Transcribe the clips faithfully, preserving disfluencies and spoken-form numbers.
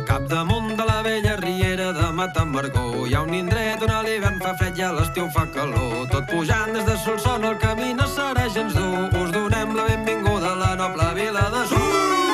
capdamunt de la vella riera de Matamargó hi ha un indret on a l'hivern fa fred i a l'estiu fa calor. Tot pujant des de Solsona el camí no serà gens dur. Us donem la benvinguda a la noble vila de Sur.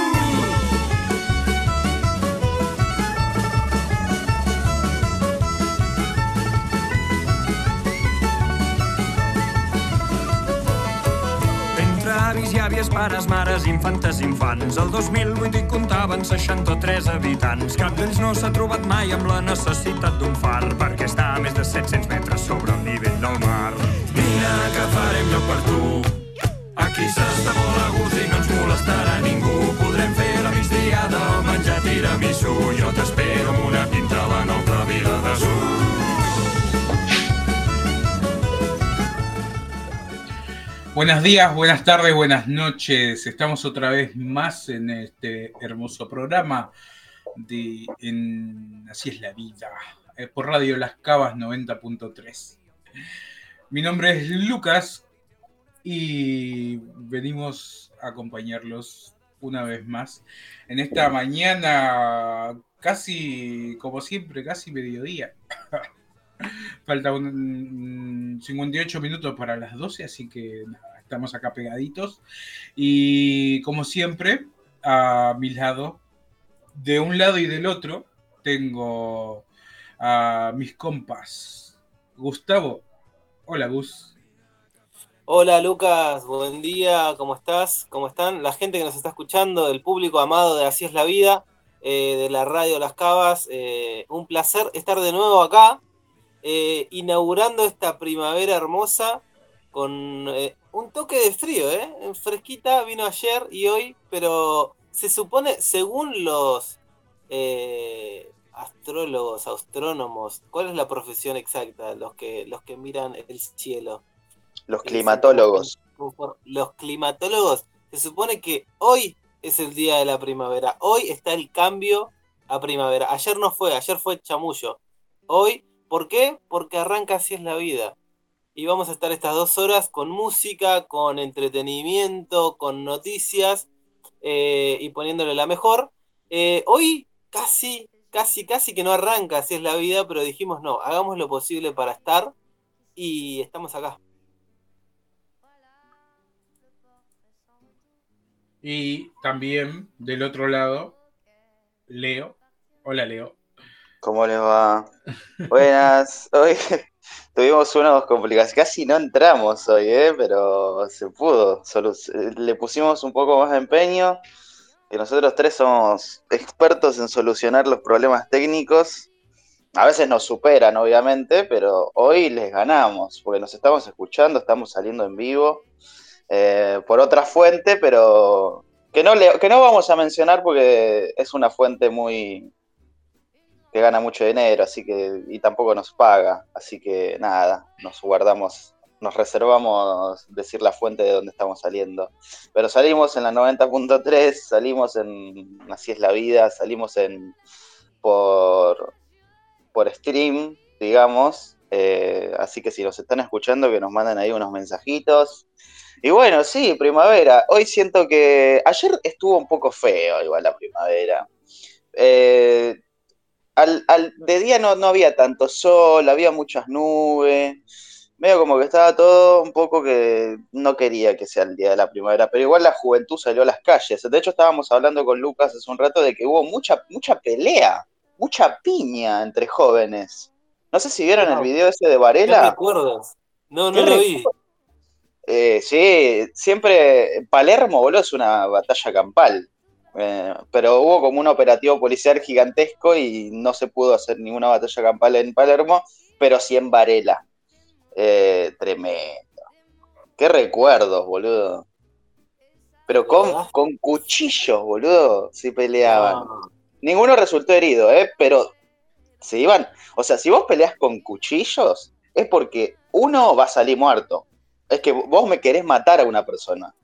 Avis i àvies, pares, mares, infantes, infants. El dos mil vuit hi comptaven seixanta-tres habitants. Cap d'ells no s'ha trobat mai amb la necessitat d'un far, perquè està a més de set-cents metres sobre el nivell del mar. Vine que farem lloc per tu. Aquí s'està molt a gust i no ens molestarà ningú. Podrem fer la migdiada o menjar tiramisú. Jo t'espero amb una pinta a la noble vila de Sur. Buenos días, buenas tardes, buenas noches. Estamos otra vez más en este hermoso programa de en Así es la vida, eh, por Radio Las Cavas noventa punto tres. Mi nombre es Lucas y venimos a acompañarlos una vez más en esta mañana, casi como siempre, casi mediodía. Falta un cincuenta y ocho minutos para las doce, así que nada, estamos acá pegaditos. Y como siempre, a mi lado, de un lado y del otro, tengo a mis compas. Gustavo. Hola, Gus. Hola, Lucas. Buen día. ¿Cómo estás? ¿Cómo están? La gente que nos está escuchando, el público amado de Así es la vida, eh, de la radio Las Cavas. Eh, un placer estar de nuevo acá. Eh, inaugurando esta primavera hermosa con eh, un toque de frío, ¿eh? Fresquita, vino ayer y hoy, pero se supone, según los eh, astrólogos, astrónomos, ¿cuál es la profesión exacta? Los que, los que miran el cielo. Los climatólogos. Los climatólogos, se supone que hoy es el día de la primavera, hoy está el cambio a primavera. Ayer no fue, ayer fue chamullo. Hoy, ¿por qué? Porque arranca Así es la vida. Y vamos a estar estas dos horas con música, con entretenimiento, con noticias eh, y poniéndole la mejor. Eh, hoy casi, casi, casi que no arranca Así es la vida, pero dijimos no, hagamos lo posible para estar y estamos acá. Y también del otro lado, Leo. Hola, Leo. ¿Cómo les va? Buenas. Hoy tuvimos unas complicaciones. Casi no entramos hoy, ¿eh? Pero se pudo. Solo le pusimos un poco más de empeño. Que nosotros tres somos expertos en solucionar los problemas técnicos. A veces nos superan, obviamente, pero hoy les ganamos. Porque nos estamos escuchando, estamos saliendo en vivo. Eh, por otra fuente, pero que no, le, que no vamos a mencionar porque es una fuente muy... que gana mucho dinero, así que, y tampoco nos paga, así que nada, nos guardamos, nos reservamos decir la fuente de donde estamos saliendo. Pero salimos en la noventa punto tres, salimos en Así es la vida, salimos en por, por stream, digamos, eh, así que si nos están escuchando, que nos manden ahí unos mensajitos. Y bueno, sí, primavera, hoy siento que, ayer estuvo un poco feo igual la primavera. Eh... Al, al, de día no, no había tanto sol, había muchas nubes, medio como que estaba todo un poco que no quería que sea el día de la primavera, pero igual la juventud salió a las calles. De hecho estábamos hablando con Lucas hace un rato de que hubo mucha, mucha pelea, mucha piña entre jóvenes. No sé si vieron wow. el video ese de Varela. ¿Qué recuerdas? No, no lo vi. Eh, sí, siempre Palermo, boludo, es una batalla campal. Eh, pero hubo como un operativo policial gigantesco y no se pudo hacer ninguna batalla campal en Palermo, pero sí en Varela. Eh, tremendo. Qué recuerdos, boludo. Pero con, con cuchillos, boludo, sí peleaban. No. Ninguno resultó herido, ¿eh? Pero se iban... O sea, si vos peleás con cuchillos, es porque uno va a salir muerto. Es que vos me querés matar a una persona.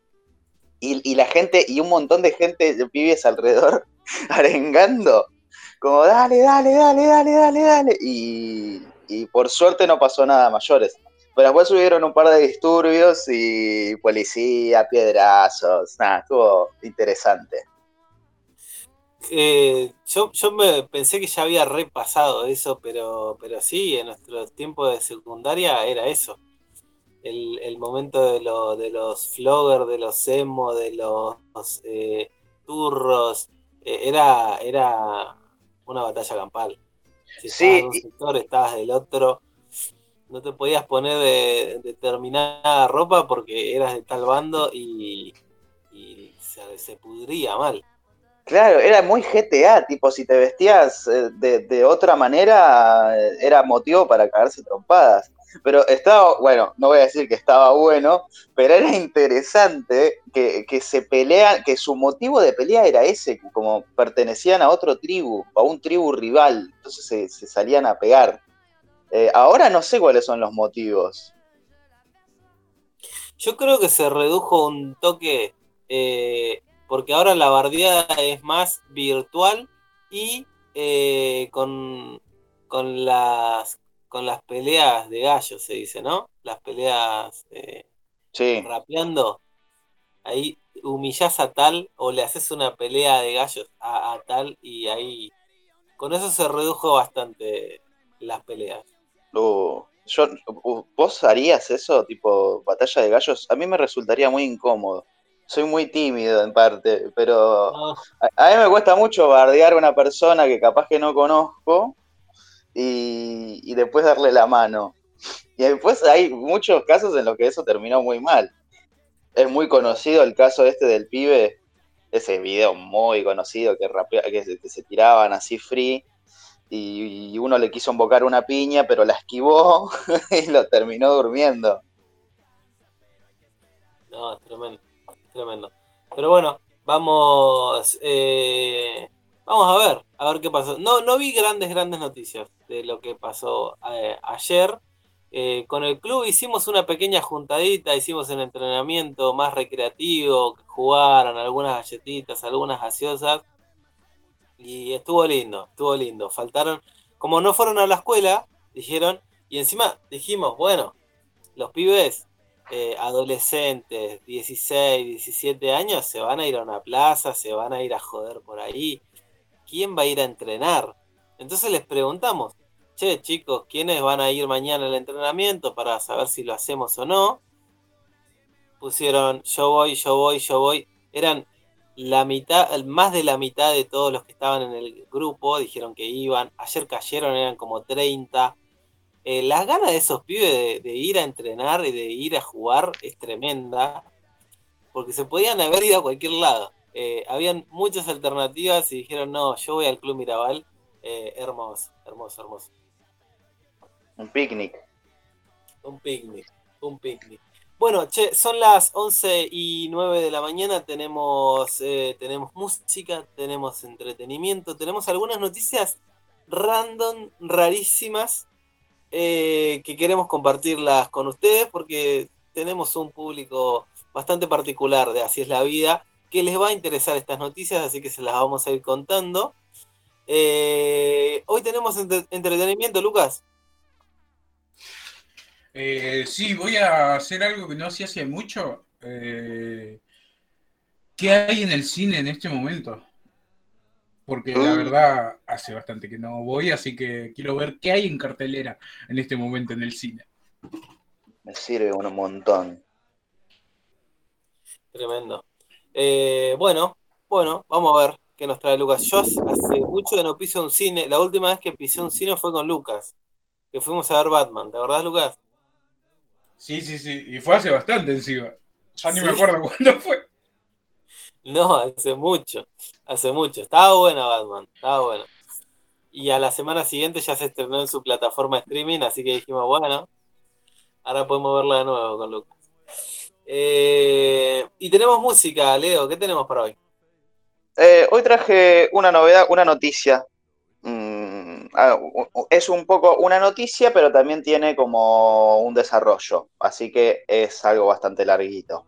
Y, y la gente, y un montón de gente de pibes alrededor arengando, como dale, dale, dale, dale, dale, dale. Y, y por suerte no pasó nada a mayores. Pero después hubieron un par de disturbios y policía, piedrazos. Nada, estuvo interesante. Eh, yo, yo me pensé que ya había repasado eso, pero, pero sí, en nuestro tiempo de secundaria era eso. El, el momento de, lo, de los floggers, de los emo, de los eh, turros, eh, era, era una batalla campal. Si estabas Sí, de un sector, estabas del otro. No te podías poner de determinada ropa porque eras de tal bando y, y se, se pudría mal. claro, era muy G T A, tipo, si te vestías eh, de, de otra manera, eh, era motivo para cagarse trompadas. Pero estaba, bueno, no voy a decir que estaba bueno, pero era interesante que, que se pelean, que su motivo de pelea era ese, como pertenecían a otro tribu, a un tribu rival, entonces se, se salían a pegar. Eh, ahora no sé cuáles son los motivos. Yo creo que se redujo un toque, eh, porque ahora la bardeada es más virtual y eh, con, con, las, con las peleas de gallos, se dice, ¿no? Las peleas eh, Sí. rapeando, ahí humillás a tal o le haces una pelea de gallos a, a tal y ahí con eso se redujo bastante las peleas. Uh, yo, uh, ¿Vos harías eso, tipo batalla de gallos? A mí me resultaría muy incómodo. Soy muy tímido en parte, pero No, a, a mí me cuesta mucho bardear a una persona que capaz que no conozco y, y después darle la mano. Y después hay muchos casos en los que eso terminó muy mal. Es muy conocido el caso este del pibe, ese video muy conocido que, rapea, que, se, que se tiraban así free y, y uno le quiso invocar una piña, pero la esquivó y lo terminó durmiendo. no, es tremendo, tremendo. Pero bueno, vamos, eh, vamos a ver, a ver qué pasó. No, no vi grandes, grandes noticias de lo que pasó eh, ayer. Eh, con el club hicimos una pequeña juntadita, hicimos un entrenamiento más recreativo, que jugaran algunas galletitas, algunas gaseosas, y estuvo lindo, estuvo lindo. Faltaron, como no fueron a la escuela, dijeron, y encima dijimos, bueno, los pibes eh, adolescentes, dieciséis, diecisiete años, se van a ir a una plaza, se van a ir a joder por ahí. ¿Quién va a ir a entrenar? Entonces les preguntamos, che, chicos, ¿quiénes van a ir mañana al entrenamiento para saber si lo hacemos o no? Pusieron, yo voy, yo voy, yo voy. Eran la mitad, más de la mitad de todos los que estaban en el grupo, dijeron que iban. Ayer cayeron, eran como treinta. Eh, las ganas de esos pibes de, de ir a entrenar y de ir a jugar es tremenda, porque se podían haber ido a cualquier lado. Eh, habían muchas alternativas y dijeron, no, yo voy al Club Mirabal. Eh, hermoso, hermoso, hermoso. Un picnic. Un picnic, un picnic. Bueno, che, son las once y nueve de la mañana, tenemos, eh, tenemos música, tenemos entretenimiento, tenemos algunas noticias random, rarísimas, eh, que queremos compartirlas con ustedes porque tenemos un público bastante particular de Así es la Vida, que les va a interesar estas noticias, así que se las vamos a ir contando. Eh, hoy tenemos entre- entretenimiento, Lucas. Eh, sí, voy a hacer algo que no hacía hace mucho. Eh, ¿Qué hay en el cine en este momento? Porque la Uh, verdad hace bastante que no voy, así que quiero ver qué hay en cartelera en este momento en el cine. Me sirve un montón. Tremendo. Eh, bueno, bueno, vamos a ver qué nos trae Lucas. Yo hace hace mucho que no piso un cine. La última vez que pisé un cine fue con Lucas, que fuimos a ver Batman. ¿Te acordás, Lucas? Sí, sí, sí, y fue hace bastante encima. Ya ni me Sí. acuerdo cuándo fue. No, hace mucho. Hace mucho. Estaba buena Batman, estaba buena. Y a la semana siguiente ya se estrenó en su plataforma de streaming, así que dijimos, bueno, ahora podemos verla de nuevo con Lucas. Eh, y tenemos música, Leo. ¿Qué tenemos para hoy? Eh, hoy traje una novedad, una noticia. Mm, ah, u- u- es un poco una noticia, pero también tiene como un desarrollo. Así que es algo bastante larguito.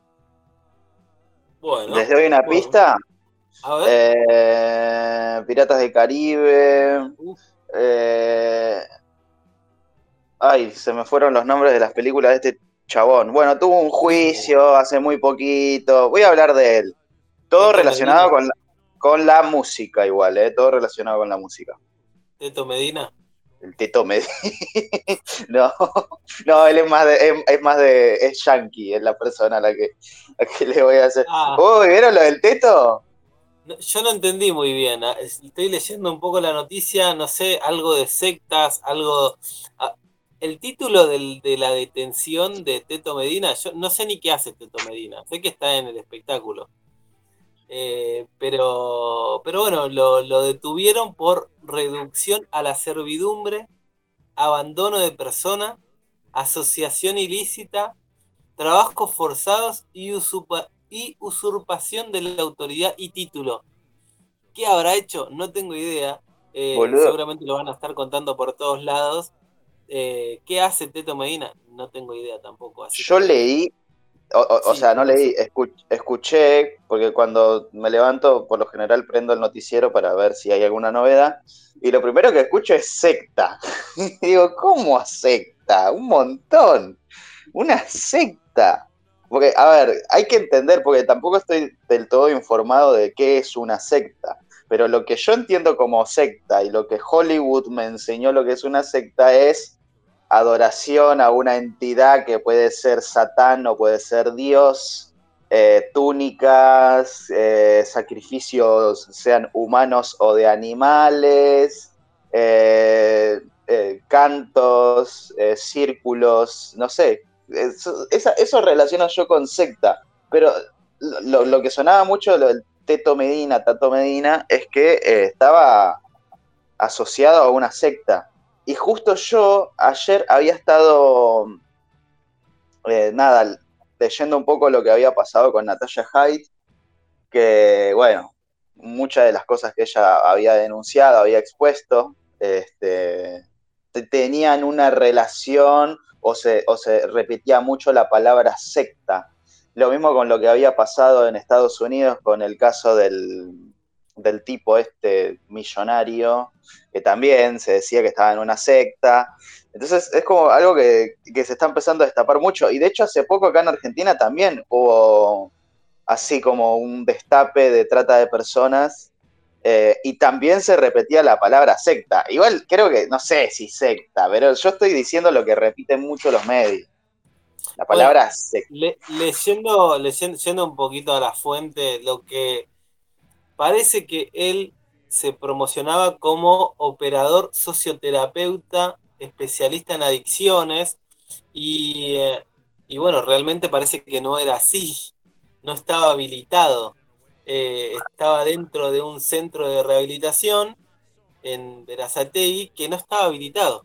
Bueno, Les doy una bueno. pista. A ver. Eh, Piratas del Caribe. Uf, eh, Ay, se me fueron los nombres de las películas de este chabón. Bueno, tuvo un uh, juicio hace muy poquito. Voy a hablar de él. Todo Héctor relacionado Medina. con la, con la música igual, ¿eh? Todo relacionado con la música. ¿Teto Medina? El Teto Medina. no, no, él es más de, es, es más de, es yankee, es la persona a la que, a que le voy a hacer. Ah. ¿Oh, vieron lo del Teto? No, yo no entendí muy bien. ¿eh? Estoy leyendo un poco la noticia, no sé, algo de sectas, algo... Ah, el título del, de la detención de Teto Medina, yo no sé ni qué hace Teto Medina, sé que está en el espectáculo. Eh, pero, pero bueno, lo, lo detuvieron por reducción a la servidumbre, abandono de persona, asociación ilícita, trabajos forzados y, usurpa, y usurpación de la autoridad y título. ¿Qué habrá hecho? No tengo idea. Eh, seguramente lo van a estar contando por todos lados. Eh, ¿Qué hace Teto Medina? No tengo idea tampoco. Así Yo que... leí, o, o, sí, o sea, no leí, escuch, escuché, porque cuando me levanto, por lo general prendo el noticiero para ver si hay alguna novedad, y lo primero que escucho es secta. Y digo, ¿cómo secta? Un montón. Una secta. Porque, a ver, hay que entender, porque tampoco estoy del todo informado de qué es una secta, pero lo que yo entiendo como secta y lo que Hollywood me enseñó lo que es una secta es adoración a una entidad que puede ser Satán o puede ser Dios, eh, túnicas, eh, sacrificios sean humanos o de animales, eh, eh, cantos, eh, círculos, no sé, eso, esa, eso relaciono yo con secta, pero lo, lo que sonaba mucho lo del Teto Medina, Tato Medina, es que eh, estaba asociado a una secta. Y justo yo ayer había estado, eh, nada, leyendo un poco lo que había pasado con Natalia Hyde, que, bueno, muchas de las cosas que ella había denunciado, había expuesto, este, tenían una relación o se, o se repetía mucho la palabra secta. Lo mismo con lo que había pasado en Estados Unidos con el caso del, del tipo este millonario, que también se decía que estaba en una secta. Entonces es como algo que, que se está empezando a destapar mucho. Y de hecho hace poco acá en Argentina también hubo así como un destape de trata de personas, eh, y también se repetía la palabra secta. Igual creo que, no sé si secta, pero yo estoy diciendo lo que repiten mucho los medios. La palabra bueno, secta. Le, leyendo, leyendo, yendo un poquito a la fuente, lo que parece que él se promocionaba como operador socioterapeuta, especialista en adicciones, y, y bueno, realmente parece que no era así, no estaba habilitado. Eh, estaba dentro de un centro de rehabilitación en Berazategui que no estaba habilitado.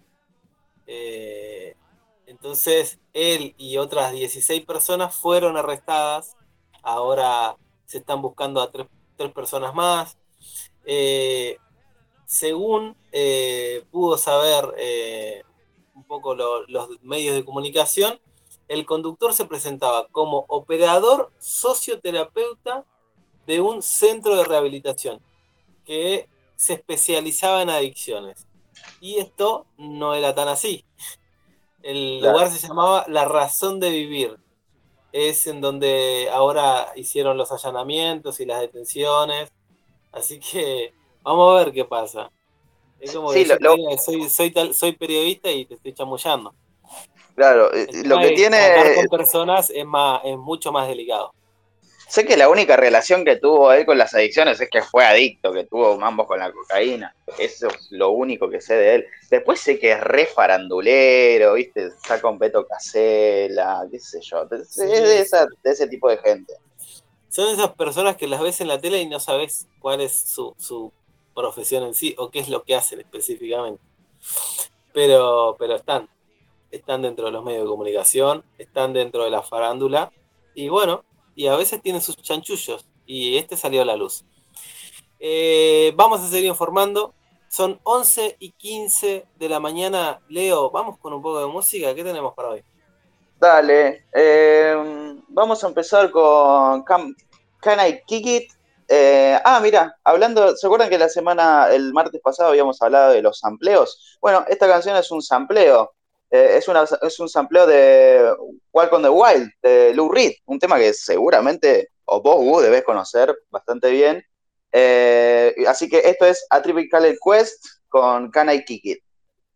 Eh, entonces, él y otras dieciséis personas fueron arrestadas. Ahora se están buscando a tres, tres personas más. Eh, según eh, pudo saber eh, un poco lo, los medios de comunicación, el conductor se presentaba como operador socioterapeuta de un centro de rehabilitación que se especializaba en adicciones. Y esto no era tan así. El claro. lugar se llamaba La Razón de Vivir. Es en donde ahora hicieron los allanamientos y las detenciones. Así que vamos a ver qué pasa. Es como sí, que lo, yo lo... Diga, soy, soy, tal, soy periodista y te estoy chamullando. Claro, lo que tiene... Tratar con personas es, más, es mucho más delicado. Sé que la única relación que tuvo él con las adicciones es que fue adicto, que tuvo mambos con la cocaína. Eso es lo único que sé de él. Después sé que es re farandulero, ¿viste? Saca un Beto Casella, qué sé yo. Sí. Es de, esa, de ese tipo de gente. Son esas personas que las ves en la tele y no sabes cuál es su, su profesión en sí o qué es lo que hacen específicamente. Pero, pero están. Están dentro de los medios de comunicación, están dentro de la farándula. Y bueno... y a veces tienen sus chanchullos, y este salió a la luz. Eh, vamos a seguir informando. Son once y quince de la mañana. Leo, vamos con un poco de música. ¿Qué tenemos para hoy? Dale, eh, vamos a empezar con Can, Can I Kick It? Eh, ah, mira, hablando, ¿se acuerdan que la semana, el martes pasado habíamos hablado de los sampleos? Bueno, esta canción es un sampleo. Eh, es, una, es un sampleo de Walk on the Wild, de Lou Reed, un tema que seguramente, o vos, Gu, debés conocer bastante bien. Eh, así que esto es A Triple Called Quest con Can I Kick It.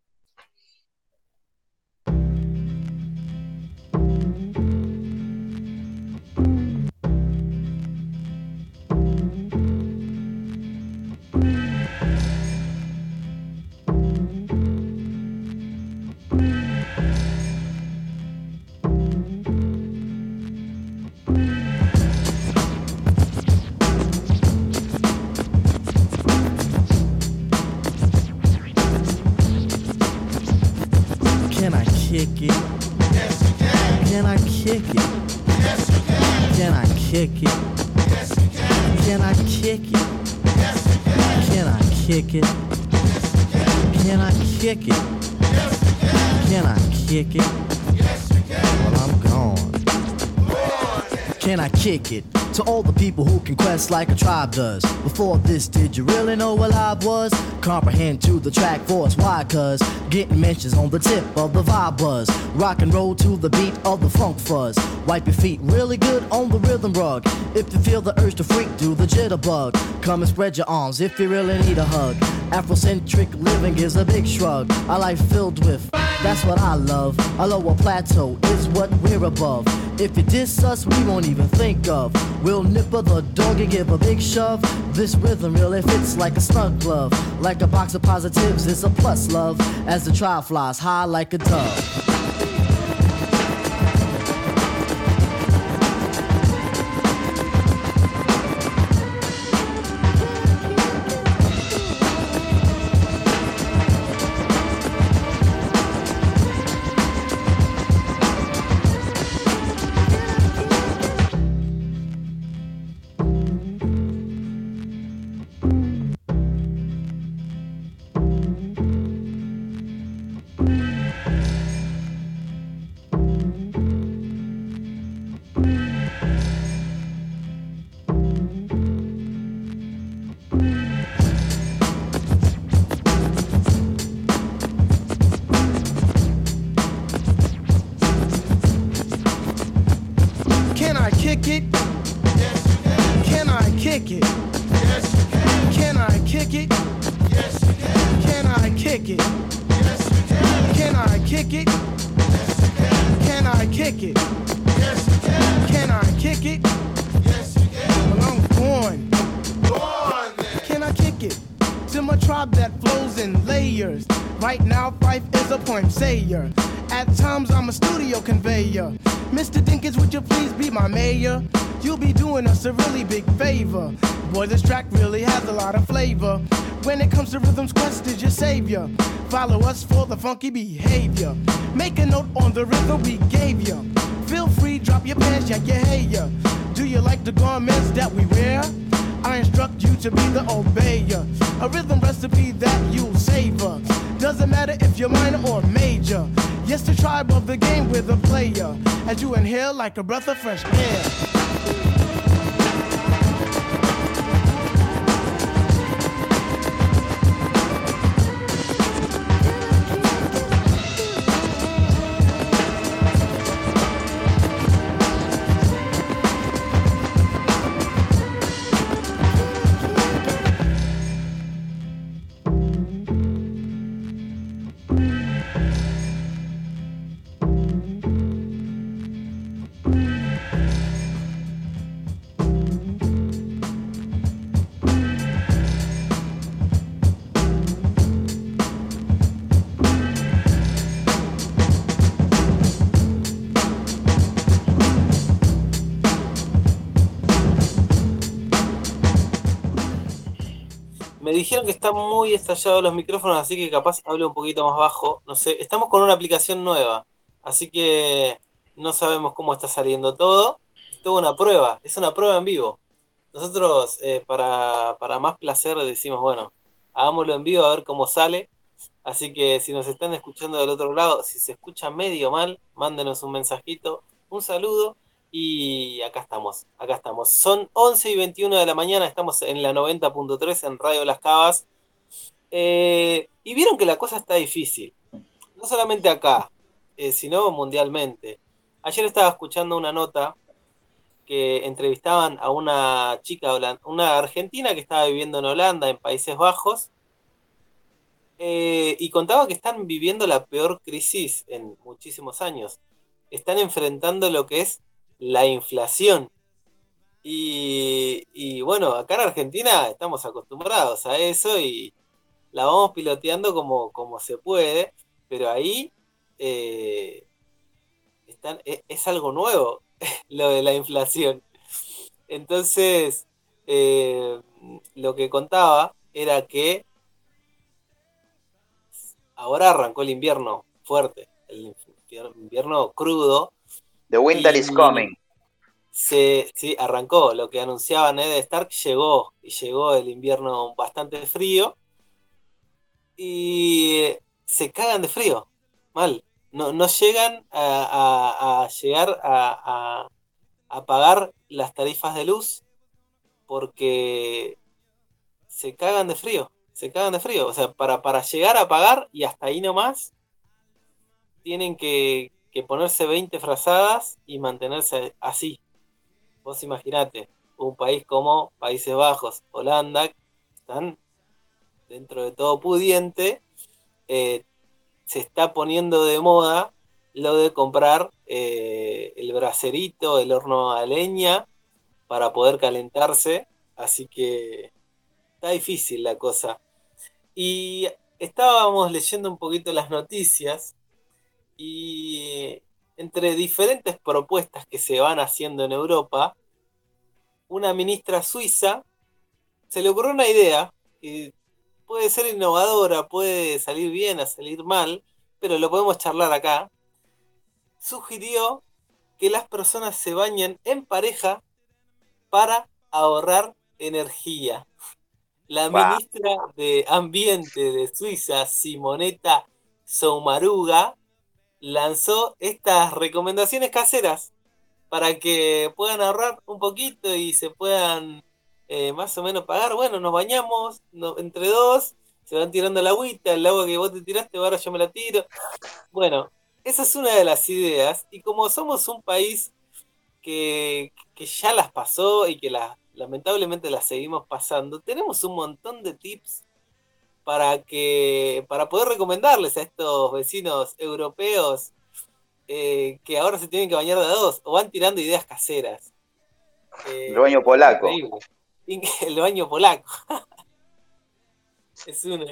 Kick it? Yes, you can. Can I kick it? Yes, you can. Can I kick it? Yes, you can. Can I kick it? Yes, you can. Can I kick it? Yes, you can. Can I kick it? Yes, you can. Can I kick it? Yes, you can. Well, I'm gone. Can I kick it? To all the people who can quest like a tribe does. Before this, did you really know what live was? Comprehend to the track force, why? Cause getting mentions on the tip of the vibe buzz. Rock and roll to the beat of the funk fuzz. Wipe your feet really good on the rhythm rug. If you feel the urge to freak, do the jitterbug. Come and spread your arms if you really need a hug. Afrocentric living is a big shrug. A life filled with, that's what I love. A lower plateau is what we're above. If you diss us, we won't even think of. We'll nipper the dog and give a big shove. This rhythm really fits like a snug glove. Like a box of positives, it's a plus love. As the trial flies high like a dove. At times I'm a studio conveyor. Mister Dinkins, would you please be my mayor? You'll be doing us a really big favor. Boy, this track really has a lot of flavor. When it comes to Rhythm's Quest is your savior. Follow us for the funky behavior. Make a note on the rhythm we gave you. Feel free, drop your pants, yak your hair. Do you like the garments that we wear? I instruct you to be the obeyer. A rhythm recipe that you'll savor. Doesn't matter if you're minor or major. Yes, the tribe of the game with a player. As you inhale like a breath of fresh air. Me dijeron que están muy estallados los micrófonos, así que capaz hable un poquito más bajo. No sé, estamos con una aplicación nueva, así que no sabemos cómo está saliendo todo. Es toda una prueba, es una prueba en vivo. Nosotros, eh, para, para más placer, decimos, bueno, hagámoslo en vivo a ver cómo sale. Así que si nos están escuchando del otro lado, si se escucha medio mal, mándenos un mensajito, un saludo. Y acá estamos, acá estamos. Son once y veintiuno de la mañana, estamos en la noventa punto tres en Radio Las Cavas. Eh, y vieron que la cosa está difícil. No solamente acá, eh, sino mundialmente. Ayer estaba escuchando una nota que que entrevistaban a una chica, una argentina que estaba viviendo en Holanda, en Países Bajos, eh, y contaba que están viviendo la peor crisis en muchísimos años. Están enfrentando lo que es la inflación. Y, y bueno, acá en Argentina estamos acostumbrados a eso y la vamos piloteando como, como se puede, pero ahí eh, están, es, es algo nuevo lo de la inflación. Entonces, eh, lo que contaba era que ahora arrancó el invierno fuerte, el invierno crudo. The winter is coming. Se, sí, arrancó. Lo que anunciaba Ned Stark llegó, y llegó el invierno bastante frío. Y se cagan de frío, mal. No, no llegan a, a, a llegar a, a, a pagar las tarifas de luz porque se cagan de frío, se cagan de frío. O sea, para, para llegar a pagar y hasta ahí nomás, tienen que, que ponerse veinte frazadas y mantenerse así. Vos imaginate, un país como Países Bajos, Holanda, están dentro de todo pudiente, eh, se está poniendo de moda lo de comprar eh, el braserito, el horno a leña, para poder calentarse, así que está difícil la cosa. Y estábamos leyendo un poquito las noticias, y entre diferentes propuestas que se van haciendo en Europa, una ministra suiza se le ocurrió una idea que puede ser innovadora, puede salir bien, a salir mal, pero lo podemos charlar acá. Sugirió que las personas se bañen en pareja para ahorrar energía. La Wow. ministra de Ambiente de Suiza, Simonetta Sommaruga, lanzó estas recomendaciones caseras para que puedan ahorrar un poquito y se puedan eh, más o menos pagar. Bueno, nos bañamos no, entre dos, se van tirando la agüita, el agua que vos te tiraste, ahora yo me la tiro. Bueno, esa es una de las ideas, y como somos un país que, que ya las pasó y que las, lamentablemente las seguimos pasando, tenemos un montón de tips para que para poder recomendarles a estos vecinos europeos eh, que ahora se tienen que bañar de a dos, o van tirando ideas caseras. Eh, El baño polaco. Increíble. El baño polaco. Es una.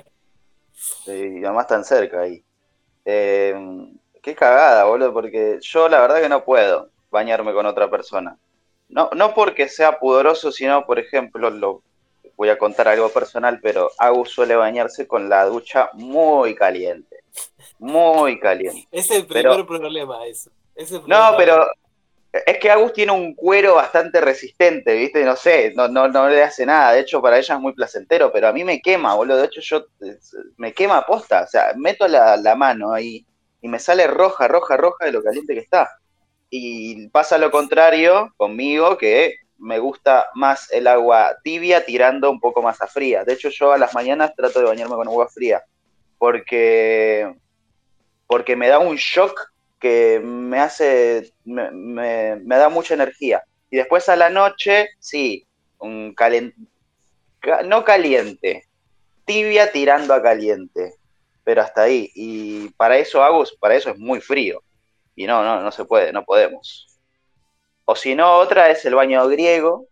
Y además tan cerca ahí. Eh, qué cagada, boludo, porque yo la verdad que no puedo bañarme con otra persona. No, no porque sea pudoroso, sino, por ejemplo, lo voy a contar algo personal, pero Agus suele bañarse con la ducha muy caliente. Muy caliente. Es el primer pero, problema eso. Es el no, problema. pero es que Agus tiene un cuero bastante resistente, ¿viste? No sé, no, no, no le hace nada. De hecho, para ella es muy placentero, pero a mí me quema, boludo. De hecho, yo me quema posta. O sea, meto la, la mano ahí y me sale roja, roja, roja de lo caliente que está. Y pasa lo contrario conmigo, que me gusta más el agua tibia tirando un poco más a fría. De hecho, yo a las mañanas trato de bañarme con agua fría, porque, porque me da un shock que me hace, me, me, me da mucha energía. Y después a la noche, sí, un calen, no caliente, tibia tirando a caliente, pero hasta ahí. Y para eso hago, para eso es muy frío. Y no, no, no se puede, no podemos. O si no, otra es el baño griego,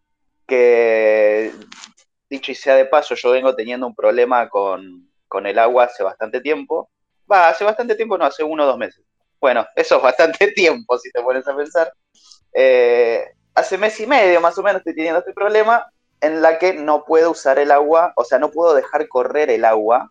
que, dicho y sea de paso, yo vengo teniendo un problema con, con el agua hace bastante tiempo. Va, hace bastante tiempo, no, hace uno o dos meses. Bueno, eso es bastante tiempo, si te pones a pensar. Eh, hace mes y medio, más o menos, estoy teniendo este problema en la que no puedo usar el agua, o sea, no puedo dejar correr el agua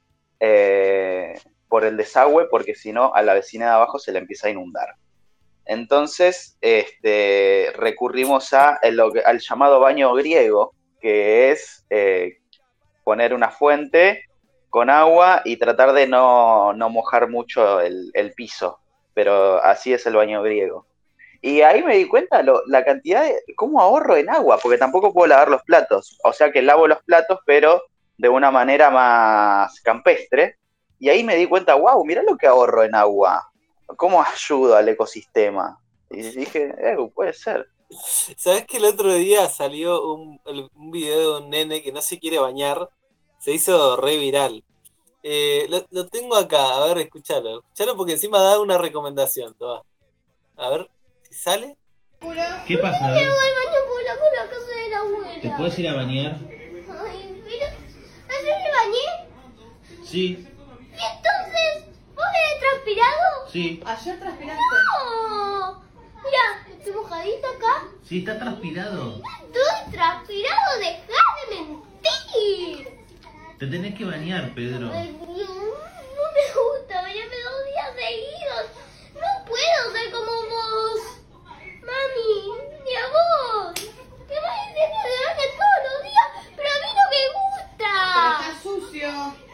eh, por el desagüe, porque si no, a la vecina de abajo se le empieza a inundar. Entonces, este, recurrimos a el, al llamado baño griego, que es eh, poner una fuente con agua y tratar de no, no mojar mucho el, el piso, pero así es el baño griego. Y ahí me di cuenta lo, la cantidad de cómo ahorro en agua, porque tampoco puedo lavar los platos, o sea que lavo los platos, pero de una manera más campestre, y ahí me di cuenta, wow, mirá lo que ahorro en agua. ¿Cómo ayudo al ecosistema? Y dije, eh, puede ser. ¿Sabés que el otro día salió un, un video de un nene que no se quiere bañar? Se hizo re viral. Eh, lo, lo tengo acá, a ver, escuchalo. Escuchalo porque encima da una recomendación. Toma. A ver si sale. ¿Qué pasa? Me voy al baño por la, por la casa de la abuela. ¿Te puedes ir a bañar? Ay, pero... ¿ayer me bañé? Sí, ¿Y entonces? ¿Vos me he transpirado? sí, Ayer transpiraste. ¡No! Mira, estoy mojadita acá. sí, está transpirado. Estoy transpirado, dejá de mentir. Te tenés que bañar, Pedro. Ay, no, no me gusta bañarme dos días seguidos. No puedo ser como vos. Mami, ni a vos. Que vas a decir que te bañas todos los días, pero a mí no me gusta. Pero está sucio.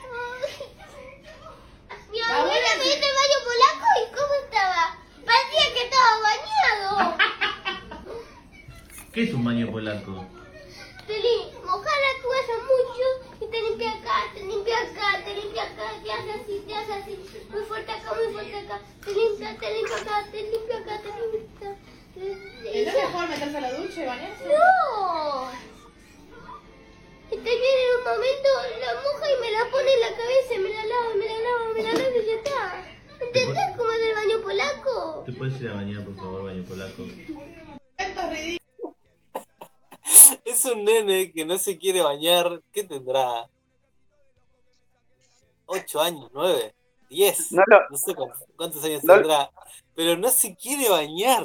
Mi abuela me hizo el baño polaco y ¿cómo estaba? Parecía que estaba bañado. ¿Qué es un baño polaco? Te li- mojar la toalla mucho y te limpia acá, te limpia acá, te limpia acá, te hace así, te hace así, muy fuerte acá, muy fuerte acá, te limpia, te limpia acá, te limpia acá, te limpia. ¿Y no es mejor meterse a la ducha y bañarse? ¡No! Está bien en un momento, la moja y me la pone en la cabeza y me la lava, me la lava, me la lava y ya está. ¿Entendés cómo es el baño polaco? ¿Te puedes ir a bañar, por favor, baño polaco? Esto es ridículo. Es un nene que no se quiere bañar. ¿Qué tendrá? ¿Ocho años? ¿Nueve? ¿Diez? No lo- No sé cuántos, cuántos años no- tendrá. Pero no se quiere bañar.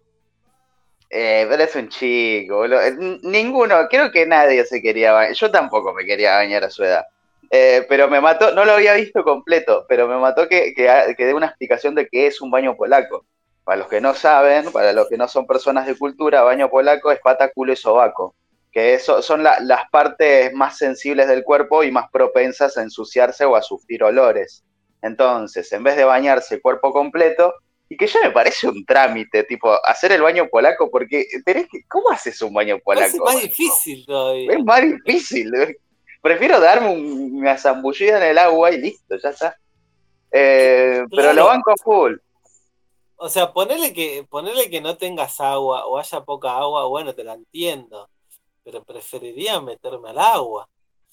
Eh, pero es un chico, boludo. N- Ninguno, creo que nadie se quería bañar. Yo tampoco me quería bañar a su edad. Eh, pero me mató, no lo había visto completo, pero me mató que, que, que dé una explicación de qué es un baño polaco. Para los que no saben, para los que no son personas de cultura, baño polaco es pata, culo y sobaco. Que eso son la- las partes más sensibles del cuerpo y más propensas a ensuciarse o a sufrir olores. Entonces, en vez de bañarse el cuerpo completo, y que ya me parece un trámite, tipo, hacer el baño polaco, porque tenés que, ¿cómo haces un baño Parece polaco? más difícil todavía. Es más difícil. Prefiero darme un- una zambullida en el agua y listo, ya está. Eh, pero Claro. lo banco full. O sea, ponerle que, ponerle que no tengas agua o haya poca agua, bueno, te la entiendo. Pero preferiría meterme al agua.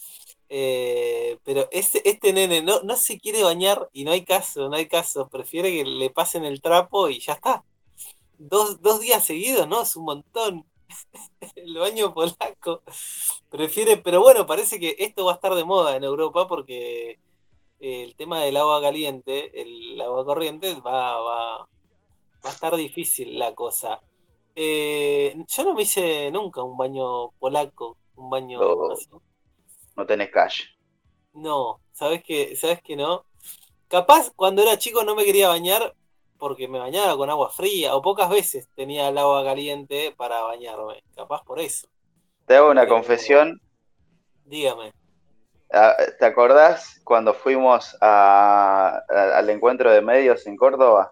Eh, pero este, este nene no, no se quiere bañar y no hay caso, no hay caso. Prefiere que le pasen el trapo y ya está. Dos, dos días seguidos, ¿no? Es un montón. El baño polaco. Prefiere, pero bueno, parece que esto va a estar de moda en Europa porque el tema del agua caliente, el agua corriente, va, va, va a estar difícil la cosa. Eh, yo no me hice nunca un baño polaco, un baño No. así. No tenés calle. No, ¿sabes que, ¿sabes que no? Capaz cuando era chico no me quería bañar porque me bañaba con agua fría o pocas veces tenía el agua caliente para bañarme. Capaz por eso. Te hago una Pero- confesión. Dígame. Ah, ¿te acordás cuando fuimos a- a- al encuentro de medios en Córdoba?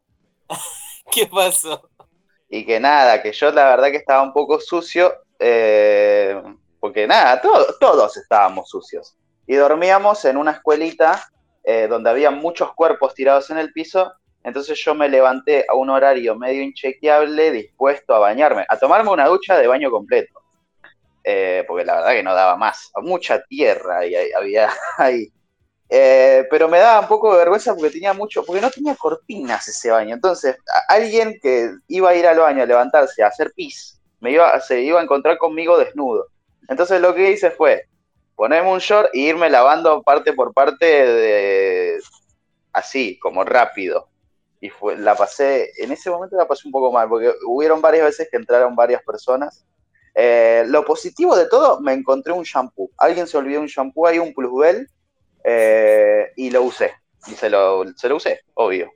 ¿Qué pasó? Y que nada, que yo la verdad que estaba un poco sucio, eh, porque nada, to- todos estábamos sucios. Y dormíamos en una escuelita eh, donde había muchos cuerpos tirados en el piso, entonces yo me levanté a un horario medio inchequeable, dispuesto a bañarme, a tomarme una ducha de baño completo. Eh, porque la verdad que no daba más, mucha tierra y ahí- había ahí. Eh, pero me daba un poco de vergüenza porque tenía mucho, porque no tenía cortinas ese baño. Entonces, a- alguien que iba a ir al baño a levantarse a hacer pis, me iba, se iba a encontrar conmigo desnudo. Entonces lo que hice fue ponerme un short e irme lavando parte por parte de, así, como rápido. Y fue, la pasé, en ese momento la pasé un poco mal, porque hubieron varias veces que entraron varias personas. Eh, lo positivo de todo, me encontré un shampoo. Alguien se olvidó un shampoo, hay un Plusbel, eh, y lo usé. Y se lo, se lo usé, obvio.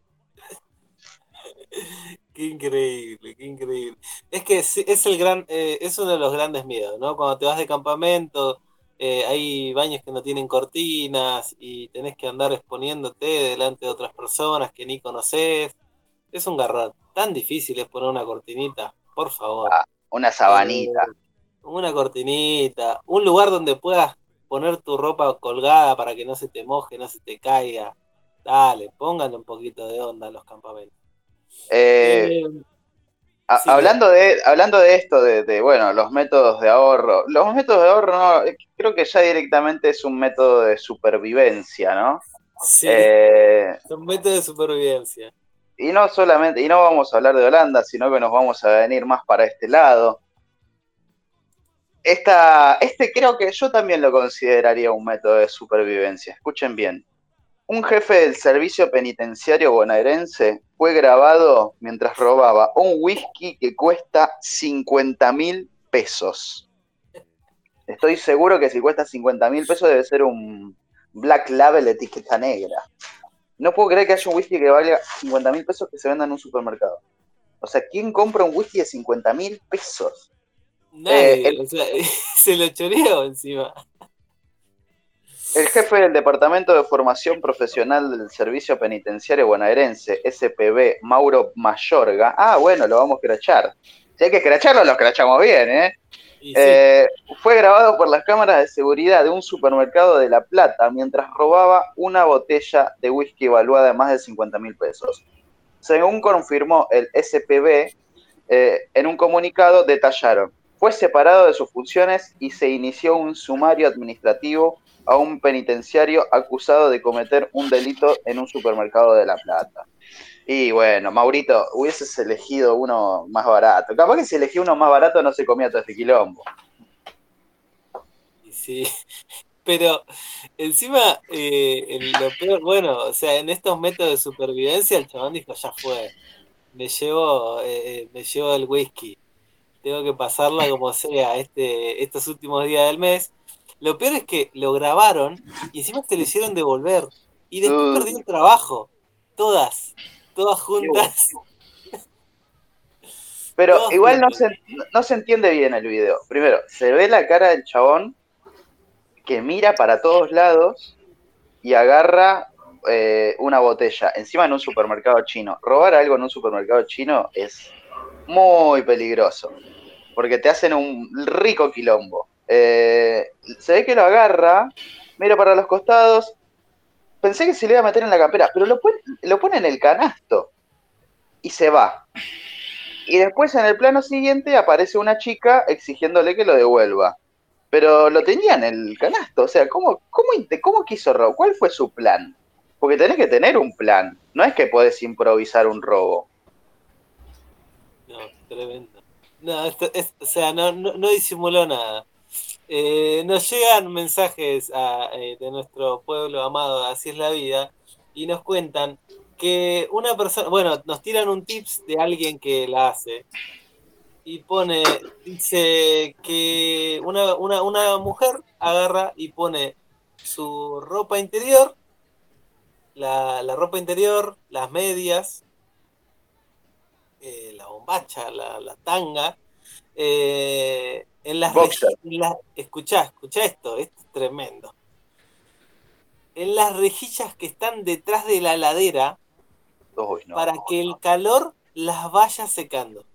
Qué increíble, qué increíble. Es que es, es el gran, eh, es uno de los grandes miedos, ¿no? Cuando te vas de campamento, eh, hay baños que no tienen cortinas y tenés que andar exponiéndote delante de otras personas que ni conoces. Es un garrón. Tan difícil es poner una cortinita, por favor. Ah, una sabanita. Eh, una cortinita, un lugar donde puedas poner tu ropa colgada para que no se te moje, no se te caiga. Dale, pónganle un poquito de onda a los campamentos. Eh, Eh, A, Sí, hablando, de, hablando de esto, de, de, bueno, los métodos de ahorro, los métodos de ahorro no, creo que ya directamente es un método de supervivencia, ¿no? sí, Eh, es un método de supervivencia. y no solamente, y no vamos a hablar de Holanda, sino que nos vamos a venir más para este lado. Esta, este creo que yo también lo consideraría un método de supervivencia. Escuchen bien. Un jefe del servicio penitenciario bonaerense fue grabado mientras robaba un whisky que cuesta cincuenta mil pesos. Estoy seguro que si cuesta cincuenta mil pesos debe ser un Black Label etiqueta negra. No puedo creer que haya un whisky que valga cincuenta mil pesos que se venda en un supermercado. O sea, ¿quién compra un whisky de cincuenta mil pesos? Nadie, Eh, el, o sea, se lo choreó encima. El jefe del Departamento de Formación Profesional del Servicio Penitenciario Bonaerense, S P B, Mauro Mayorga. Ah, bueno, lo vamos a escrachar. Si hay que escracharlo, lo escrachamos bien, ¿eh? Y eh sí. Fue grabado por las cámaras de seguridad de un supermercado de La Plata mientras robaba una botella de whisky evaluada en más de cincuenta mil pesos. Según confirmó el S P B, eh, en un comunicado detallaron: fue separado de sus funciones y se inició un sumario administrativo a un penitenciario acusado de cometer un delito en un supermercado de La Plata. Y bueno, Maurito, hubieses elegido uno más barato. Capaz que si elegí uno más barato no se comía todo este quilombo. Sí, pero encima, eh, lo peor, bueno, o sea, en estos métodos de supervivencia el chabón dijo, ya fue, me llevo, eh, me llevo el whisky, tengo que pasarla como sea este, estos últimos días del mes. Lo peor es que lo grabaron y encima se lo hicieron devolver. Y después Uh, perdió el trabajo. Todas. Todas juntas. Pero Todas igual no juntas. se, no se entiende bien el video. Primero, se ve la cara del chabón que mira para todos lados y agarra eh, una botella. Encima en un supermercado chino. Robar algo en un supermercado chino es muy peligroso. Porque te hacen un rico quilombo. Eh, se ve que lo agarra, mira para los costados. Pensé que se le iba a meter en la campera, pero lo pone, lo pone en el canasto y se va. Y después en el plano siguiente aparece una chica exigiéndole que lo devuelva. Pero lo tenía en el canasto, o sea, ¿cómo, cómo, cómo quiso robar? ¿Cuál fue su plan? Porque tenés que tener un plan, no es que podés improvisar un robo. No, tremendo. No, esto, es, o sea, no, no, no disimuló nada. Eh, nos llegan mensajes a, eh, de nuestro pueblo amado, Así es la Vida, y nos cuentan que una persona, bueno, nos tiran un tips de alguien que la hace, y pone, dice que una, una, una mujer agarra y pone su ropa interior, la, la ropa interior, las medias, eh, la bombacha, la, la tanga, eh, en las rejillas, la, escuchá, escuchá esto, esto es tremendo. En las rejillas que están detrás de la ladera, oh, no. Para que el calor las vaya secando.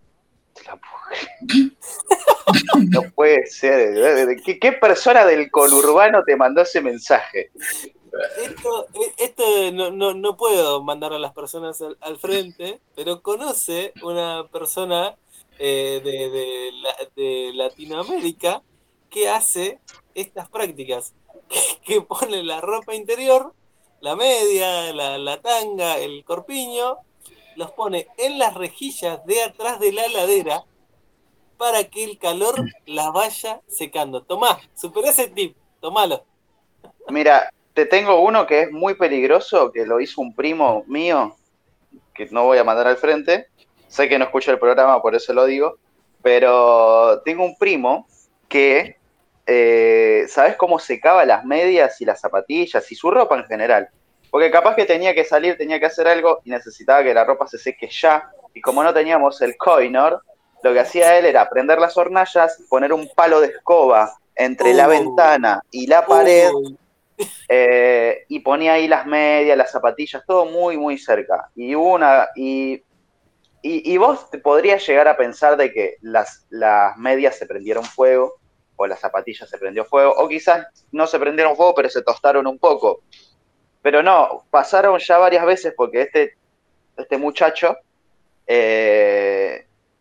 No puede ser. ¿Qué, ¿Qué persona del conurbano te mandó ese mensaje? Esto, esto no, no, no puedo mandar a las personas al, al frente, pero conoce una persona eh, de, de, de Latinoamérica que hace estas prácticas, que, que pone la ropa interior, la media, la, la tanga, el corpiño, los pone en las rejillas de atrás de la ladera para que el calor las vaya secando. Tomá, superá ese tip, tomalo. Mira, te tengo uno que es muy peligroso, que lo hizo un primo mío, que no voy a mandar al frente. Sé que no escucha el programa, por eso lo digo. Pero tengo un primo que, eh, ¿sabes cómo secaba las medias y las zapatillas y su ropa en general? Porque capaz que tenía que salir, tenía que hacer algo y necesitaba que la ropa se seque ya. Y como no teníamos el Coinor, lo que hacía él era prender las hornallas, poner un palo de escoba entre uh, la ventana y la pared, uh. eh, y ponía ahí las medias, las zapatillas, todo muy, muy cerca. Y una y, y, y vos te podrías llegar a pensar de que las, las medias se prendieron fuego, o las zapatillas se prendió fuego, o quizás no se prendieron fuego, pero se tostaron un poco. Pero no, pasaron ya varias veces porque este, este muchacho... Eh,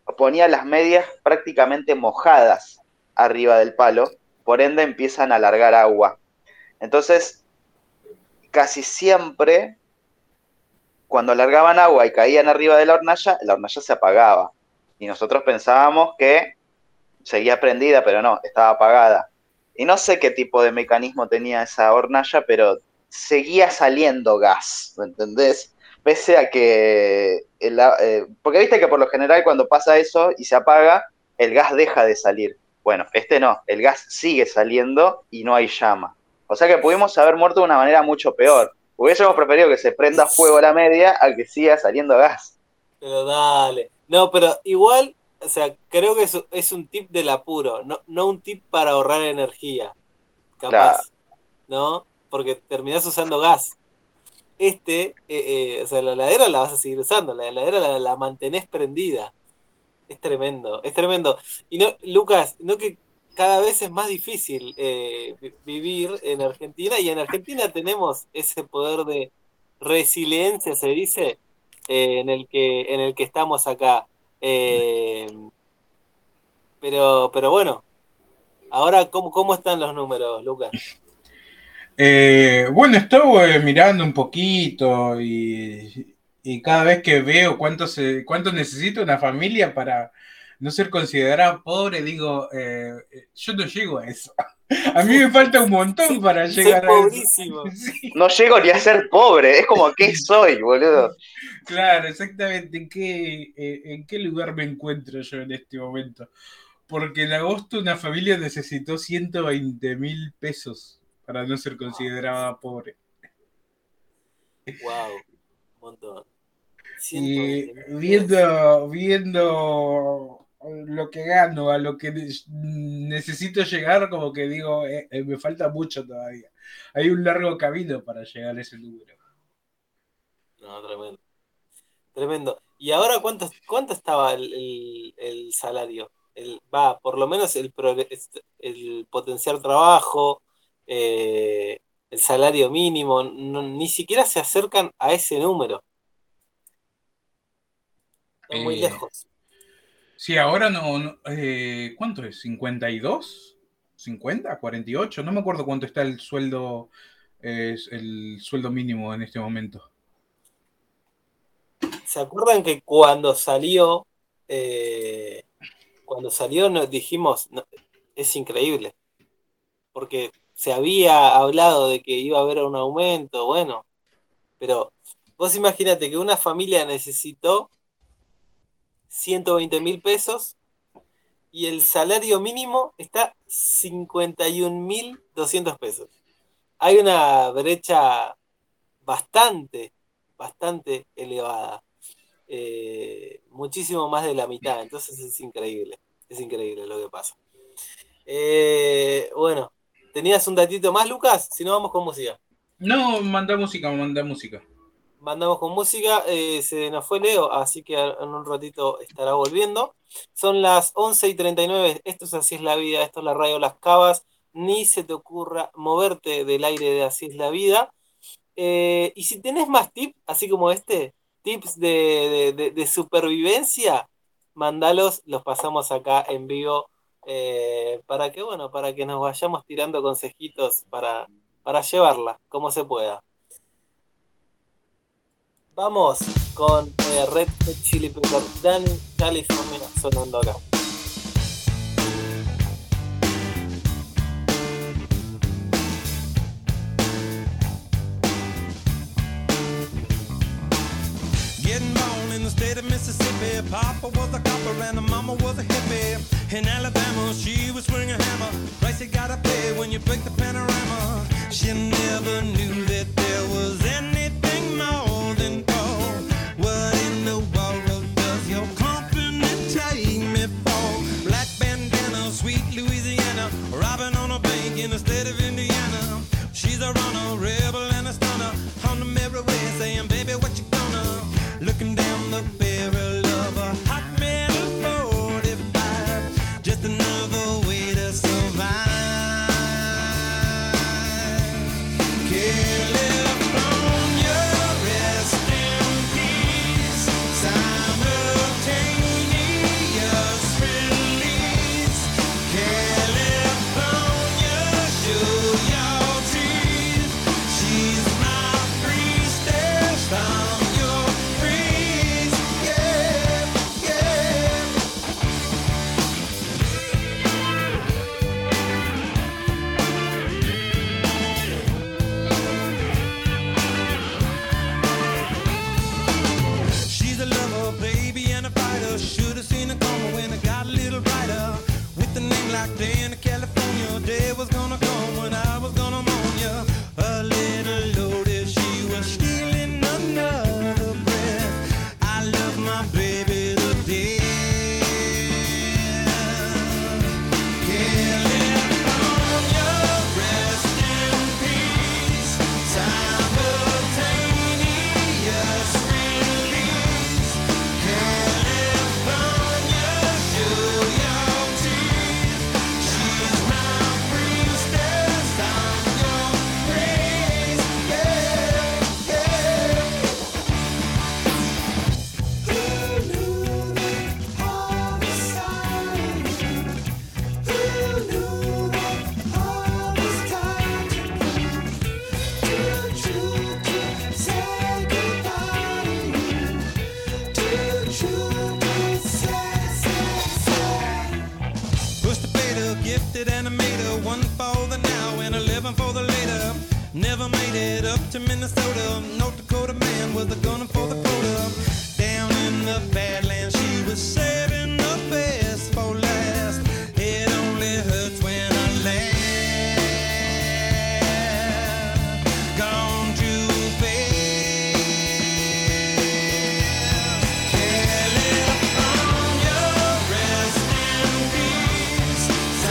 ponía las medias prácticamente mojadas arriba del palo, por ende empiezan a largar agua. Entonces, casi siempre, cuando largaban agua y caían arriba de la hornalla, la hornalla se apagaba. Y nosotros pensábamos que seguía prendida, pero no, estaba apagada. Y no sé qué tipo de mecanismo tenía esa hornalla, pero seguía saliendo gas, ¿me entendés? Pese a que... El, eh, porque viste que por lo general cuando pasa eso y se apaga, el gas deja de salir. Bueno, este no, el gas sigue saliendo y no hay llama. O sea que pudimos haber muerto de una manera mucho peor. Hubiésemos preferido que se prenda fuego la media a que siga saliendo gas. Pero dale. No, pero igual, o sea, creo que es, es un tip del apuro, no, no un tip para ahorrar energía. Capaz. Claro. ¿No? Porque terminás usando gas. Este, eh, eh, o sea, la heladera la vas a seguir usando, la heladera la, la mantenés prendida. Es tremendo, es tremendo. Y no, Lucas, no que cada vez es más difícil eh, vivir en Argentina, y en Argentina tenemos ese poder de resiliencia, se dice, eh, en el que en el que estamos acá. Eh, pero, pero bueno, ahora, ¿cómo, cómo están los números, Lucas? Eh, bueno, estuve mirando un poquito y, y cada vez que veo cuánto, se, cuánto necesita una familia para no ser considerada pobre, digo, eh, yo no llego a eso. A mí me falta un montón para llegar soy pobrísimo. a eso. Sí. No llego ni a ser pobre, es como, ¿qué soy, boludo? Claro, exactamente. ¿En qué, eh, ¿En qué lugar me encuentro yo en este momento? Porque en agosto una familia necesitó ciento veinte mil pesos para no ser considerada pobre. Wow, un montón. Y viendo, viendo lo que gano, a lo que necesito llegar, como que digo, eh, eh, me falta mucho todavía. Hay un largo camino para llegar a ese número. No, tremendo. Tremendo. ¿Y ahora cuánto, cuánto estaba el, el, el salario? El, va, por lo menos el, el potencial trabajo, eh, el salario mínimo, no, ni siquiera se acercan a ese número. Están muy eh, lejos. Sí, ahora no, no eh, ¿cuánto es? ¿cincuenta y dos? ¿cincuenta? ¿cuarenta y ocho? No me acuerdo cuánto está el sueldo, eh, el sueldo mínimo en este momento. ¿Se acuerdan que cuando salió, eh, cuando salió nos dijimos, no, es increíble? Porque se había hablado de que iba a haber un aumento, bueno, pero vos imagínate que una familia necesitó ciento veinte mil pesos y el salario mínimo está cincuenta y un mil doscientos pesos. Hay una brecha bastante, bastante elevada. Eh, muchísimo más de la mitad, entonces es increíble, es increíble lo que pasa. Eh, bueno, ¿tenías un datito más, Lucas? Si no, vamos con música. No, manda música, manda música. Mandamos con música, eh, se nos fue Leo, así que en un ratito estará volviendo. Son las once y treinta y nueve, esto es Así es la Vida, esto es la radio Las Cavas, ni se te ocurra moverte del aire de Así es la Vida. Eh, y si tenés más tips, así como este, tips de, de, de, de supervivencia, mandalos, los pasamos acá en vivo, eh, para que, bueno, para que nos vayamos tirando consejitos para, para llevarla, como se pueda. Vamos con eh, Red Hot Chili Peppers, Dan California sonando acá. Getting born in the state of Mississippi, Papa was a copper and the mama was a hippie. In Alabama, she was swinging a hammer. Price you gotta pay when you break the panorama. She never knew that there was anything more than gold. What in the world does your company take me for? Black bandana, sweet Louisiana, robbing on a bank in the state of Indiana. She's a runner, rebel and a stunner. On the merry way saying, baby, what you gonna? Looking down the barrel of a hot metal forty-five, just another way to survive. California, rest in peace. gifted animator, one for the now and eleven for the later. Never made it up to Minnesota. North Dakota man was a gunner for the quota. Down in the Badlands, she was saving the best for last. It only hurts when I laugh. Gone too fast. California, rest in peace.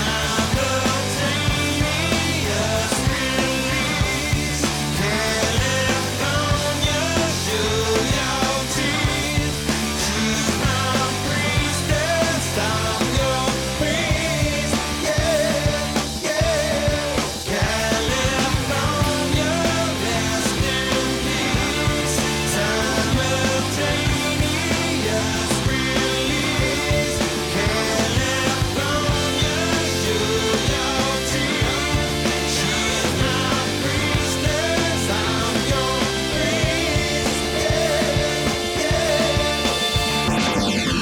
Simultaneous release. California, show your teeth. She's my priestess, I'm your priest. Yeah, yeah. California, rest in peace. Simultaneous release. California, show your teeth. She's my priestess, I'm your priest. Yeah, yeah.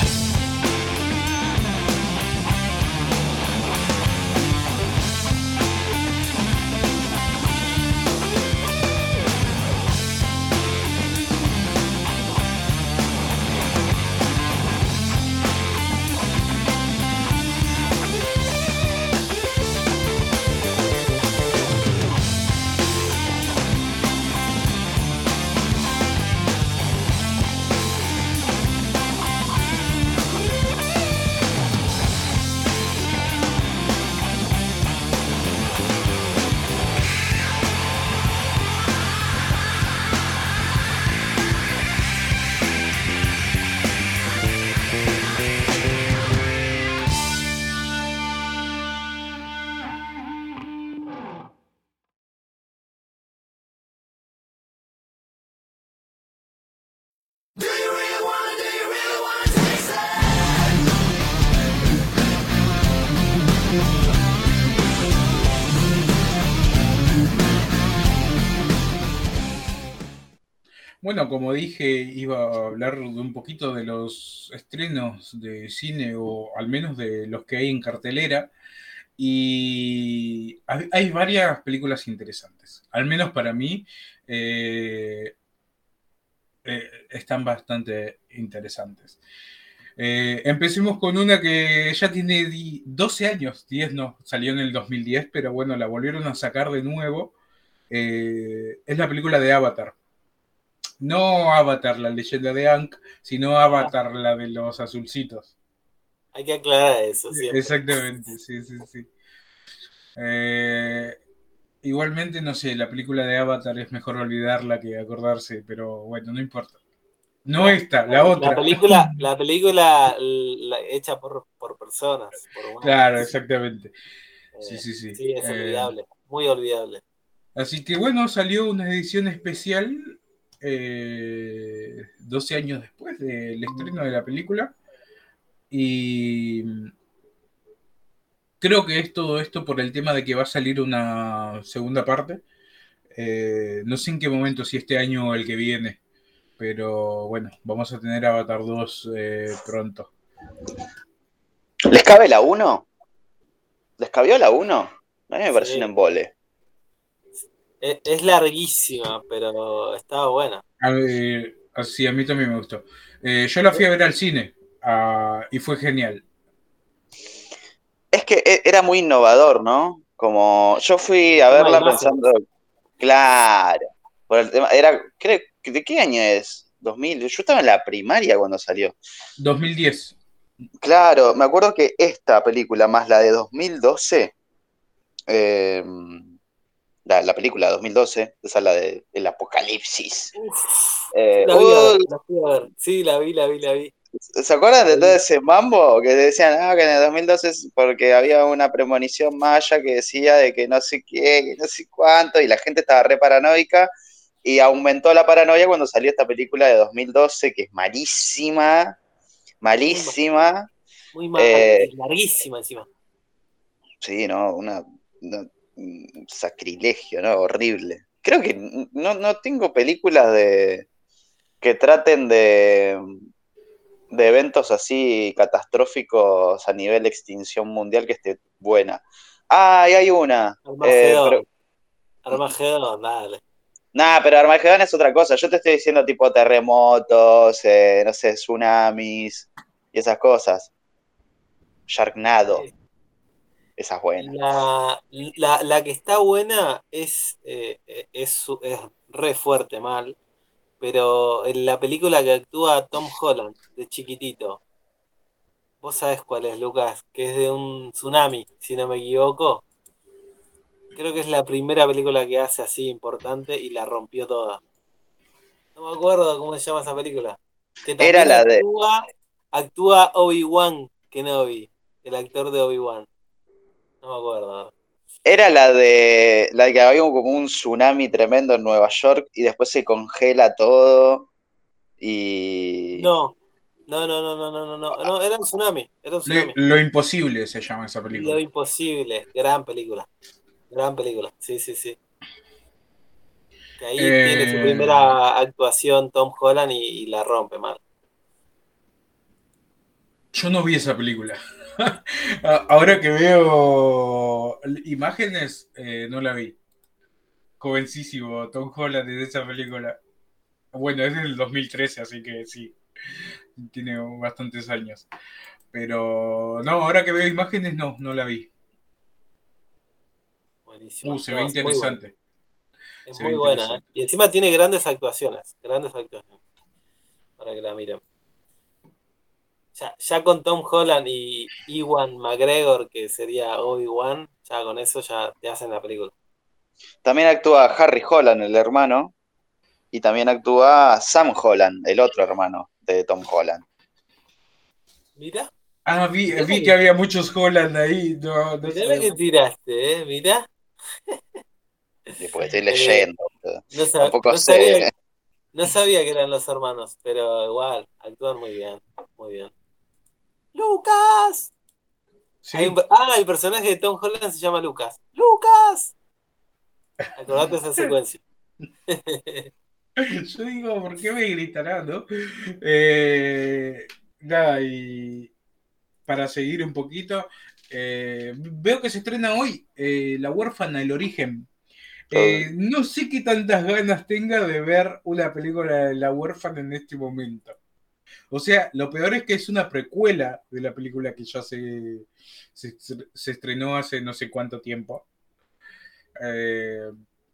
Bueno, como dije, iba a hablar de un poquito de los estrenos de cine, o al menos de los que hay en cartelera, y hay, hay varias películas interesantes, al menos para mí, eh, eh, están bastante interesantes. Eh, empecemos con una que ya tiene di- doce años, diez no, salió en el dos mil diez, pero bueno, la volvieron a sacar de nuevo. Eh, es la película de Avatar. No Avatar, la leyenda de Aang, sino Avatar, la de los azulcitos. Hay que aclarar eso siempre. Exactamente, sí, sí, sí. Eh, igualmente, no sé, la película de Avatar es mejor olvidarla que acordarse, pero bueno, no importa. No esta, la otra. La película, la película la- hecha por, por personas. Por humanos. Claro, exactamente. Eh, Sí, sí, sí. Sí, es Eh, olvidable, muy olvidable. Así que bueno, salió una edición especial eh, doce años después del estreno de la película. Y creo que es todo esto por el tema de que va a salir una segunda parte. Eh, no sé en qué momento, si este año o el que viene. Pero bueno, vamos a tener Avatar dos eh, pronto. ¿Les cabe la uno? ¿Les cabió la uno? A mí me pareció Sí. un embole. Es, es larguísima, pero estaba buena. A, eh, así a mí también me gustó. Eh, yo la fui a ver al cine ah, y fue genial. Es que e- era muy innovador, ¿no? Como yo fui a El tema de verla imágenes. pensando, claro, por el tema, era, creo, ¿de qué año es? dos mil. Yo estaba en la primaria cuando salió. dos mil diez. Claro, me acuerdo que esta película más la de dos mil doce, eh, la, la película de dos mil doce, esa la de el apocalipsis. Eh, La vi, a ver, uy, la fui a ver. Sí, la vi, la vi, la vi. ¿se acuerdan de todo ese mambo que decían, ah, que en el dos mil doce es porque había una premonición maya que decía de que no sé qué, que no sé cuánto, y la gente estaba re paranoica, y aumentó la paranoia cuando salió esta película de dos mil doce, que es malísima, malísima. Muy mal, Eh, y larguísima encima. sí, no, una, una- un sacrilegio, ¿no? Horrible. Creo que no, no tengo películas de que traten de de eventos así catastróficos a nivel de extinción mundial que esté buena. Ah, y hay una. Eh, Armagedón. pero, Armagedón, dale. Nah, pero Armagedón es otra cosa. Yo te estoy diciendo tipo terremotos, eh, no sé, tsunamis y esas cosas. Sharknado. Esa es buena. La, la, la que está buena es, eh, es, su- es re fuerte, mal. Pero en la película que actúa Tom Holland, de chiquitito, vos sabés cuál es, Lucas, que es de un tsunami, si no me equivoco. Creo que es la primera película que hace así importante y la rompió toda. No me acuerdo cómo se llama esa película. Que Era también la de. actúa, actúa Obi-Wan Kenobi, el actor de Obi-Wan. No me acuerdo. Era la de. La de que había como un tsunami tremendo en Nueva York y después se congela todo. Y. No, no, no, no, no, no, no, no, no, era un tsunami, era un Lo, tsunami. lo imposible se llama esa Lo película. imposible, gran película, gran película, sí, sí, sí. Que ahí tiene su Eh, primera actuación Tom Holland y, y la rompe, mal. yo no vi esa película. Ahora que veo imágenes, eh, no la vi. Jovencísimo, Tom Holland de esa película. Bueno, es del dos mil trece, así que sí, tiene bastantes años. Pero no, ahora que veo imágenes, no, no la vi. Buenísimo. Uh, se No, ve es muy buena. interesante. Es Se ve muy buena, ¿eh? interesante. Y encima tiene grandes actuaciones, grandes actuaciones, para que la miren. Ya, ya con Tom Holland y Ewan McGregor, que sería Obi-Wan, ya con eso ya te hacen la película. También actúa Harry Holland, el hermano. Y también actúa Sam Holland, el otro hermano de Tom Holland. Mirá. Ah, vi, Mirá vi que- que había muchos Holland ahí. No, no Mirá la sé. que tiraste, ¿eh? Mirá. Después estoy Eh, leyendo. no, sab- Tampoco no sé. sabía, no sabía que eran los hermanos, pero igual, actúan muy bien, muy bien. ¡Lucas! Hay un- Sí. ah, el personaje de Tom Holland se llama Lucas. ¡Lucas! Acordate esa secuencia. Yo digo, ¿por qué me gritarán, no? Eh, nada, y para seguir un poquito, eh, veo que se estrena hoy eh, La huérfana, el origen. Eh, no sé qué tantas ganas tenga de ver una película de La huérfana en este momento. O sea, lo peor es que es una precuela de la película que ya se, se, se estrenó hace no sé cuánto tiempo. Eh,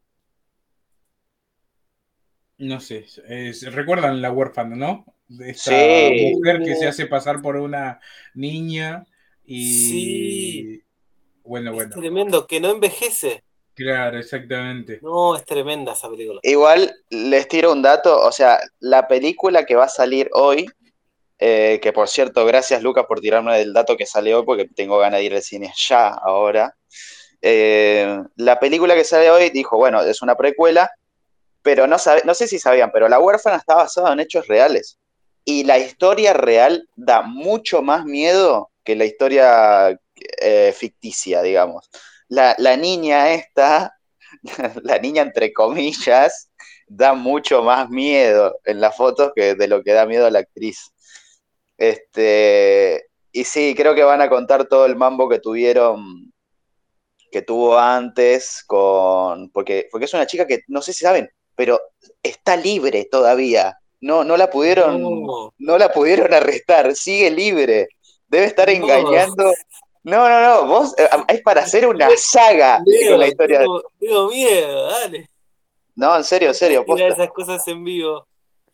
no sé, es- recuerdan La huérfana, ¿no? De esta Sí. mujer que se hace pasar por una niña Sí, y... Bueno, es bueno, tremendo, que no envejece. claro, exactamente. No, es tremenda esa película. Igual les tiro un dato. O sea, la película que va a salir hoy, eh, que por cierto, gracias Lucas por tirarme el dato que sale hoy, porque tengo ganas de ir al cine ya ahora. Eh, la película que sale hoy dijo, bueno, es una precuela, pero no, sabe, no sé si sabían, pero La huérfana está basada en hechos reales. Y la historia real da mucho más miedo que la historia eh, ficticia, digamos. La, la niña esta, la niña entre comillas, da mucho más miedo en las fotos que de lo que da miedo a la actriz. Este, y sí, creo que van a contar todo el mambo que tuvieron, que tuvo antes con. Porque, porque es una chica que, no sé si saben, pero está libre todavía. No, no la pudieron, No, no la pudieron arrestar, sigue libre. Debe estar no. engañando. No, no, no, vos eh, es para hacer una saga con la Leo, historia. tengo, tengo miedo, dale. No, en serio, No en serio, puedes tirar posta. esas cosas en vivo.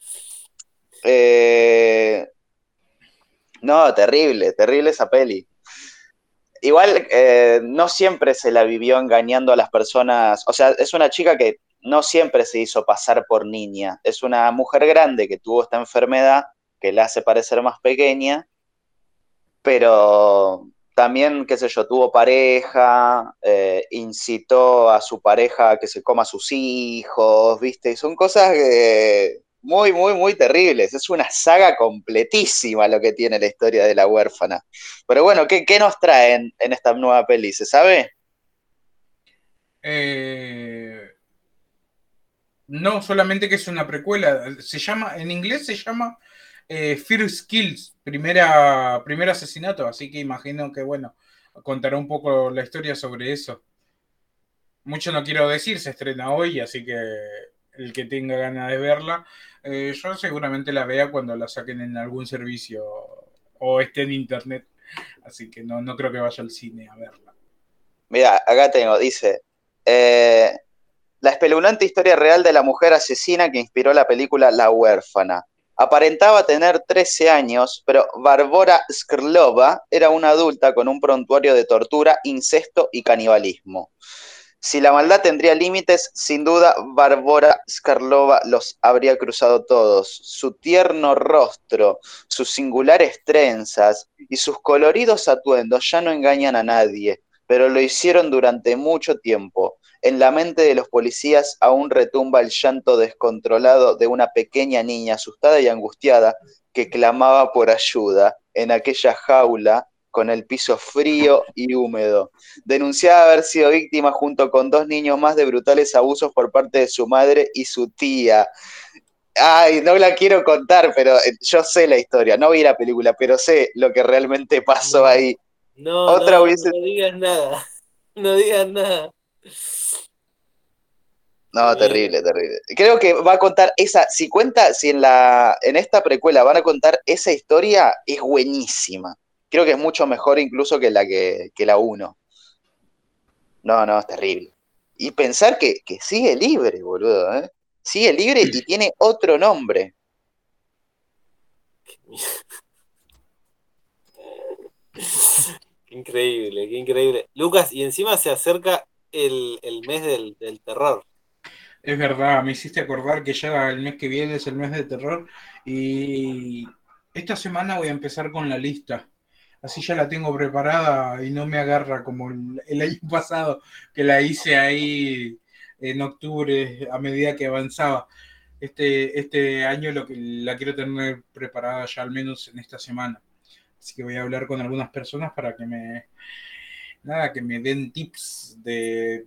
Eh, no, terrible, terrible esa peli. Igual eh, no siempre se la vivió engañando a las personas, o sea, es una chica que no siempre se hizo pasar por niña, es una mujer grande que tuvo esta enfermedad que la hace parecer más pequeña, pero también, qué sé yo, tuvo pareja, eh, incitó a su pareja a que se coma a sus hijos, ¿viste? Y son cosas que muy, muy, muy terribles. Es una saga completísima lo que tiene la historia de la huérfana. Pero bueno, ¿qué, qué nos traen en esta nueva peli? ¿Se sabe? Eh, no, solamente que es una precuela. Se llama, en inglés se llama eh, First Kills, primera, primer asesinato, así que imagino que, bueno, contará un poco la historia sobre eso. Mucho no quiero decir, se estrena hoy, así que el que tenga ganas de verla, eh, yo seguramente la vea cuando la saquen en algún servicio o esté en internet, así que no, no creo que vaya al cine a verla. Mira, acá tengo, dice, eh, la espeluznante historia real de la mujer asesina que inspiró la película La huérfana. Aparentaba tener trece años, pero Barbora Skrlova era una adulta con un prontuario de tortura, incesto y canibalismo. Si la maldad tendría límites, sin duda Barbora Skrlova los habría cruzado todos. Su tierno rostro, sus singulares trenzas y sus coloridos atuendos ya no engañan a nadie, pero lo hicieron durante mucho tiempo. En la mente de los policías aún retumba el llanto descontrolado de una pequeña niña asustada y angustiada que clamaba por ayuda en aquella jaula con el piso frío y húmedo. Denunciada haber sido víctima junto con dos niños más de brutales abusos por parte de su madre y su tía. Ay, no la quiero contar, pero yo sé la historia. No vi la película, pero sé lo que realmente pasó ahí. No, Otra no, hubiese... no digas nada. No digas nada. No, terrible, terrible. Creo que va a contar esa, si cuenta, si en la, en esta precuela van a contar esa historia, es buenísima. Creo que es mucho mejor incluso que la que, que la uno. No, no, es terrible. Y pensar que, que sigue libre, boludo, ¿eh? Sigue libre y tiene otro nombre. Qué increíble, qué increíble. Lucas, y encima se acerca el, el mes del, del terror. Es verdad, me hiciste acordar que ya el mes que viene es el mes de terror y esta semana voy a empezar con la lista. Así ya la tengo preparada y no me agarra como el, el año pasado que la hice ahí en octubre a medida que avanzaba. Este, este año lo que la quiero tener preparada ya al menos en esta semana. Así que voy a hablar con algunas personas para que me nada, que me den tips de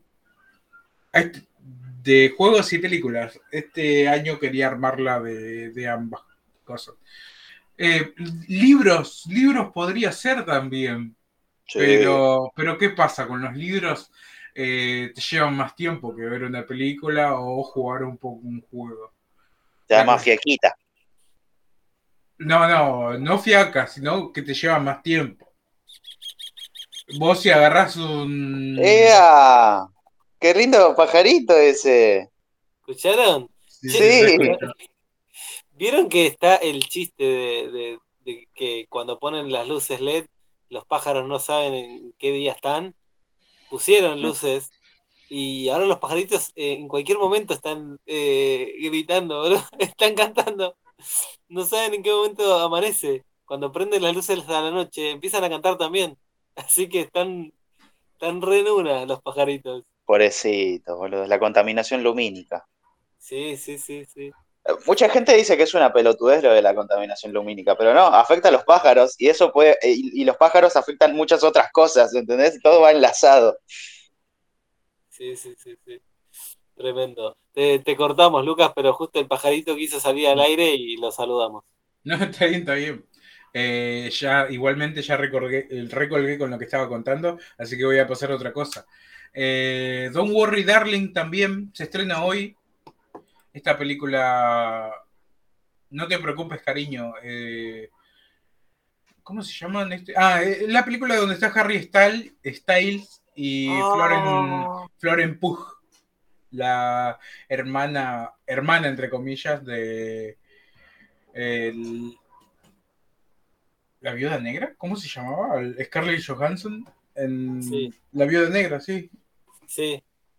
de juegos y películas. Este año quería armarla de, de ambas cosas. Eh, libros, libros podría ser también. Sí. Pero, pero ¿qué pasa? Con los libros eh, te llevan más tiempo que ver una película o jugar un poco un juego. Te da más fiaquita. No, no, no fiaca, sino que te lleva más tiempo. Vos si agarrás un... ¡Ea! ¡Qué lindo pajarito ese! ¿Escucharon? Sí. sí. ¿Vieron que está el chiste de, de, de que cuando ponen las luces L E D, los pájaros no saben en qué día están? Pusieron luces y ahora los pajaritos eh, en cualquier momento están eh, gritando, ¿no? Están cantando. No saben en qué momento amanece. Cuando prenden las luces a la noche empiezan a cantar también. Así que están, están re en una los pajaritos. Pobrecito, boludo. La contaminación lumínica. Sí, sí, sí, sí. Mucha gente dice que es una pelotudez lo de la contaminación lumínica, pero no, afecta a los pájaros y eso puede, y, y los pájaros afectan muchas otras cosas, ¿entendés? Todo va enlazado. Sí, sí, sí, sí. Tremendo. Te, te cortamos, Lucas, pero justo el pajarito quiso salir al aire y lo saludamos. No, está bien, está bien. Eh, ya, igualmente ya recolgué, recolgué con lo que estaba contando, así que voy a pasar a otra cosa. Eh, Don't Worry Darling también se estrena hoy. Esta película, no te preocupes, cariño. Eh, ¿Cómo se llaman? Este? Ah, eh, la película donde está Harry Styles, Styles y oh. Floren, Floren Pugh, la hermana, hermana entre comillas de el, la Viuda Negra. ¿Cómo se llamaba? Scarlett Johansson en sí. La Viuda Negra, sí. Sí.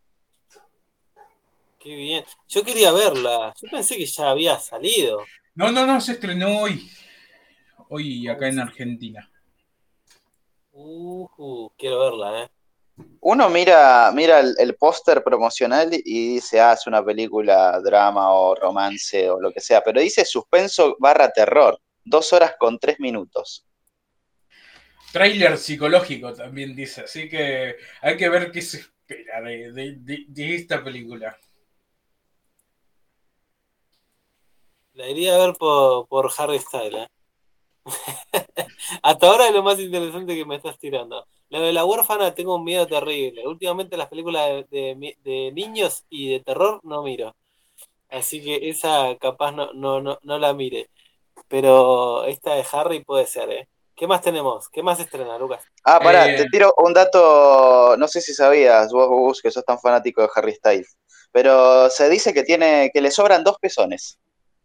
Qué bien. Yo quería verla. Yo pensé que ya había salido. No, no, no, se estrenó hoy. Hoy acá en Argentina. Uh, uh, quiero verla, ¿eh? Uno mira, mira el, el póster promocional y dice, ah, es una película, drama o romance o lo que sea, pero dice suspenso barra terror. Dos horas con tres minutos. Tráiler psicológico también dice, así que hay que ver qué se espera de, de, de, de esta película. La iría a ver por, por Harry Styles, ¿eh? Hasta ahora es lo más interesante que me estás tirando. Lo de la huérfana tengo un miedo terrible. Últimamente las películas de, de, de niños y de terror no miro. Así que esa capaz no, no, no, no la mire. Pero esta de Harry puede ser, ¿eh? ¿Qué más tenemos? ¿Qué más estrena, Lucas? Ah, pará, Eh, te tiro un dato, no sé si sabías, vos, vos que sos tan fanático de Harry Styles, pero se dice que tiene, que le sobran dos pezones.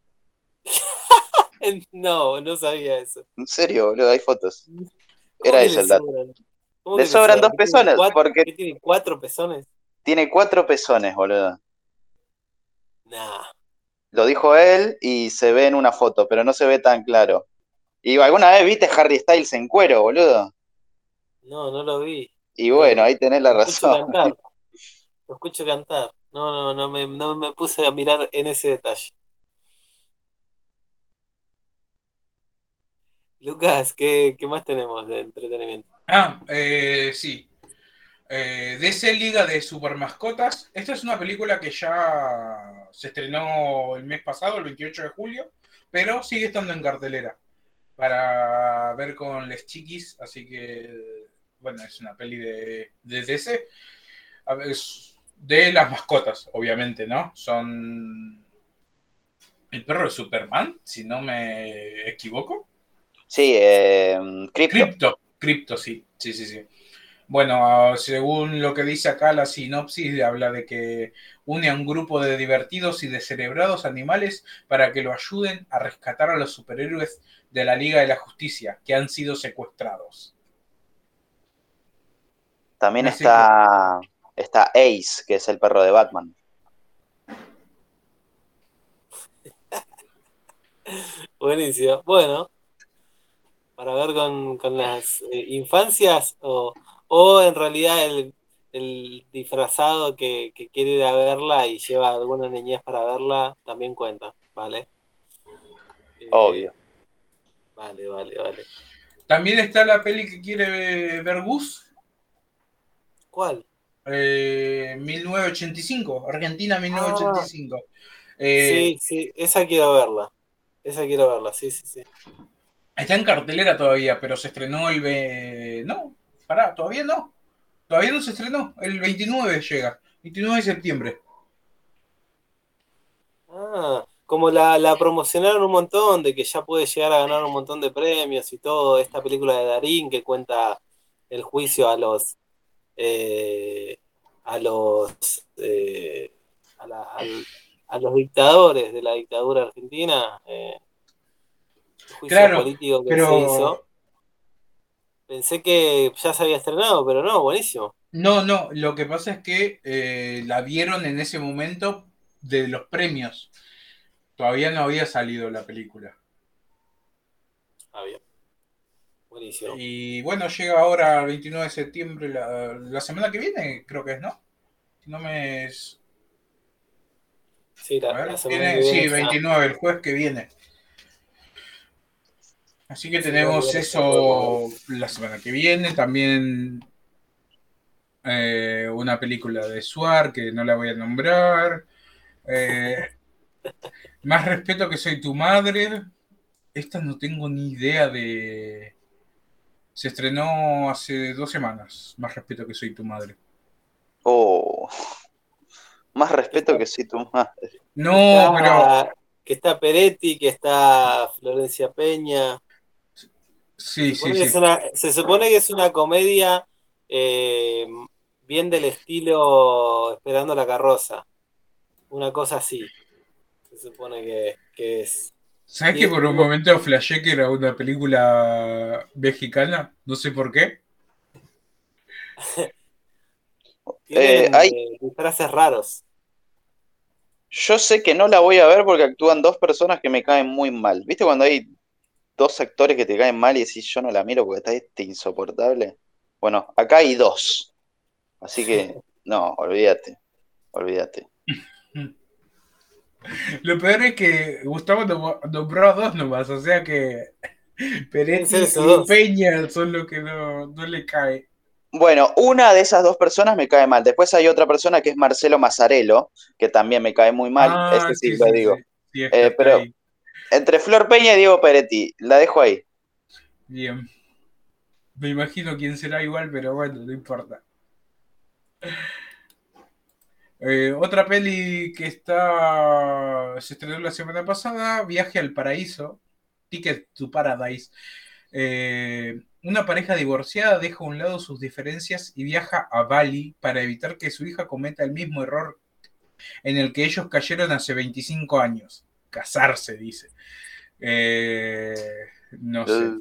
No, no sabía eso. En serio, boludo, hay fotos. ¿Cómo Era que ese le el dato. sobran? ¿Cómo Le que le sobran sobran? dos ¿Qué tiene pezones, cuatro, porque ¿qué tiene cuatro pezones? tiene cuatro pezones, boludo. Nah. Lo dijo él y se ve en una foto, pero no se ve tan claro. ¿Y alguna vez viste Harry Styles en cuero, boludo? No, no lo vi. Y No lo bueno, vi. ahí tenés la Lo escucho razón. cantar. Lo escucho cantar. No, no, no me, no me puse a mirar en ese detalle. Lucas, ¿qué, qué más tenemos de entretenimiento? Ah, eh, sí. Eh, D C Liga de Super Mascotas. Esta es una película que ya se estrenó el mes pasado, el veintiocho de julio, pero sigue estando en cartelera para ver con les chiquis, así que, bueno, es una peli de, de D C. A ver, es de las mascotas, obviamente, ¿no? Son el perro de Superman, si no me equivoco. Sí, eh, Crypto. Crypto, Crypto, sí, sí, sí, sí. Bueno, según lo que dice acá la sinopsis, habla de que une a un grupo de divertidos y descerebrados animales para que lo ayuden a rescatar a los superhéroes de la Liga de la Justicia que han sido secuestrados. También Así está, está Ace, que es el perro de Batman. Buenísimo. Bueno, para ver con, con las eh, infancias o, o en realidad el, el disfrazado que, que quiere ir a verla y lleva a alguna niñez para verla, también cuenta, ¿vale? Eh, Obvio. Vale, vale, vale. También está la peli que quiere ver Gus. ¿Cuál? Eh, mil novecientos ochenta y cinco, Argentina mil novecientos ochenta y cinco. Ah, Eh, sí, sí, esa quiero verla. Esa quiero verla, sí, sí, sí. Está en cartelera todavía, pero se estrenó el... Ve... No, pará, todavía no. Todavía no se estrenó. El veintinueve llega. veintinueve de septiembre. Ah, como la, la promocionaron un montón, de que ya puede llegar a ganar un montón de premios y todo, esta película de Darín que cuenta el juicio a los eh, a los eh, a, la, al, a los dictadores de la dictadura argentina, eh, el juicio Claro, político que pero... se hizo. Pensé que ya se había estrenado, pero no, buenísimo. No, no, lo que pasa es que eh, la vieron en ese momento de los premios. Todavía no había salido la película. Ah, bien. Buenísimo. Y bueno, llega ahora el veintinueve de septiembre, la, la semana que viene, creo que es, ¿no? No me... Sí, la, A ver, la semana viene, que viene sí, está. veintinueve, el jueves que viene. Así que La semana tenemos que viene eso la semana que viene. También eh, una película de Suar, que no la voy a nombrar. Eh, Más respeto que soy tu madre. Esta no tengo ni idea de... Se estrenó hace dos semanas. Más respeto que soy tu madre. Oh, más respeto que soy tu madre. No, está, pero... que está Peretti, que está Florencia Peña. Sí, se, supone sí, que sí. es una, se supone que es una comedia eh, bien del estilo Esperando la carroza. Una cosa así. Se supone que, que es. ¿Sabes Y que es por un tipo- momento flashé que era una película mexicana? No sé por qué. tienen Eh, hay, eh, disfraces raros. yo sé que no la voy a ver porque actúan dos personas que me caen muy mal. ¿Viste cuando hay dos actores que te caen mal y decís yo no la miro porque está este insoportable? Bueno, acá hay dos. Así que, no, olvídate. Olvídate. Lo peor es que Gustavo nombró a dos nomás, o sea que Peretti esos y dos. Peña son los que no, no le cae. Bueno, una de esas dos personas me cae mal. Después hay otra persona que es Marcelo Mazzarello, que también me cae muy mal. Ah, Ese sí sí, lo sí, digo. sí. Sí, está, Eh, está pero ahí. Entre Flor Peña y Diego Peretti. La dejo ahí. Bien. Me imagino quién será igual, pero bueno, no importa. Eh, otra peli que está se estrenó la semana pasada, Viaje al Paraíso, Ticket to Paradise. Eh, una pareja divorciada deja a un lado sus diferencias y viaja a Bali para evitar que su hija cometa el mismo error en el que ellos cayeron hace veinticinco años. Casarse, dice. Eh, no sé.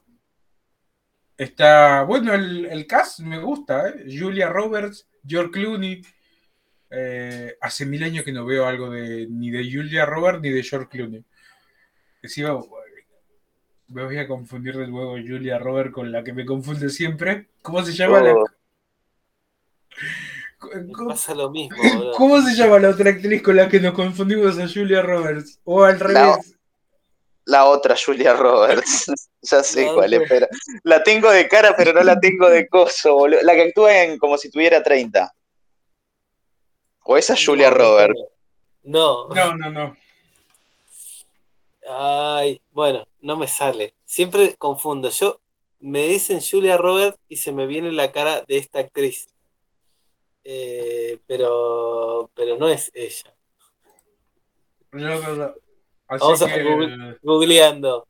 Está bueno el, el cast, me gusta, ¿eh? Julia Roberts, George Clooney. Eh, hace mil años que no veo algo de ni de Julia Roberts ni de George Clooney. Que sí, me voy a confundir de nuevo Julia Roberts con la que me confunde siempre. ¿Cómo se llama? Oh. la... Me pasa lo mismo, boludo. ¿Cómo se llama la otra actriz con la que nos confundimos a Julia Roberts? O al revés. La, la otra Julia Roberts. Ya sé la cuál es, pero la tengo de cara, pero no la tengo de coso, boludo. La que actúa en Como si tuviera treinta. ¿O esa es Julia no, Roberts? No. No, no, no. Ay, bueno, no me sale. Siempre confundo. Yo me dicen Julia Roberts y se me viene la cara de esta actriz. Eh, pero, pero no es ella. No, no, no. Así Vamos que... a google, googleando.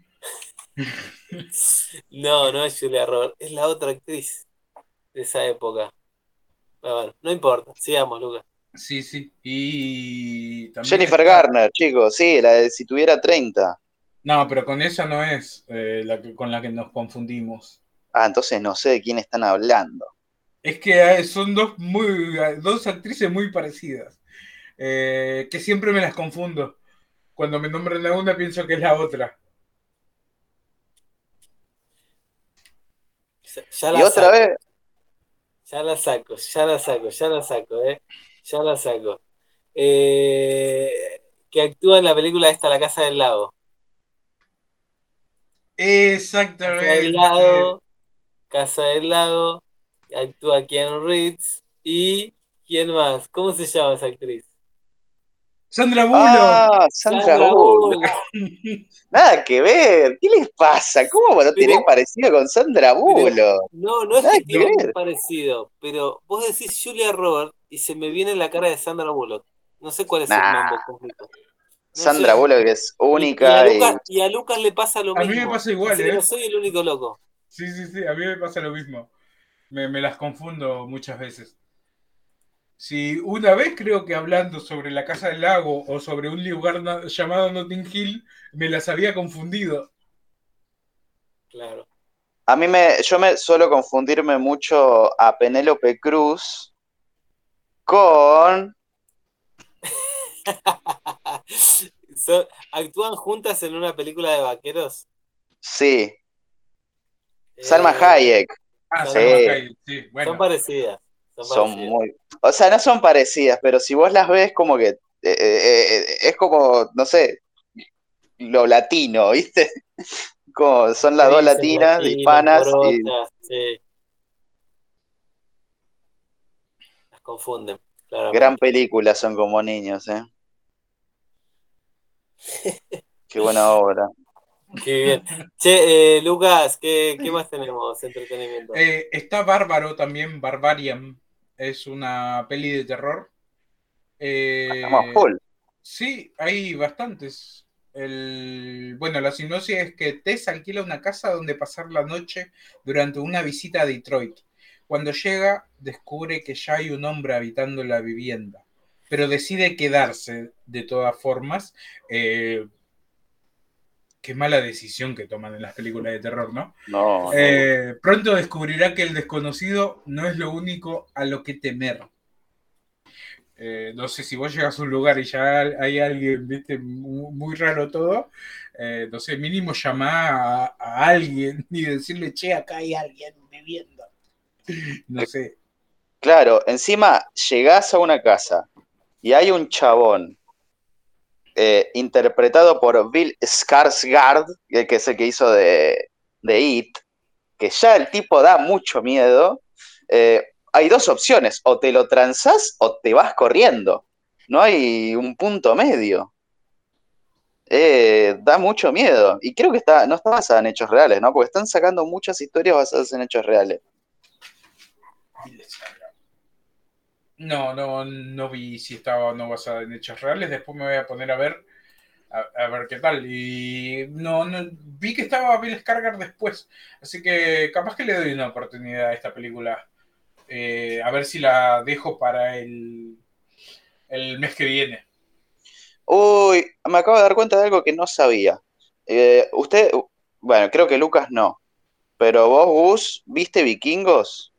No, no es Julia Roberts, es la otra actriz de esa época. Pero bueno, no importa, sigamos, Lucas. Sí, sí. Y también Jennifer está... Garner, chicos, sí, la de Si tuviera treinta. No, pero con esa no es eh, la que, con la que nos confundimos. Ah, entonces no sé de quién están hablando. Es que son dos muy dos actrices muy parecidas. Eh, que siempre me las confundo. Cuando me nombran a una pienso que es la otra. Ya, ya la y otra saco. vez. Ya la saco, ya la saco, ya la saco, eh. Ya la saco. Eh, que actúa en la película esta, La Casa del Lago. Exactamente. Casa del Lago. Casa del Lago. Actúa Keanu Reeves. ¿Y quién más? ¿Cómo se llama esa actriz? Sandra Bullock. Ah, Sandra, Sandra Bullock. Bullock. Nada que ver. ¿Qué les pasa? ¿Cómo no tenés parecido con Sandra Bullock? Pero, no, no es Nada que que tengo ver. parecido, pero vos decís Julia Roberts y se me viene la cara de Sandra Bullock. No sé cuál es nah. el mambo completo. No Sandra sé. Bullock es única. Y, y, a Lucas, y... y a Lucas le pasa lo a mismo. A mí me pasa igual, Así ¿eh? que no soy el único loco. Sí, sí, sí, a mí me pasa lo mismo. Me, me las confundo muchas veces. Si una vez creo que hablando sobre la Casa del Lago o sobre un lugar na- llamado Notting Hill, me las había confundido. Claro. A mí me, yo me suelo confundirme mucho a Penélope Cruz con... so, ¿Actúan juntas en una película de vaqueros? Sí. Eh, Salma Hayek. Ah, sí. Salma Hayek, sí. Bueno. Son parecidas. Son, son parecidas. muy... O sea, no son parecidas, pero si vos las ves como que... Eh, eh, es como, no sé, lo latino, ¿viste? Como son las sí, dos latinas, latino, hispanas. Morotas, y... sí. Las confunden. Claramente. Gran película, son como niños, ¿eh? Qué buena obra. Qué bien. Che, eh, Lucas, ¿qué, ¿qué más tenemos? Entretenimiento. Eh, está Bárbaro también, Barbarian. Es una peli de terror. Eh, Estamos full. Sí, hay bastantes. El, bueno, la sinopsis es que Tess alquila una casa donde pasar la noche durante una visita a Detroit. Cuando llega, descubre que ya hay un hombre habitando la vivienda, pero decide quedarse de todas formas. Eh, qué mala decisión que toman en las películas de terror, ¿no? No, no. Eh, pronto descubrirá que el desconocido no es lo único a lo que temer. Eh, no sé, si vos llegas a un lugar y ya hay alguien, viste, muy, muy raro todo, eh, no sé, mínimo llamar a, a alguien y decirle, che, acá hay alguien viviendo. No sé. Claro, encima llegás a una casa y hay un chabón eh, interpretado por Bill Skarsgård, que es el que hizo de, de It, que ya el tipo da mucho miedo. Eh, hay dos opciones, o te lo transás o te vas corriendo. No hay un punto medio. Eh, da mucho miedo. Y creo que está, no está basada en hechos reales, ¿no? Porque están sacando muchas historias basadas en hechos reales. No, no, no vi si estaba o no basada en hechos reales. Después me voy a poner a ver a, a ver qué tal. Y no, no vi que estaba Bill Skarsgård después. Así que capaz que le doy una oportunidad a esta película. Eh, a ver si la dejo para el, el mes que viene. Uy, me acabo de dar cuenta de algo que no sabía. Eh, usted, bueno, creo que Lucas no. Pero vos, Gus, ¿viste Vikingos?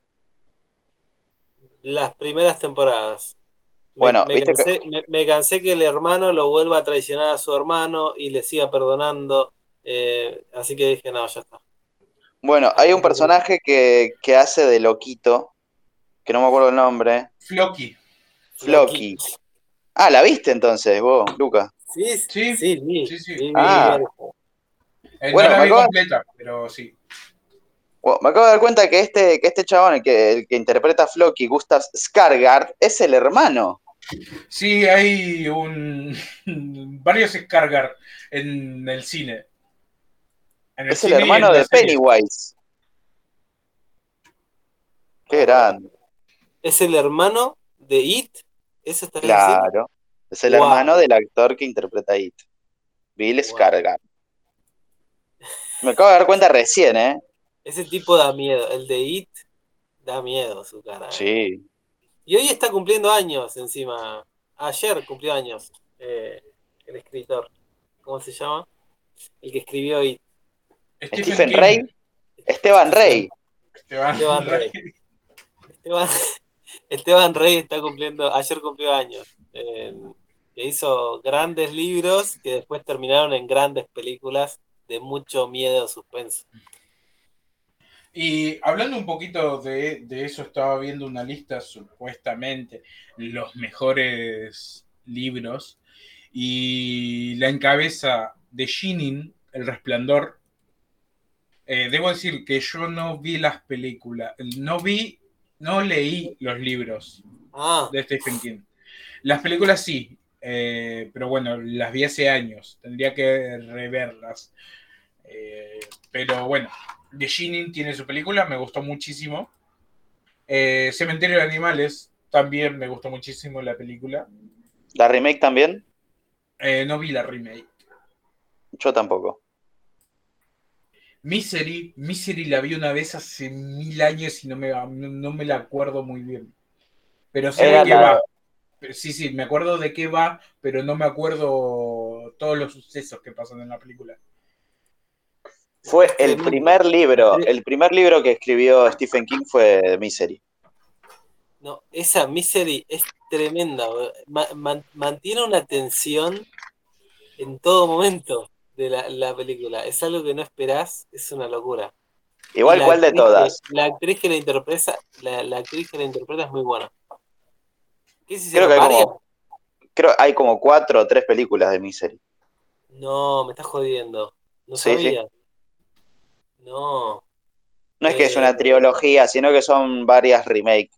Las primeras temporadas. Me, Bueno, me, viste cansé, que... me, me cansé que el hermano lo vuelva a traicionar a su hermano y le siga perdonando. Eh, así que dije, no, ya está. Bueno, hay un personaje que, que hace de loquito, que no me acuerdo el nombre. Floki. Floki. Ah, ¿la viste entonces vos, Lucas? Sí, sí, sí, sí. sí, sí. sí Ah. Eh, Bueno, no la me vi acabo, completa, pero sí. bueno, me acabo de dar cuenta que este, que este chabón, el que, el que interpreta a Floki, Gustav Skarsgård, es el hermano. Sí, hay un varios Skarsgård en el cine. En el Es el cine y en hermano de las series. Pennywise. Qué grande. ¿Es el hermano de It? ¿Eso estás Claro. diciendo? Es el Wow. hermano del actor que interpreta a It. Bill Wow. Skarsgård. Me acabo de dar cuenta recién, ¿eh? Ese tipo da miedo. El de It da miedo su cara. ¿eh? Sí. Y hoy está cumpliendo años encima. Ayer cumplió años. Eh, el escritor. ¿Cómo se llama? El que escribió It. Stephen, Stephen King. Ray. Esteban Rey. Esteban, Esteban Rey. Rey. Esteban, Esteban Rey está cumpliendo, ayer cumplió años. Eh, que hizo grandes libros que después terminaron en grandes películas de mucho miedo, suspenso. Y hablando un poquito de, de eso, estaba viendo una lista, supuestamente, los mejores libros, y la encabeza de Shining, El Resplandor. Eh, debo decir que yo no vi las películas, no vi, no leí los libros ah. de Stephen King. Las películas sí, eh, pero bueno, las vi hace años, tendría que reverlas. Eh, pero bueno, The Shining tiene su película, me gustó muchísimo. Eh, Cementerio de Animales, también me gustó muchísimo la película. ¿La remake también? Eh, no vi la remake. Yo tampoco. Misery, Misery la vi una vez hace mil años y no me, no, no me la acuerdo muy bien. Pero sé Era de qué la... va. Sí, sí, me acuerdo de qué va, pero no me acuerdo todos los sucesos que pasan en la película. Fue el primer libro, el primer libro que escribió Stephen King fue Misery. No, esa Misery es tremenda. Ma man mantiene una tensión en todo momento de la, la película. Es algo que no esperás, es una locura. Igual, ¿cuál de todas? Que, la actriz que la interpreta, la, la actriz que la interpreta es muy buena. ¿Qué se Creo que hay varias? como, creo hay como cuatro o tres películas de Misery. No, me estás jodiendo. No sí, sabía. Sí. No. No es eh, que es una trilogía, sino que son varias remakes.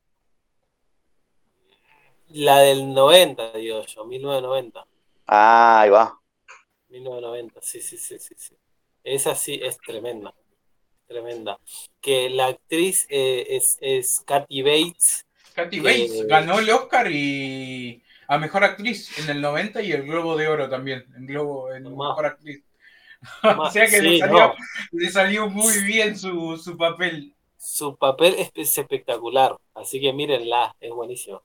La del noventa, digo yo, mil novecientos noventa. Ah, ahí va. mil novecientos noventa, sí, sí, sí, sí, sí. Esa sí es tremenda. Tremenda. Que la actriz eh, es, es Kathy Bates. Kathy que... Bates ganó el Oscar y a Mejor Actriz en el noventa y el Globo de Oro también, en Globo, en Más. Mejor Actriz. Más. O sea que sí, le, salió, no. le salió muy bien su, su papel. Su papel es, es espectacular, así que mírenla, es buenísimo.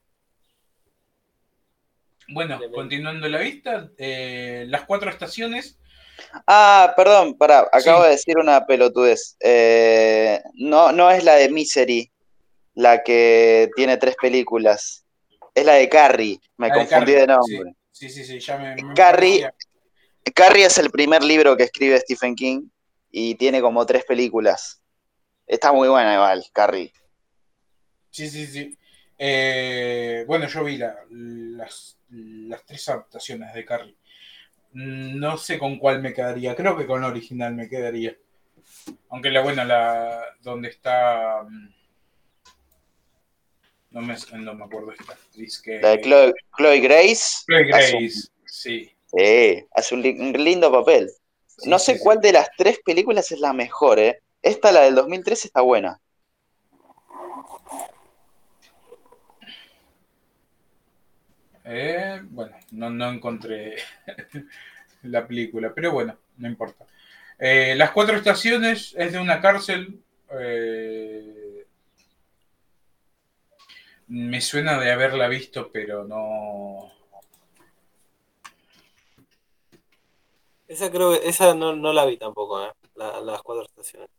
Bueno, Tremendo. continuando la vista, eh, Las Cuatro Estaciones. Ah, perdón, pará, acabo Sí. de decir una pelotudez. Eh, no, no es la de Misery, la que tiene tres películas. Es la de Carrie, me La de confundí Carrie, de nombre. Sí, sí, sí, sí, ya me, me Carrie, parecía. Carrie es el primer libro que escribe Stephen King y tiene como tres películas. Está muy buena igual, Carrie. Sí, sí, sí. Eh, bueno, yo vi la, las, las tres adaptaciones de Carrie. No sé con cuál me quedaría. Creo que con la original me quedaría. Aunque la buena, la donde está... No me, no me acuerdo esta actriz que... La de Chloe, Chloe Grace. Chloe Grace, un, sí. Sí, hace un, li- un lindo papel. Sí, No sí, sé sí. cuál de las tres películas es la mejor, ¿eh? Esta, la del dos mil tres, está buena. Eh, bueno, no, no encontré la película, pero bueno, no importa. Eh, Las Cuatro Estaciones es de una cárcel. eh, me suena de haberla visto, pero no. Esa creo que, esa no, no la vi tampoco, ¿eh? La- las cuatro estaciones.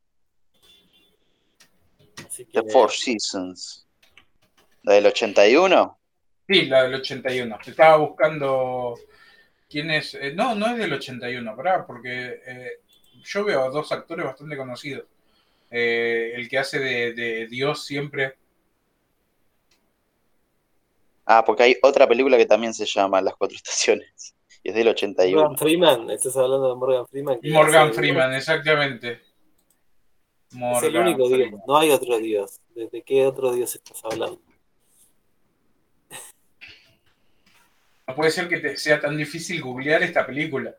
Así que. The Four Seasons. ¿La del ochenta y uno? Sí, la del ochenta y uno. Estaba buscando quién es. eh, no, no es del ochenta y uno, ¿verdad? Porque eh, yo veo a dos actores bastante conocidos. Eh, el que hace de, de Dios siempre. Ah, porque hay otra película que también se llama Las Cuatro Estaciones. Y es del ochenta y Morgan uno. Freeman, estás hablando de Morgan Freeman. Que hace Morgan de Freeman, Dios. exactamente. Es el Morgan único Dios, Freeman. no hay otro Dios. ¿De, de qué otro Dios estás hablando? No puede ser que te sea tan difícil googlear esta película.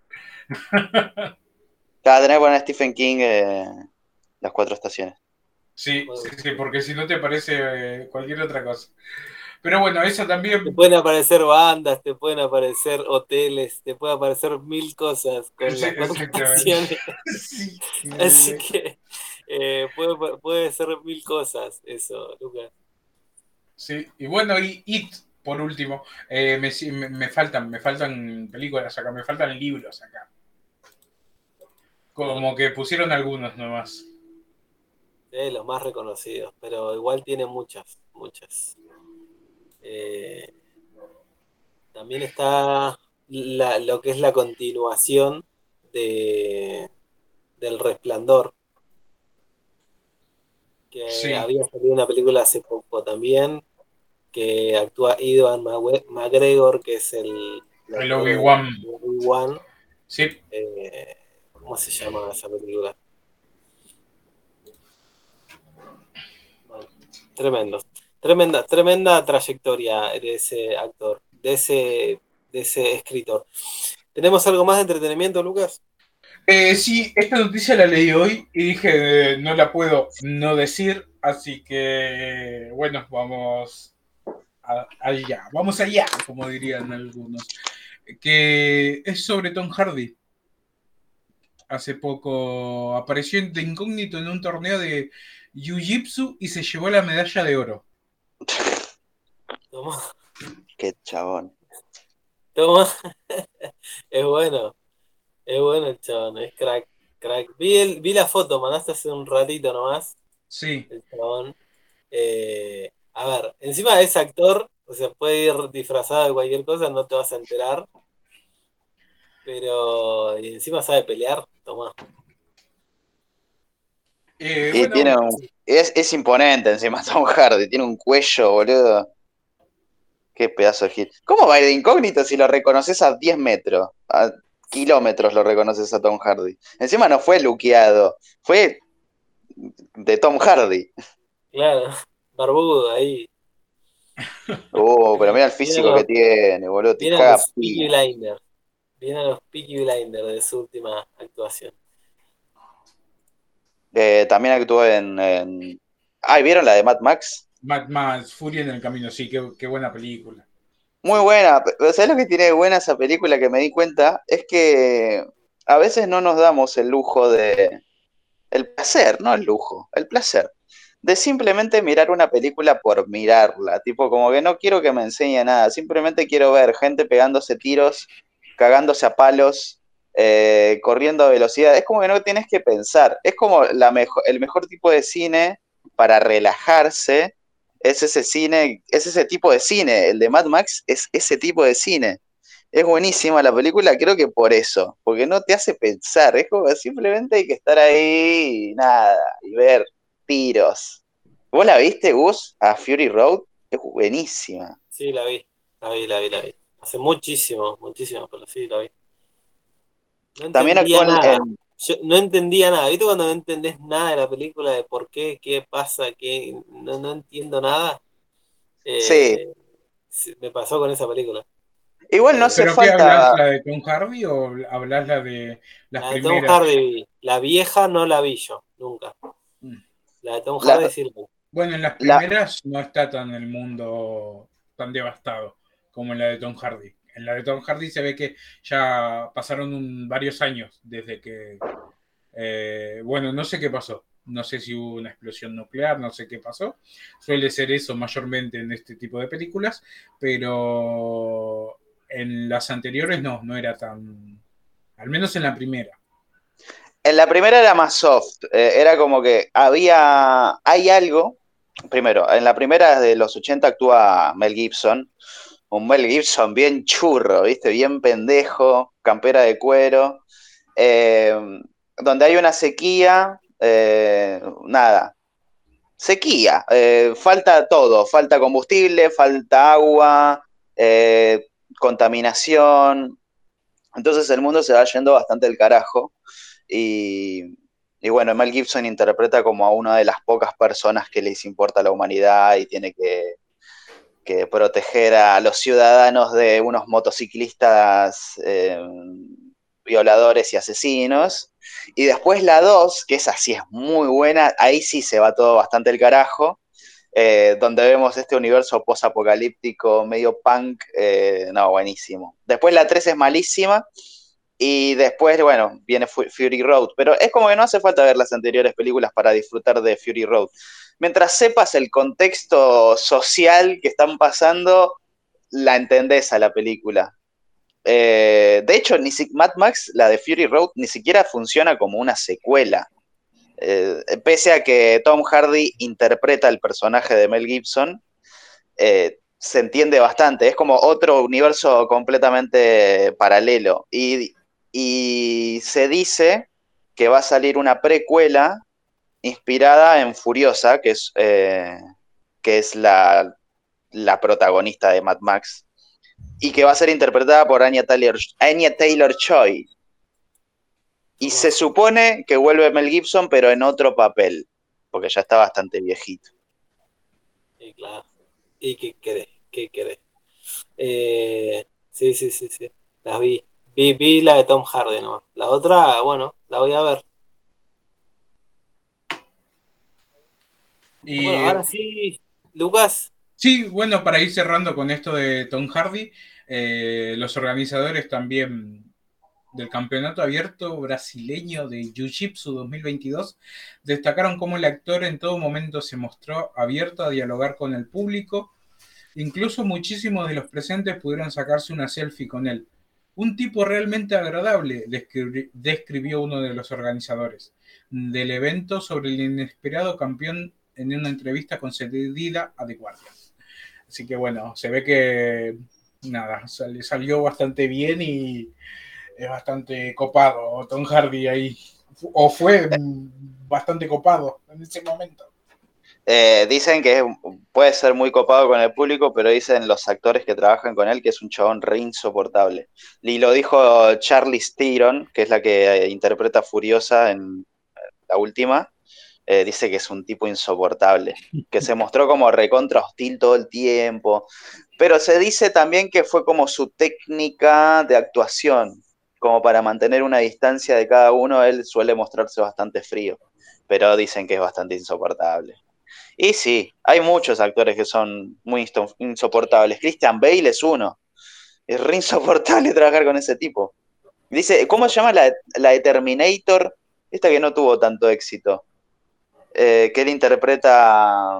Cada tener que poner Stephen King, eh, Las Cuatro Estaciones. Sí, sí, sí, porque si no te parece eh, cualquier otra cosa. Pero bueno, eso Te también. pueden aparecer bandas, te pueden aparecer hoteles, te pueden aparecer mil cosas con Sí, las cuatro exactamente. estaciones. Sí, Así eh, que eh, puede, puede ser mil cosas eso, Lucas. sí. Y bueno, y It, por último. Eh, me, me, me faltan, me faltan películas acá, me faltan libros acá. Como que pusieron algunos nomás. Eh, los más reconocidos, pero igual tiene muchas, muchas. Eh, también está la- lo que es la continuación de, del Resplandor, que Sí, había salido una película hace poco también, que actúa Ewan Mague- McGregor, que es el, el el actor de Obi-Wan. Obi-Wan. Sí. Eh, ¿cómo se llama esa película? Bueno, tremendo. Tremenda, tremenda trayectoria de ese actor, de ese, de ese escritor. ¿Tenemos algo más de entretenimiento, Lucas? Eh, sí, esta noticia la leí hoy y dije, eh, no la puedo no decir, así que, bueno, vamos a- allá, vamos allá, como dirían algunos, que es sobre Tom Hardy. Hace poco apareció de incógnito en un torneo de Jiu-Jitsu y se llevó la medalla de oro. Toma, Qué chabón. toma. Es bueno, es bueno el chabón, es crack, crack. Vi, el, vi la foto, mandaste hace un ratito nomás, Sí. el chabón. Eh, a ver, encima es actor, o sea, puede ir disfrazado de cualquier cosa, no te vas a enterar. Pero y encima sabe pelear, toma. Eh, Y bueno, tiene un, es, es imponente encima Tom Hardy, tiene un cuello, boludo. Qué pedazo de hit. ¿Cómo va a ir de incógnito si lo reconoces a diez metros? A kilómetros lo reconoces a Tom Hardy. Encima no fue luqueado, fue de Tom Hardy. Claro, barbudo ahí. Uh, pero mira el Vienen físico que los, tiene, boludo, te vienen caga los Peaky piña. Blinders. Vienen los Peaky Blinders de su última actuación. Eh, también actuó en, en... Ay, ¿vieron la de Mad Max? Mad Max, Furia en el Camino, sí, qué, qué buena película. Muy buena. Pero ¿sabes lo que tiene de buena esa película que me di cuenta? Es que a veces no nos damos el lujo de... El placer, no el lujo, el placer. De simplemente mirar una película por mirarla. Tipo, como que no quiero que me enseñe nada. Simplemente quiero ver gente pegándose tiros, cagándose a palos, eh, corriendo a velocidad. Es como que no tienes que pensar. Es como la mejo- el mejor tipo de cine para relajarse. Es ese cine, es ese tipo de cine. El de Mad Max es ese tipo de cine. Es buenísima la película, creo que por eso, porque no te hace pensar, es como que simplemente hay que estar ahí y nada, y ver tiros. ¿Vos la viste, Gus, a Fury Road? Es buenísima. Sí, la vi, la vi, la vi, la vi. Hace muchísimo, muchísimo, pero sí, la vi. No También entendía actuó en, nada. en- Yo no entendía nada. ¿Viste cuando no entendés nada de la película, de por qué, qué pasa, qué no, no entiendo nada? sí, Eh, sí, me pasó con esa película. Igual no hace ¿Pero qué falta. hablas, la de Tom Hardy o hablas la de las La de Tom primeras? Hardy, la vieja no la vi yo, nunca. Mm. La de Tom La- Hardy sí la vi. Bueno, en las La, primeras no está tan el mundo tan devastado como en la de Tom Hardy. En la de Tom Hardy se ve que ya pasaron un- varios años desde que, eh, bueno, no sé qué pasó. No sé si hubo una explosión nuclear, no sé qué pasó. Suele ser eso mayormente en este tipo de películas, pero en las anteriores no, no era tan, al menos en la primera. en la primera era más soft. eh, era como que había. Hay algo. Primero, en la primera de los ochenta actúa Mel Gibson. Un Mel Gibson bien churro, ¿viste? Bien pendejo, campera de cuero. eh, donde hay una sequía. eh, nada. Sequía. eh, falta todo. Falta combustible, falta agua, eh, contaminación. Entonces el mundo se va yendo bastante al carajo. Y, y bueno, Mel Gibson interpreta como a una de las pocas personas que les importa la humanidad y tiene que, que proteger a los ciudadanos de unos motociclistas eh, violadores y asesinos. Y después la dos, que esa sí es muy buena, ahí sí se va todo bastante el carajo, eh, donde vemos este universo post-apocalíptico, medio punk, eh, no, buenísimo. Después la tres es malísima, y después, bueno, viene Fury Road, pero es como que no hace falta ver las anteriores películas para disfrutar de Fury Road. Mientras sepas el contexto social que están pasando, la entendés a la película. Eh, de hecho, ni si, Mad Max, la de Fury Road, ni siquiera funciona como una secuela. Eh, pese a que Tom Hardy interpreta el personaje de Mel Gibson, eh, se entiende bastante. Es como otro universo completamente paralelo. Y, y se dice que va a salir una precuela inspirada en Furiosa, que es, eh, que es la, la protagonista de Mad Max, y que va a ser interpretada por Anya Taylor, Anya Taylor-Joy. Y se supone que vuelve Mel Gibson, pero en otro papel, porque ya está bastante viejito. Y claro. ¿Y qué querés? ¿Qué querés? Eh, sí, sí, sí, sí. Las vi. Vi, vi la de Tom Hardy nomás. La otra, bueno, la voy a ver. Y, Bueno, ahora sí, Lucas. Sí, bueno, para ir cerrando con esto de Tom Hardy, eh, los organizadores también del Campeonato Abierto Brasileño de Jiu-Jitsu dos mil veintidós destacaron cómo el actor en todo momento se mostró abierto a dialogar con el público. Incluso muchísimos de los presentes pudieron sacarse una selfie con él. Un tipo realmente agradable, descri- describió uno de los organizadores del evento sobre el inesperado campeón en una entrevista concedida a The Guardian. Así que bueno, se ve que nada, sal- salió bastante bien y es bastante copado Tom Hardy ahí. O fue bastante copado en ese momento. Eh, dicen que puede ser muy copado con el público, pero dicen los actores que trabajan con él que es un chabón re insoportable. Y lo dijo Charlize Theron, que es la que eh, interpreta Furiosa en la última. Eh, dice que es un tipo insoportable, que se mostró como recontra hostil todo el tiempo. Pero se dice también que fue como su técnica de actuación, como para mantener una distancia de cada uno. Él suele mostrarse bastante frío, pero dicen que es bastante insoportable. Y sí, hay muchos actores que son muy insoportables. Christian Bale es uno. Es re insoportable trabajar con ese tipo. Dice, ¿cómo se llama la, la de Terminator? Esta que no tuvo tanto éxito. Eh, que él interpreta...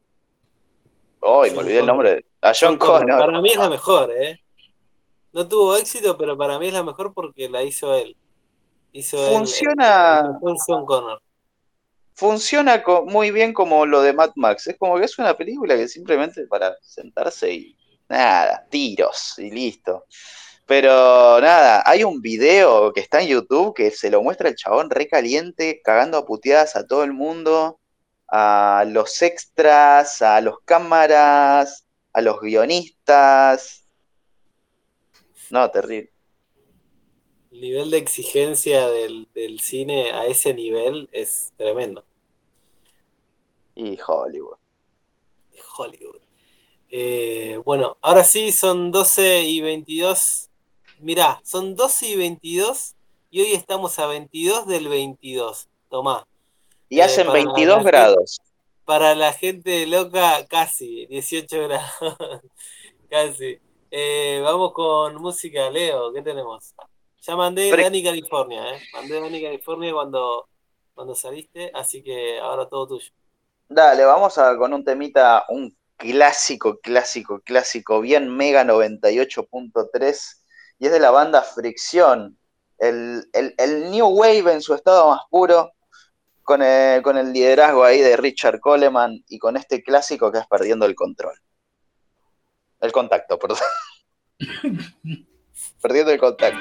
Oh, me olvidé el nombre. A John, John Connor. Connor. Para mí es la mejor, ¿eh? No tuvo éxito, pero para mí es la mejor porque la hizo él. Hizo Funciona... él, él, John Connor. Funciona muy bien como lo de Mad Max. Es como que es una película que simplemente para sentarse y nada, tiros y listo. Pero nada, hay un video que está en YouTube que se lo muestra el chabón re caliente, cagando a puteadas a todo el mundo, a los extras, a los cámaras, a los guionistas. No, terrible. El nivel de exigencia del, del cine a ese nivel es tremendo. Y Hollywood. Hollywood. Eh, bueno, ahora sí, son doce y veintidós. Mirá, son doce y veintidós y hoy estamos a veintidós del veintidós. Tomá. Y Eh, hacen para veintidós la gente- grados. Para la gente loca, casi, dieciocho grados. Casi. Eh, vamos con música, Leo, ¿qué tenemos? Ya mandé Pre- Dani California, ¿eh? Mandé Dani California cuando, cuando saliste, así que ahora todo tuyo. Dale, vamos a, con un temita, un clásico, clásico, clásico, bien Mega noventa y ocho punto tres, y es de la banda Fricción, el, el, el New Wave en su estado más puro, con el, con el liderazgo ahí de Richard Coleman, y con este clásico que es Perdiendo el Control. El contacto, perdón. Perdiendo el contacto.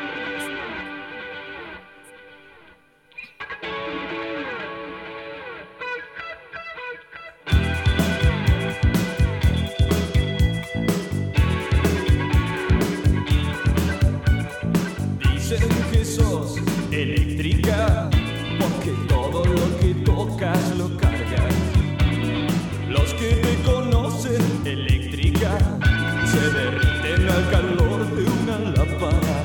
Dicen que sos eléctrica, porque todo lo que tocas lo cargas. Los que te conocen, eléctrica, se derriten al calor de una lámpara.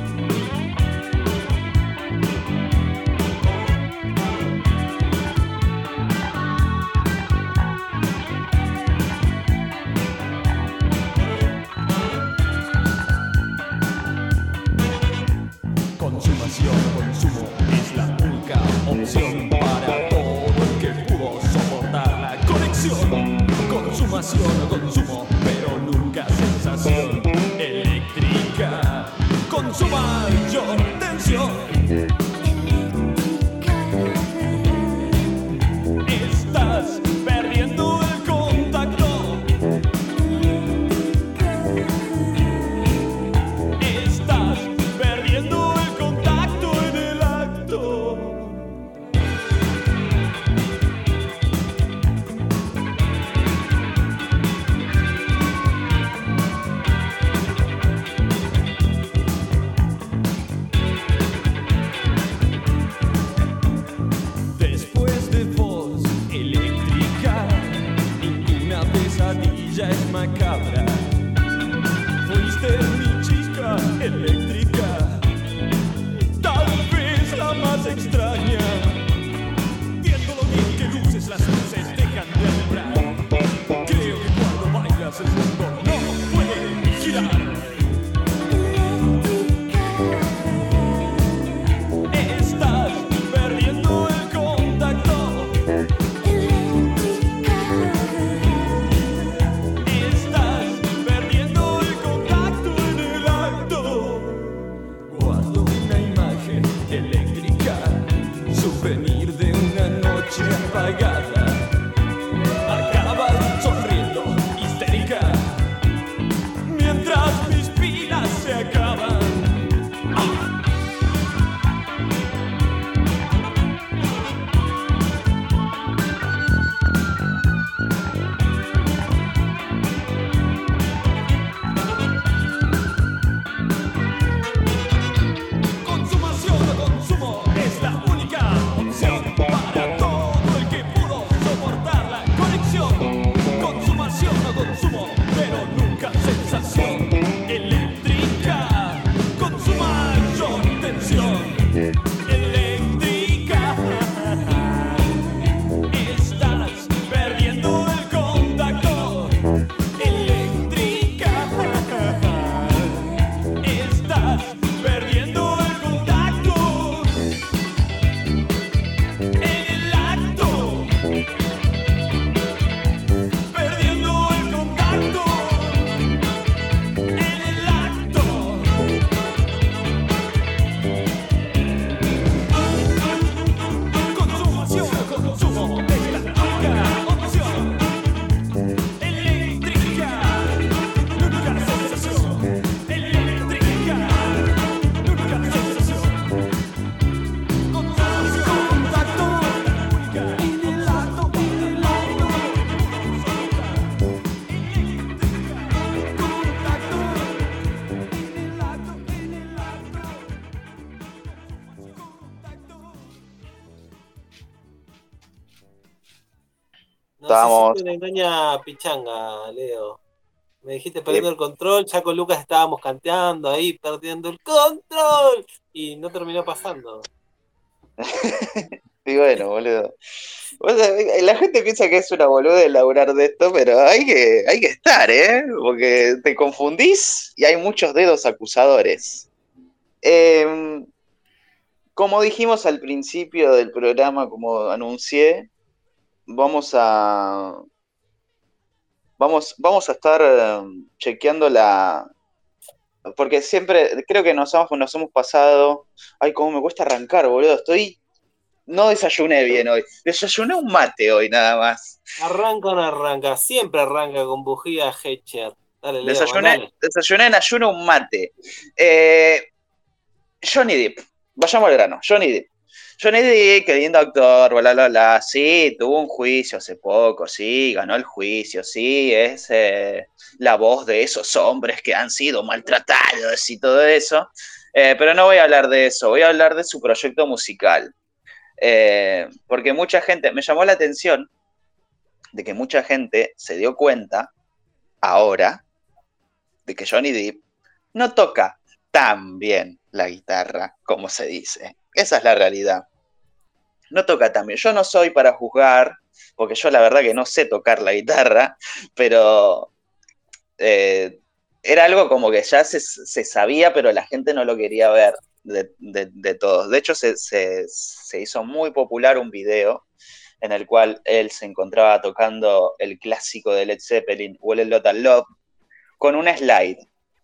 Consumación, consumo es la única opción para todo el que pudo soportar la conexión. Consumación, consumo, pero nunca sensación eléctrica. Con su mayor tensión. Estás perdiendo el contacto. Estás perdiendo el contacto en el acto. Después de voz eléctrica, ninguna pesadilla es macabra. Fuiste mi chica eléctrica, tal vez la más extraña. Viendo lo bien que luces, las luces dejan de alumbrar. Creo que cuando bailas el mundo no puede girar. Estás perdiendo el contacto. Estás perdiendo el contacto en el acto. Guardo una imagen eléctrica, souvenir de una noche apagada. Acabas sonriendo, histérica, mientras mis pilas se acaban. ¡Ah! Consumación o consumo es la única opción para todo el que pudo soportar la conexión. Consumación o consumo, pero nunca sensación eléctrica. Con su mayor tensión eléctrica. Estás perdiendo el contacto. Eléctrica. Estás perdiendo el contacto en el acto. Perdiendo el contacto en el acto. Consumación o consumo es la única opción. Eléctrica, nunca sensación. Eléctrica, nunca sensación. Consumación, contacto, única en el acto, en el acto. Eléctrica, contacto, en el acto, en el acto. No Estamos. sé si te engaña pichanga, Leo. Me dijiste perdiendo el control, ya con Lucas estábamos canteando ahí, perdiendo el control. Y no terminó pasando. Y bueno, boludo. O sea, la gente piensa que es una boluda de laburar de esto, pero hay que, hay que estar, ¿eh? Porque te confundís y hay muchos dedos acusadores. Eh, como dijimos al principio del programa, como anuncié, vamos a... Vamos, vamos a estar um, chequeando la... Porque siempre, creo que nos hemos, nos hemos pasado... Ay, cómo me cuesta arrancar, boludo. Estoy... No desayuné bien hoy. Desayuné un mate hoy, nada más. Arranca o no arranca. Siempre arranca con bujía Hecher. Dale, Leo, Desayuné, dale. desayuné en ayuno un mate. Eh, Johnny Depp. Vayamos al grano. Johnny Depp. Johnny Depp, qué lindo actor, bla, bla, bla. Sí, tuvo un juicio hace poco, sí, ganó el juicio, sí, es eh, la voz de esos hombres que han sido maltratados y todo eso. Eh, pero no voy a hablar de eso, voy a hablar de su proyecto musical. Eh, porque mucha gente, me llamó la atención de que mucha gente se dio cuenta ahora de que Johnny Depp no toca tan bien la guitarra como se dice. Esa es la realidad. No toca tan bien. Yo no soy para juzgar, porque yo la verdad que no sé tocar la guitarra, pero eh, era algo como que ya se, se sabía, pero la gente no lo quería ver de, de, de todos. De hecho, se, se, se hizo muy popular un video en el cual él se encontraba tocando el clásico de Led Zeppelin, Well a Lot of Love, con un slide.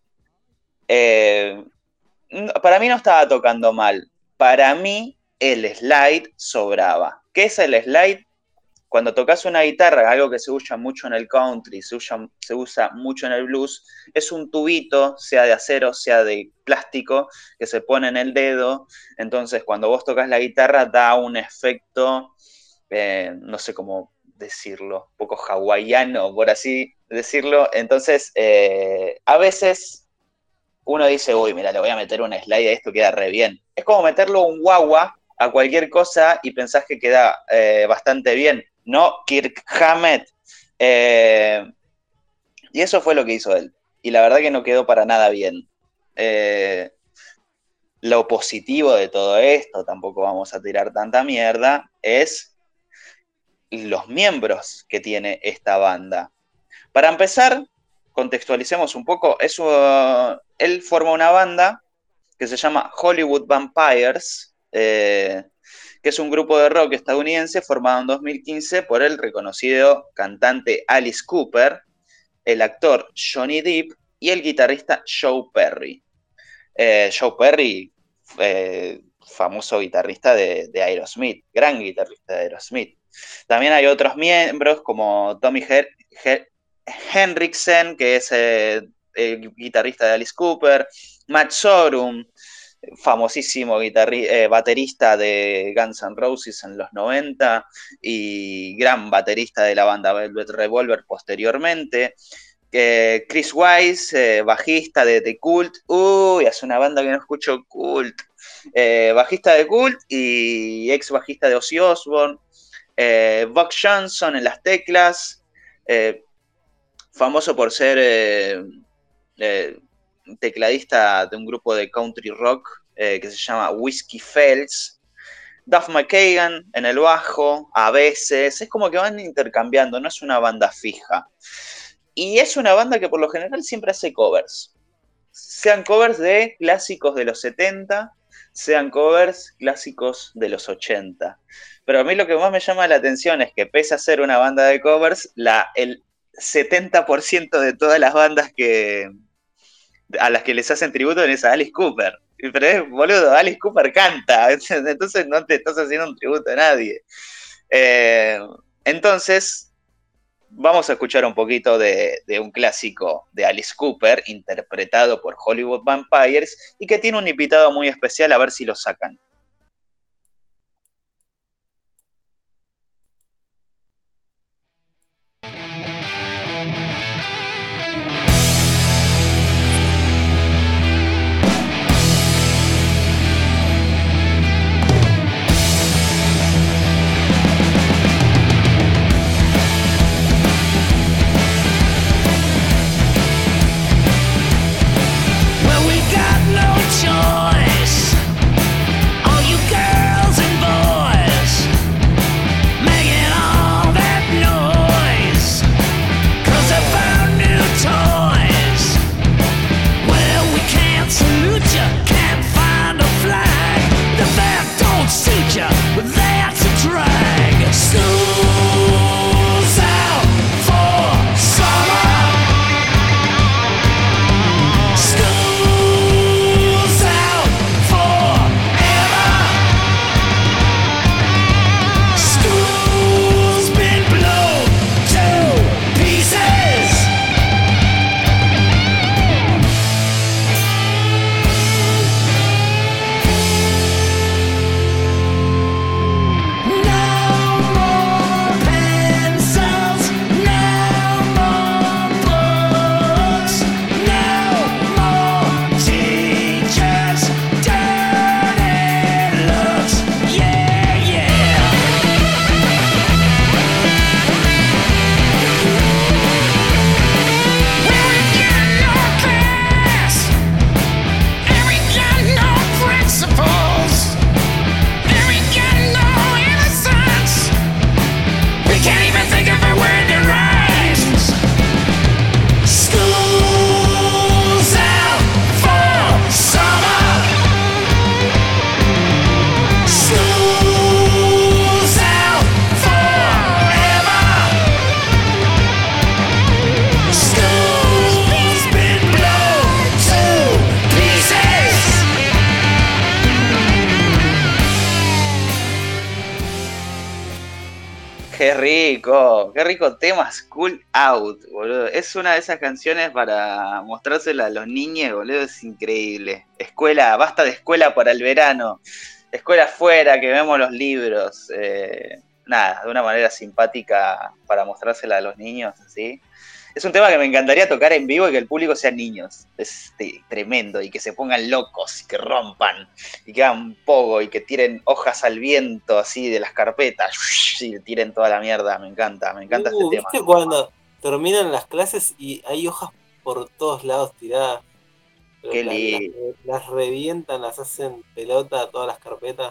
Eh, para mí no estaba tocando mal. Para mí el slide sobraba. ¿Qué es el slide? Cuando tocas una guitarra, algo que se usa mucho en el country, se usa, se usa mucho en el blues, es un tubito, sea de acero, sea de plástico, que se pone en el dedo. Entonces, cuando vos tocas la guitarra, da un efecto, eh, no sé cómo decirlo, un poco hawaiano, por así decirlo. Entonces, eh, a veces uno dice, uy, mira, le voy a meter un slide a esto, queda re bien. Es como meterlo un guagua a cualquier cosa y pensás que queda eh, bastante bien. No, Kirk Hammett. Eh, y eso fue lo que hizo él. Y la verdad que no quedó para nada bien. Eh, lo positivo de todo esto, tampoco vamos a tirar tanta mierda, es los miembros que tiene esta banda. Para empezar, contextualicemos un poco, es, uh, él forma una banda que se llama Hollywood Vampires, eh, que es un grupo de rock estadounidense formado en dos mil quince por el reconocido cantante Alice Cooper, el actor Johnny Depp y el guitarrista Joe Perry. Eh, Joe Perry, eh, famoso guitarrista de, de Aerosmith, gran guitarrista de Aerosmith. También hay otros miembros como Tommy Her Her Henriksen, que es eh, el guitarrista de Alice Cooper, Matt Sorum, famosísimo eh, baterista de Guns N' Roses en los noventa y gran baterista de la banda Velvet Revolver posteriormente, eh, Chris Wise, eh, bajista de The Cult, uy, hace una banda que no escucho, Cult, eh, bajista de Cult y ex bajista de Ozzy Osbourne, eh, Buck Johnson en las teclas, eh, famoso por ser eh, eh, tecladista de un grupo de country rock eh, que se llama Whiskey Fells, Duff McKagan en el bajo, a veces, es como que van intercambiando, no es una banda fija. Y es una banda que por lo general siempre hace covers, sean covers de clásicos de los setenta, sean covers clásicos de los ochenta. Pero a mí lo que más me llama la atención es que pese a ser una banda de covers, la, el setenta por ciento de todas las bandas que a las que les hacen tributo es a Alice Cooper. Pero es, boludo, Alice Cooper canta, entonces no te estás haciendo un tributo a nadie. Eh, entonces, vamos a escuchar un poquito de, de un clásico de Alice Cooper, interpretado por Hollywood Vampires, y que tiene un invitado muy especial, a ver si lo sacan. Qué rico, qué rico tema School Out, boludo. Es una de esas canciones para mostrársela a los niños, boludo, es increíble. Escuela, basta de escuela para el verano. Escuela afuera, que vemos los libros. Eh, nada, de una manera simpática para mostrársela a los niños, así. Es un tema que me encantaría tocar en vivo y que el público sean niños. Es este, tremendo, y que se pongan locos, y que rompan, y que hagan pogo, y que tiren hojas al viento, así, de las carpetas, y tiren toda la mierda. Me encanta, me encanta Uh, este ¿viste tema. cuando terminan las clases y hay hojas por todos lados tiradas? Pero Qué la- las, lindo. las revientan, las hacen pelota a todas las carpetas.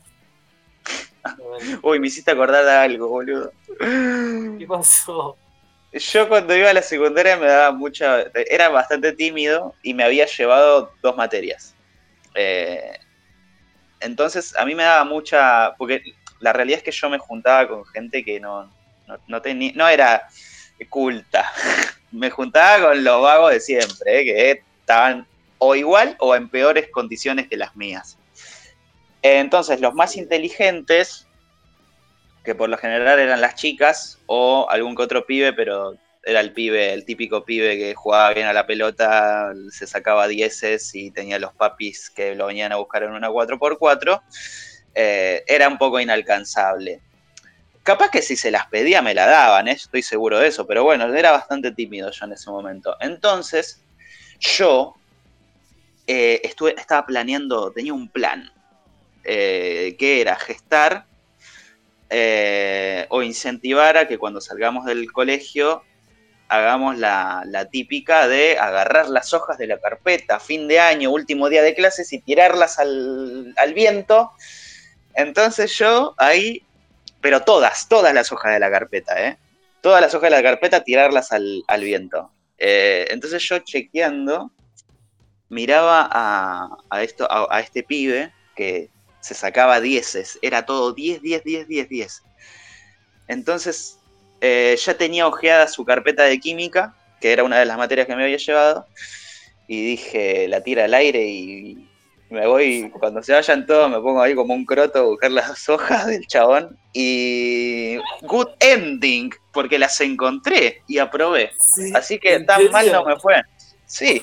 Uy, me hiciste acordar de algo, boludo. ¿Qué pasó? Yo cuando iba a la secundaria me daba mucha... Era bastante tímido y me había llevado dos materias. Eh, entonces a mí me daba mucha... Porque la realidad es que yo me juntaba con gente que no, no, no tenía... No era culta. Me juntaba con los vagos de siempre, eh, que estaban o igual o en peores condiciones que las mías. Entonces los más inteligentes, que por lo general eran las chicas o algún que otro pibe, pero era el pibe, el típico pibe que jugaba bien a la pelota, se sacaba dieces y tenía los papis que lo venían a buscar en una cuatro por cuatro, eh, era un poco inalcanzable. Capaz que si se las pedía me la daban, ¿eh? Estoy seguro de eso, pero bueno, era bastante tímido yo en ese momento. Entonces, yo eh, estuve, estaba planeando, tenía un plan, eh, que era gestar Eh, o incentivar a que cuando salgamos del colegio hagamos la, la típica de agarrar las hojas de la carpeta, fin de año, último día de clases, y tirarlas al, al viento. Entonces yo ahí, pero todas, todas las hojas de la carpeta, ¿eh? Todas las hojas de la carpeta, tirarlas al, al viento. Eh, entonces yo chequeando, miraba a, a, esto, a, a este pibe que se sacaba dieces, era todo diez, diez, diez, diez, diez. Entonces eh, ya tenía ojeada su carpeta de química, que era una de las materias que me había llevado, y dije, la tira al aire y me voy, cuando se vayan todos me pongo ahí como un croto a buscar las hojas del chabón, y good ending, porque las encontré y aprobé. Sí, así que ¿en tan serio? mal no me fue. Sí.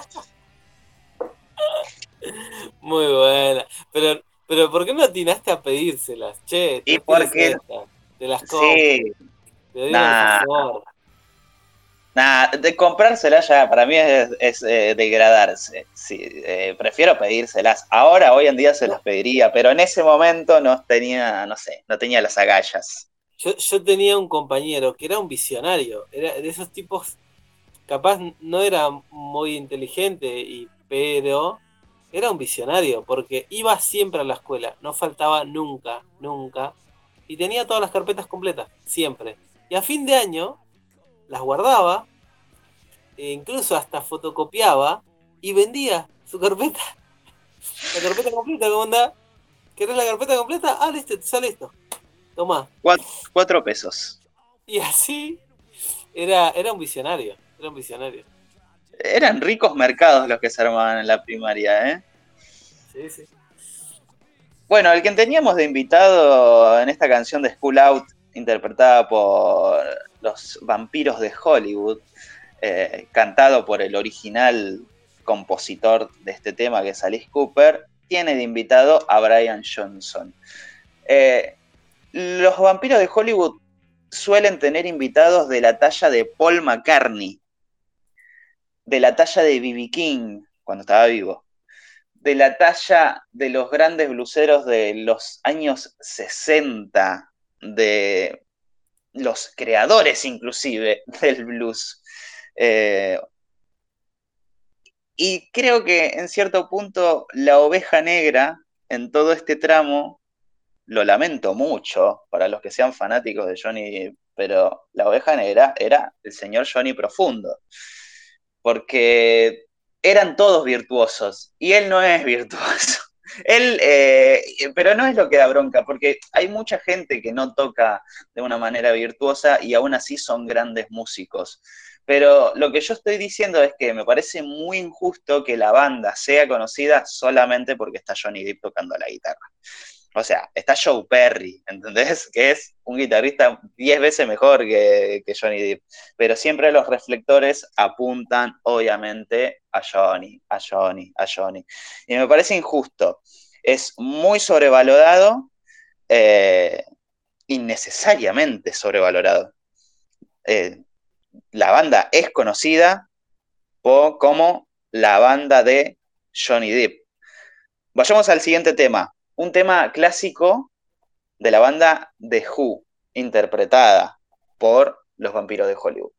Muy buena. Pero, pero ¿por qué no atinaste a pedírselas? Che, Y no tienes porque... esta. Te las compro. Sí. Te doy Nah. el favor. Nah, de comprárselas ya para mí es, es eh, degradarse. Sí, eh, prefiero pedírselas. Ahora, hoy en día se las pediría, pero en ese momento no tenía, no sé, no tenía las agallas. Yo, yo tenía un compañero que era un visionario. Era de esos tipos, capaz no era muy inteligente, y, pero era un visionario, porque iba siempre a la escuela, no faltaba nunca, nunca, y tenía todas las carpetas completas, siempre. Y a fin de año las guardaba, e incluso hasta fotocopiaba y vendía su carpeta. La carpeta completa, ¿cómo anda? ¿Querés la carpeta completa? Ah, listo, te sale esto. Tomá. Cuatro, cuatro pesos. Y así era, era un visionario, era un visionario. Eran ricos mercados los que se armaban en la primaria, ¿eh? Sí, sí. Bueno, el que teníamos de invitado en esta canción de School Out, interpretada por los vampiros de Hollywood, eh, cantado por el original compositor de este tema, que es Alice Cooper, tiene de invitado a Brian Johnson. Eh, los vampiros de Hollywood suelen tener invitados de la talla de Paul McCartney, de la talla de B B King, cuando estaba vivo, de la talla de los grandes blueseros de los años sesenta, de los creadores inclusive del blues. Eh, y creo que en cierto punto la oveja negra en todo este tramo, lo lamento mucho para los que sean fanáticos de Johnny, pero la oveja negra era el señor Johnny Profundo, porque eran todos virtuosos y él no es virtuoso. Él, eh, pero no es lo que da bronca, porque hay mucha gente que no toca de una manera virtuosa y aún así son grandes músicos. Pero lo que yo estoy diciendo es que me parece muy injusto que la banda sea conocida solamente porque está Johnny Depp tocando la guitarra. O sea, está Joe Perry, ¿entendés? Que es un guitarrista diez veces mejor que, que Johnny Depp. Pero siempre los reflectores apuntan, obviamente, a Johnny, a Johnny, a Johnny. Y me parece injusto. Es muy sobrevalorado, eh, innecesariamente sobrevalorado. Eh, la banda es conocida por, como la banda de Johnny Depp. Vayamos al siguiente tema. Un tema clásico de la banda The Who, interpretada por los vampiros de Hollywood.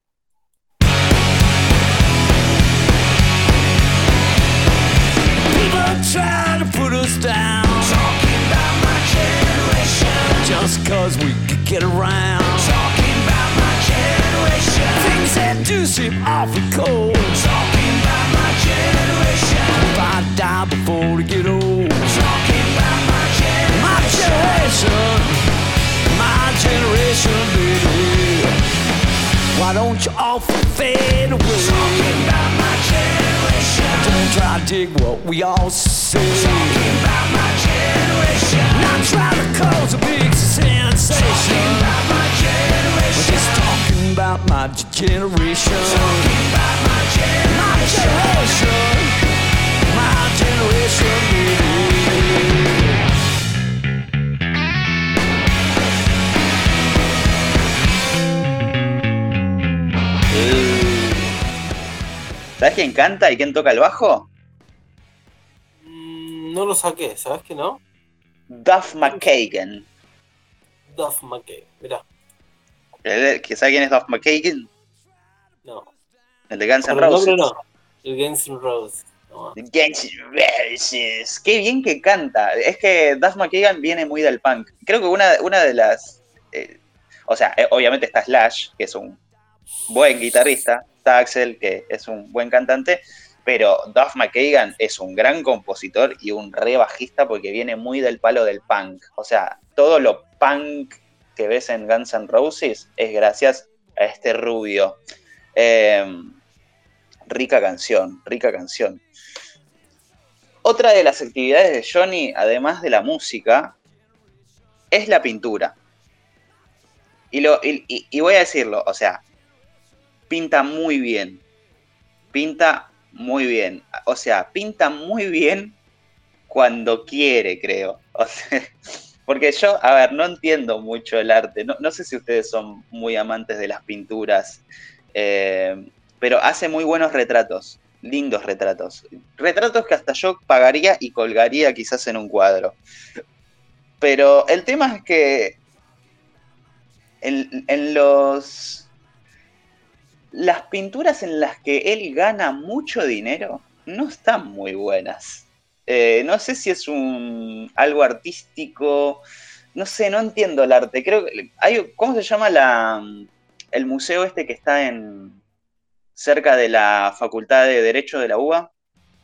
People try to put us down, talking about my generation, just cause we could get around, talking about my generation, things that do seem awfully cold, talking about my generation, if I die before we get old, talking about my generation, my generation, my generation, baby, why don't you all fade away, talking about my generation, don't try to dig what we all say, talking about my generation, not try to cause a big sensation, talking about my generation, we're just talking about my generation, talking about my generation, my generation, my generation, baby. ¿Sabes quién canta y quién toca el bajo? Mm, no lo saqué, ¿sabes que no? Duff McKagan. Duff McKagan, mirá. ¿Sabes quién es Duff McKagan? No. El de Guns N' Por el Roses. nombre no. El Guns N' Roses. No. Guns N' Roses. Qué bien que canta. Es que Duff McKagan viene muy del punk. Creo que una, una de las... Eh, o sea, eh, obviamente está Slash, que es un buen guitarrista. Está Axl, que es un buen cantante. Pero Duff McKagan es un gran compositor y un re bajista porque viene muy del palo del punk. O sea, todo lo punk que ves en Guns N' Roses es gracias a este rubio. Eh, rica canción, rica canción. Otra de las actividades de Johnny, además de la música, es la pintura. Y, lo, y, y, y voy a decirlo, o sea, pinta muy bien. Pinta muy bien. O sea, pinta muy bien cuando quiere, creo. O sea, porque yo, a ver, no entiendo mucho el arte. No, no sé si ustedes son muy amantes de las pinturas. Eh, pero hace muy buenos retratos. Lindos retratos. Retratos que hasta yo pagaría y colgaría quizás en un cuadro. Pero el tema es que en, en los... Las pinturas en las que él gana mucho dinero no están muy buenas. Eh, no sé si es un algo artístico. No sé, no entiendo el arte. Creo que hay, ¿cómo se llama la el museo este que está en cerca de la Facultad de Derecho de la U B A?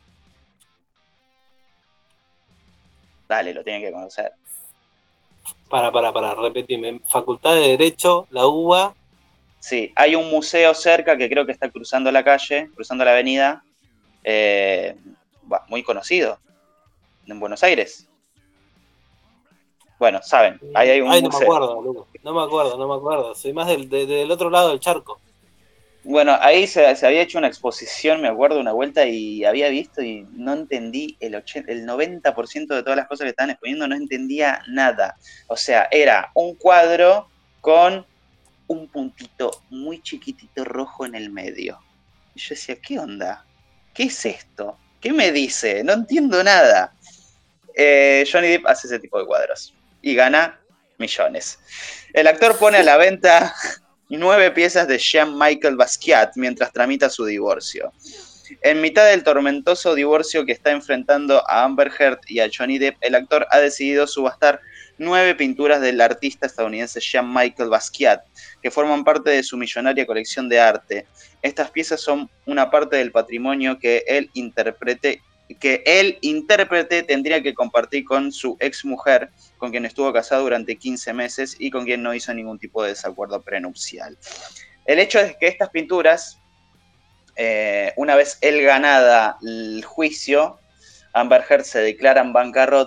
Dale, lo tienen que conocer. Para, para, para, repetime. Facultad de Derecho, la U B A. Sí, hay un museo cerca que creo que está cruzando la calle, cruzando la avenida, eh, muy conocido, en Buenos Aires. Bueno, saben, ahí hay un Ay, no museo. me acuerdo, Luco. No me acuerdo, no me acuerdo. Soy más del, de, del otro lado del charco. Bueno, ahí se, se había hecho una exposición, me acuerdo, una vuelta, y había visto y no entendí el, ochenta, el noventa por ciento de todas las cosas que estaban exponiendo, no entendía nada. O sea, era un cuadro con un puntito muy chiquitito rojo en el medio. Y yo decía, ¿qué onda? ¿Qué es esto? ¿Qué me dice? No entiendo nada. Eh, Johnny Depp hace ese tipo de cuadros y gana millones. El actor pone a la venta nueve piezas de Jean-Michel Basquiat mientras tramita su divorcio. En mitad del tormentoso divorcio que está enfrentando a Amber Heard y a Johnny Depp, el actor ha decidido subastar nueve pinturas del artista estadounidense Jean-Michel Basquiat, que forman parte de su millonaria colección de arte. Estas piezas son una parte del patrimonio que él interprete, que el intérprete tendría que compartir con su exmujer, con quien estuvo casado durante quince meses y con quien no hizo ningún tipo de desacuerdo prenupcial. El hecho es que estas pinturas, eh, una vez él ganada el juicio, Amber Heard se declara en bancarrota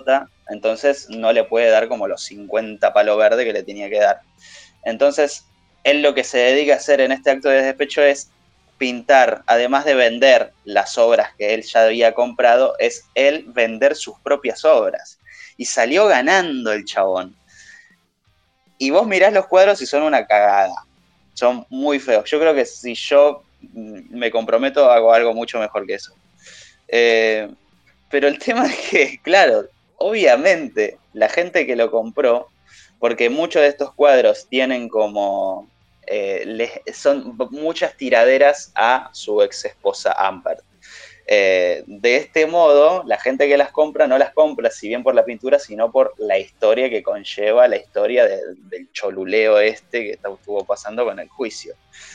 entonces no le puede dar como los cincuenta palos verdes que le tenía que dar. Entonces, él lo que se dedica a hacer en este acto de despecho es pintar, además de vender las obras que él ya había comprado, es él vender sus propias obras. Y salió ganando el chabón. Y vos mirás los cuadros y son una cagada. Son muy feos. Yo creo que si yo me comprometo, hago algo mucho mejor que eso. Eh, pero el tema es que, claro, obviamente, la gente que lo compró, porque muchos de estos cuadros tienen como... Eh, les, son muchas tiraderas a su ex esposa Amber. Eh, de este modo, la gente que las compra no las compra si bien por la pintura, sino por la historia que conlleva, la historia de, del choluleo este que estuvo pasando con el juicio.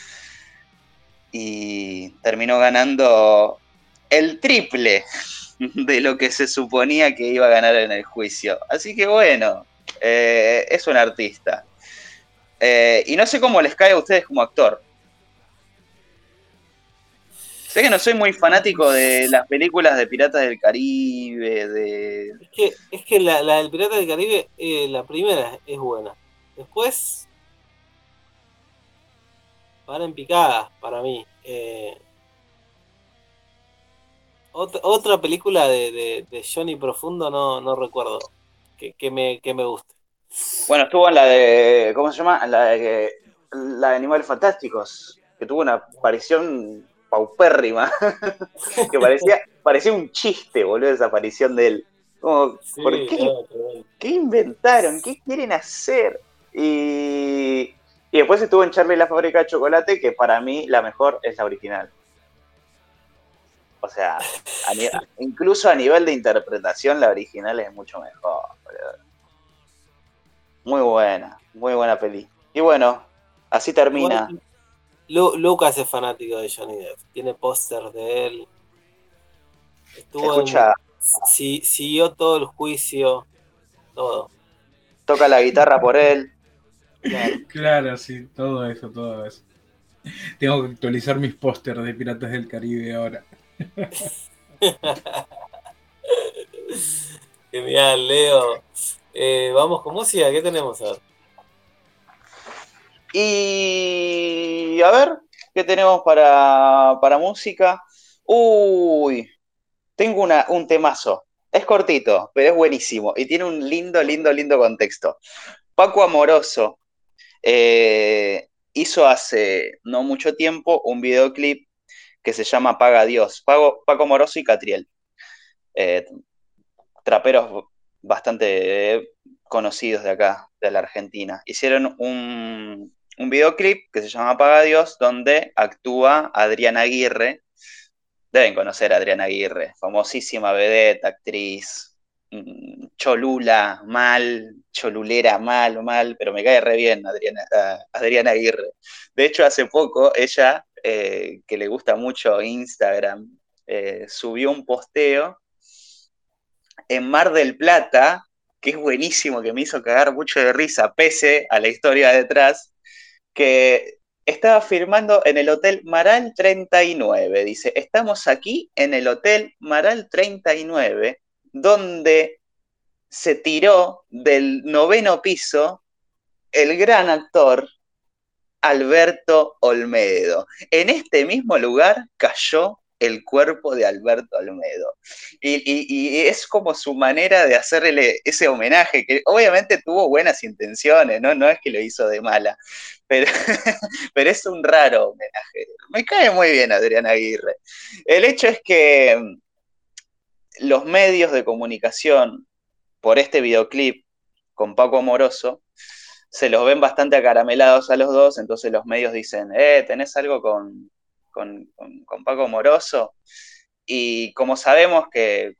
Y terminó ganando el triple de lo que se suponía que iba a ganar en el juicio. Así que bueno, eh, es un artista. Eh, y no sé cómo les cae a ustedes como actor. Sé que no soy muy fanático de las películas de Piratas del Caribe, de... Es que, es que la, la del Pirata del Caribe, eh, la primera es buena. Después, para en picada, para mí. Eh, otra, otra película de, de, de Johnny Profundo no, no recuerdo que, que, me, que me guste. Bueno, estuvo en la de... ¿Cómo se llama? La de, la de Animales Fantásticos, que tuvo una aparición paupérrima, que parecía, parecía un chiste, boludo, esa aparición de él. Como, sí, ¿por qué? No, no. ¿Qué inventaron? ¿Qué quieren hacer? Y, y después estuvo en Charlie y la fábrica de chocolate, que para mí la mejor es la original. O sea, a ni, incluso a nivel de interpretación, la original es mucho mejor, boludo. Muy buena, muy buena peli. Y bueno, así termina. Bueno, Lu, Lucas es fanático de Johnny Depp, tiene póster de él. Estuvo Escucha, en, si, siguió todo el juicio, todo. Toca la guitarra por él. Claro. Claro, sí, todo eso, todo eso. Tengo que actualizar mis pósters de Piratas del Caribe ahora. Genial, Leo. Eh, vamos con música, ¿qué tenemos ahora? Y a ver, ¿qué tenemos para, para música? Uy, tengo una, un temazo. Es cortito, pero es buenísimo. Y tiene un lindo, lindo, lindo contexto. Paco Amoroso eh, hizo hace no mucho tiempo un videoclip que se llama Paga Dios. Paco, Paco Amoroso y Catriel. Eh, traperos bastante eh, conocidos de acá, de la Argentina. Hicieron un, un videoclip que se llama Paga Dios, donde actúa Adriana Aguirre. Deben conocer a Adriana Aguirre, famosísima vedette, actriz, cholula, mal, cholulera, mal, mal, pero me cae re bien Adriana, uh, Adriana Aguirre. De hecho, hace poco ella, eh, que le gusta mucho Instagram, eh, subió un posteo en Mar del Plata, que es buenísimo, que me hizo cagar mucho de risa, pese a la historia detrás, que estaba firmando en el Hotel Maral treinta y nueve. Dice, estamos aquí en el Hotel Maral treinta y nueve, donde se tiró del noveno piso el gran actor Alberto Olmedo. En este mismo lugar cayó el cuerpo de Alberto Olmedo. Y, y, y es como su manera de hacerle ese homenaje, que obviamente tuvo buenas intenciones, ¿no? No es que lo hizo de mala, pero, pero es un raro homenaje. Me cae muy bien Adriana Aguirre. El hecho es que los medios de comunicación, por este videoclip con Paco Amoroso, se los ven bastante acaramelados a los dos, entonces los medios dicen, eh, ¿tenés algo con... Con, con, con Paco Amoroso? Y como sabemos que,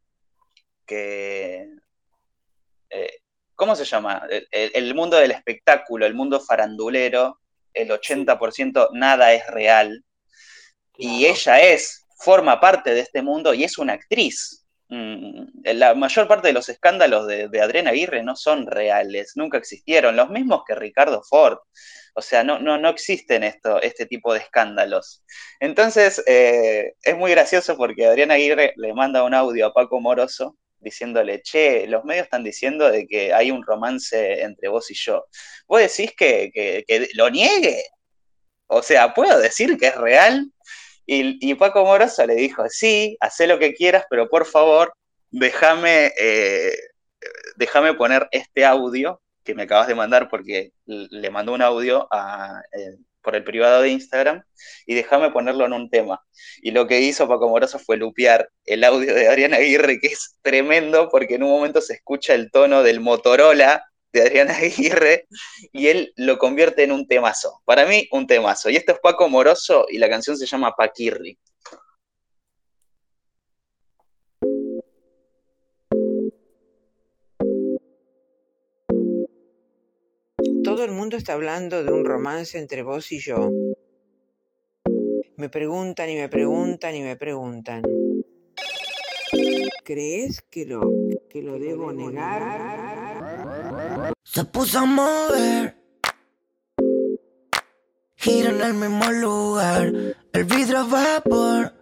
que eh, ¿cómo se llama? El, el mundo del espectáculo, el mundo farandulero, el ochenta por ciento nada es real, claro. Y ella es, forma parte de este mundo y es una actriz. La mayor parte de los escándalos de, de Adriana Aguirre no son reales, nunca existieron, los mismos que Ricardo Ford. O sea, no, no, no existen esto, este tipo de escándalos. Entonces, eh, es muy gracioso porque Adriana Aguirre le manda un audio a Paco Amoroso diciéndole, che, los medios están diciendo de que hay un romance entre vos y yo. ¿Vos decís que, que, que lo niegue? O sea, ¿puedo decir que es real? Y, y Paco Moroso le dijo, sí, hacé lo que quieras, pero por favor, déjame eh, déjame poner este audio que me acabas de mandar, porque le mandó un audio a, eh, por el privado de Instagram, y déjame ponerlo en un tema. Y lo que hizo Paco Moroso fue lupear el audio de Adriana Aguirre, que es tremendo, porque en un momento se escucha el tono del Motorola de Adriana Aguirre, y él lo convierte en un temazo. Para mí, un temazo. Y esto es Paco Moroso, y la canción se llama Paquirri. Todo el mundo está hablando de un romance entre vos y yo. Me preguntan y me preguntan y me preguntan. ¿Crees que lo, que lo debo negar? Se puso a mover, gira en el mismo lugar, el vidrio vapor,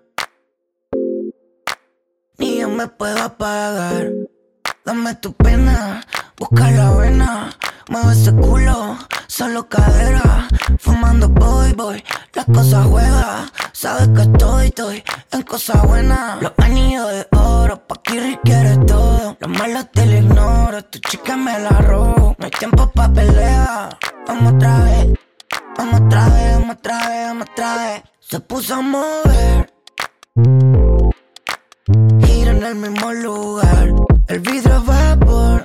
ni yo me puedo apagar. Dame tu pena, busca la vena, mueve ese culo, solo cadera, fumando boy boy, las cosas juegas, sabes que estoy, estoy en cosas buenas. Los anillos de oro, Paquirri quiere todo, los malos te lo ignoro, tu chica me la robo, no hay tiempo pa' pelear. Vamos otra vez, vamos otra vez, vamos otra vez, vamos otra vez. Se puso a mover, gira en el mismo lugar, el vidrio vapor,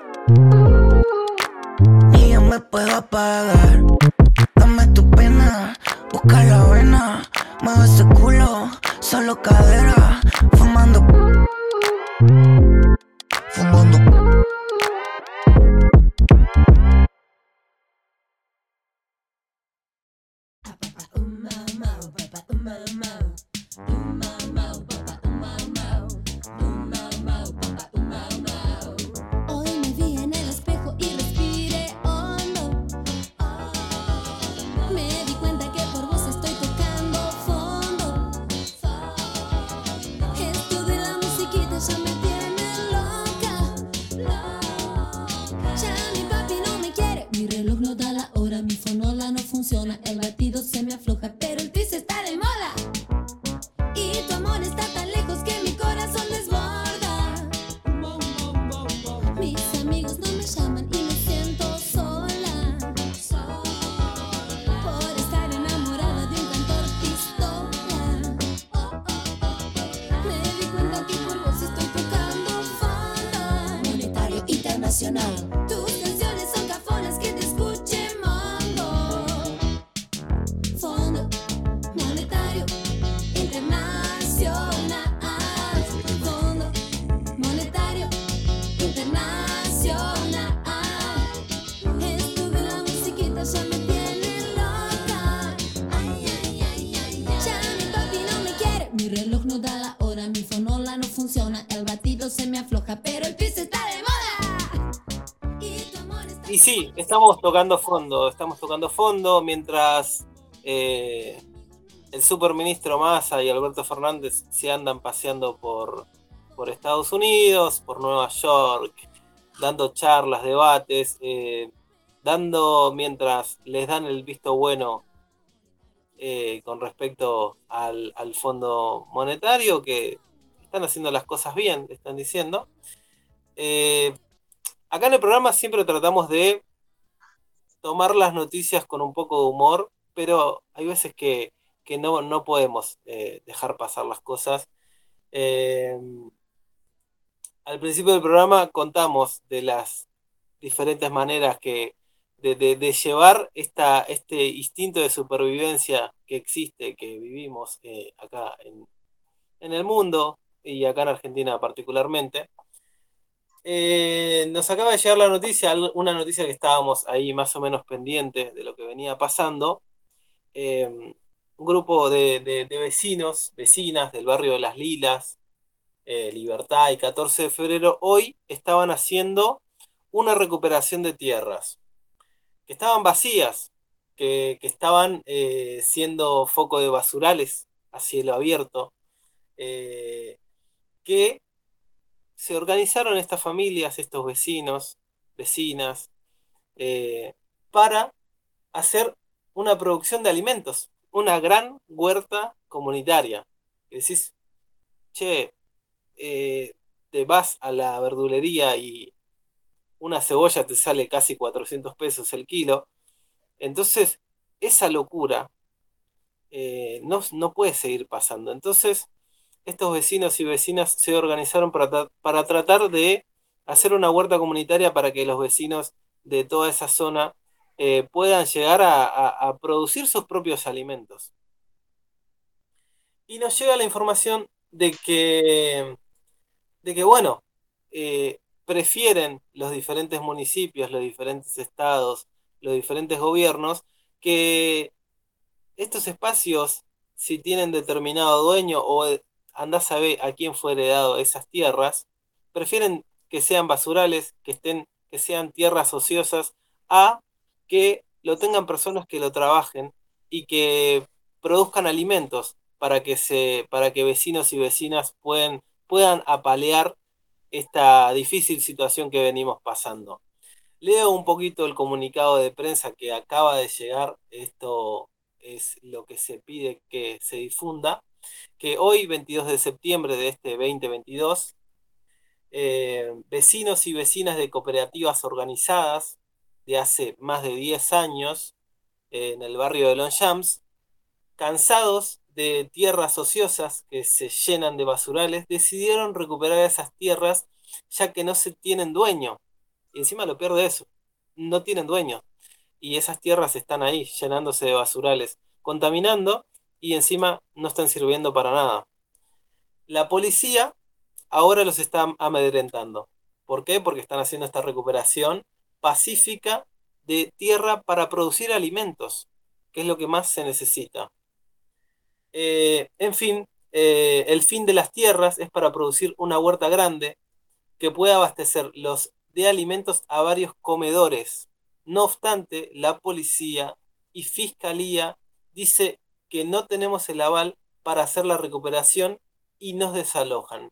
ni yo me puedo apagar. Dame tu pena, busca la vena, mueve ese culo, solo cadera, fumando, fumando. Hoy me vi en el espejo y respiré hondo. Me di cuenta que por vos estoy tocando fondo. Esto de la musiquita ya me tiene loca, loca. Ya mi papi no me quiere, mi reloj no da la hora, mi fonola no funciona, el latido se me afloja, pero el twist está de moda. Y tu amor está tan lejos que mi corazón desborda. Mis amigos no me llaman y me siento sola, por estar enamorada de un cantor pistola. Me di cuenta que por vos estoy tocando fondo. Monetario internacional. Tus canciones son cafonas, que te escuche mongo. Fondo monetario internacional. Fondo monetario internacional. Esto de la musiquita ya me tiene loca. Ay, ay, ay, ay, ay. Ya mi papi no me quiere, mi reloj no da la hora, mi fonola no funciona, el batido se me afloja, pero el piso está de moda. Y tu amor está... Y sí, estamos tocando fondo, estamos tocando fondo mientras eh, el superministro Massa y Alberto Fernández se andan paseando por, por Estados Unidos, por Nueva York, dando charlas, debates, eh, dando, mientras les dan el visto bueno eh, con respecto al, al Fondo Monetario, que están haciendo las cosas bien, están diciendo. Eh, acá en el programa siempre tratamos de tomar las noticias con un poco de humor, pero hay veces que, que no, no podemos eh, dejar pasar las cosas. Eh, al principio del programa contamos de las diferentes maneras que de, de, de llevar esta, este instinto de supervivencia que existe, que vivimos eh, acá en, en el mundo y acá en Argentina particularmente. Eh, nos acaba de llegar la noticia, una noticia que estábamos ahí más o menos pendientes de lo que venía pasando. Eh, un grupo de, de, de vecinos, vecinas del barrio de Las Lilas, eh, Libertad y catorce de febrero, hoy estaban haciendo una recuperación de tierras que estaban vacías, que, que estaban eh, siendo foco de basurales a cielo abierto, eh, que se organizaron estas familias, estos vecinos, vecinas, eh, para hacer una producción de alimentos, una gran huerta comunitaria. Y decís, che, eh, te vas a la verdulería y una cebolla te sale casi cuatrocientos pesos el kilo. Entonces, esa locura eh, no, no puede seguir pasando. Entonces, estos vecinos y vecinas se organizaron para, tra- para tratar de hacer una huerta comunitaria para que los vecinos de toda esa zona eh, puedan llegar a, a- a producir sus propios alimentos. Y nos llega la información de que, de que bueno, eh, prefieren los diferentes municipios, los diferentes estados, los diferentes gobiernos, que estos espacios, si tienen determinado dueño o eh, andás a ver a quién fue heredado esas tierras, prefieren que sean basurales, que estén, que sean tierras ociosas, a que lo tengan personas que lo trabajen y que produzcan alimentos para que se, para que vecinos y vecinas puedan, puedan apalear esta difícil situación que venimos pasando. Leo un poquito el comunicado de prensa que acaba de llegar. Esto es lo que se pide que se difunda, que hoy, veintidós de septiembre de este dos mil veintidós, eh, vecinos y vecinas de cooperativas organizadas de hace más de diez años eh, en el barrio de Longchamps, cansados de tierras ociosas que se llenan de basurales, decidieron recuperar esas tierras ya que no se tienen dueño. Y encima lo peor de eso, no tienen dueño. Y esas tierras están ahí, llenándose de basurales, contaminando y encima no están sirviendo para nada. La policía ahora los está amedrentando. ¿Por qué? Porque están haciendo esta recuperación pacífica de tierra para producir alimentos, que es lo que más se necesita. Eh, en fin, eh, el fin de las tierras es para producir una huerta grande que pueda abastecer los de alimentos a varios comedores. No obstante, la policía y fiscalía dice que no tenemos el aval para hacer la recuperación y nos desalojan.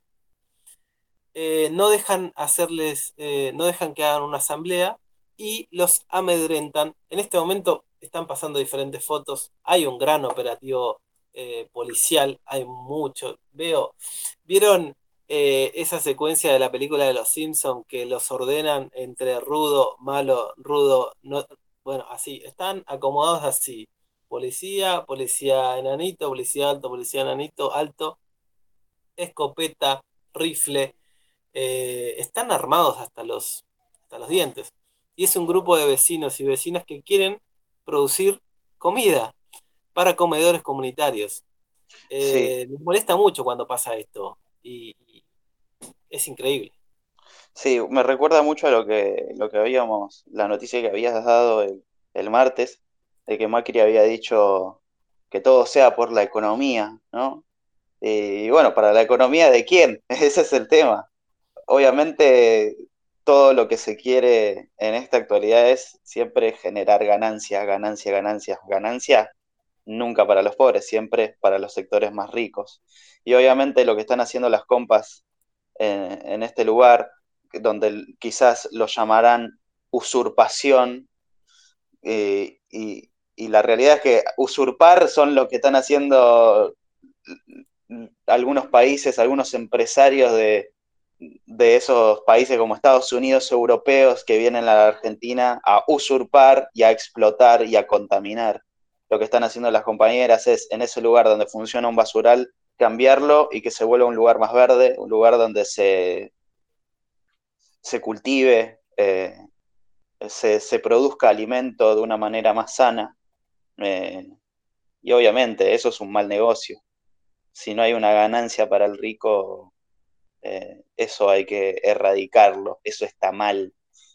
Eh, no dejan hacerles, eh, no dejan que hagan una asamblea y los amedrentan. En este momento están pasando diferentes fotos. Hay un gran operativo eh, policial, hay mucho. Veo, ¿vieron eh, esa secuencia de la película de Los Simpsons que los ordenan entre rudo, malo, rudo? No, bueno, así, están acomodados así. Policía, policía enanito, policía alto, policía enanito, alto, escopeta, rifle. Eh, están armados hasta los, hasta los dientes. Y es un grupo de vecinos y vecinas que quieren producir comida para comedores comunitarios. Eh, Sí, les molesta mucho cuando pasa esto y, y es increíble. sí, me recuerda mucho a lo que, lo que habíamos, la noticia que habías dado el, el martes, de que Macri había dicho que todo sea por la economía, ¿no? Y bueno, ¿para la economía de quién? Ese es el tema. Obviamente, todo lo que se quiere en esta actualidad es siempre generar ganancias, ganancias, ganancias, ganancias, nunca para los pobres, siempre para los sectores más ricos. Y obviamente lo que están haciendo las compas en, en este lugar, donde quizás lo llamarán usurpación, eh, y, y la realidad es que usurpar son lo que están haciendo algunos países, algunos empresarios de, de esos países como Estados Unidos, europeos, que vienen a la Argentina a usurpar y a explotar y a contaminar. Lo que están haciendo las compañeras es, en ese lugar donde funciona un basural, cambiarlo y que se vuelva un lugar más verde, un lugar donde se, se cultive, eh, se, se produzca alimento de una manera más sana. Eh, y obviamente eso es un mal negocio. Si no hay una ganancia para el rico, eh, eso hay que erradicarlo, eso está mal.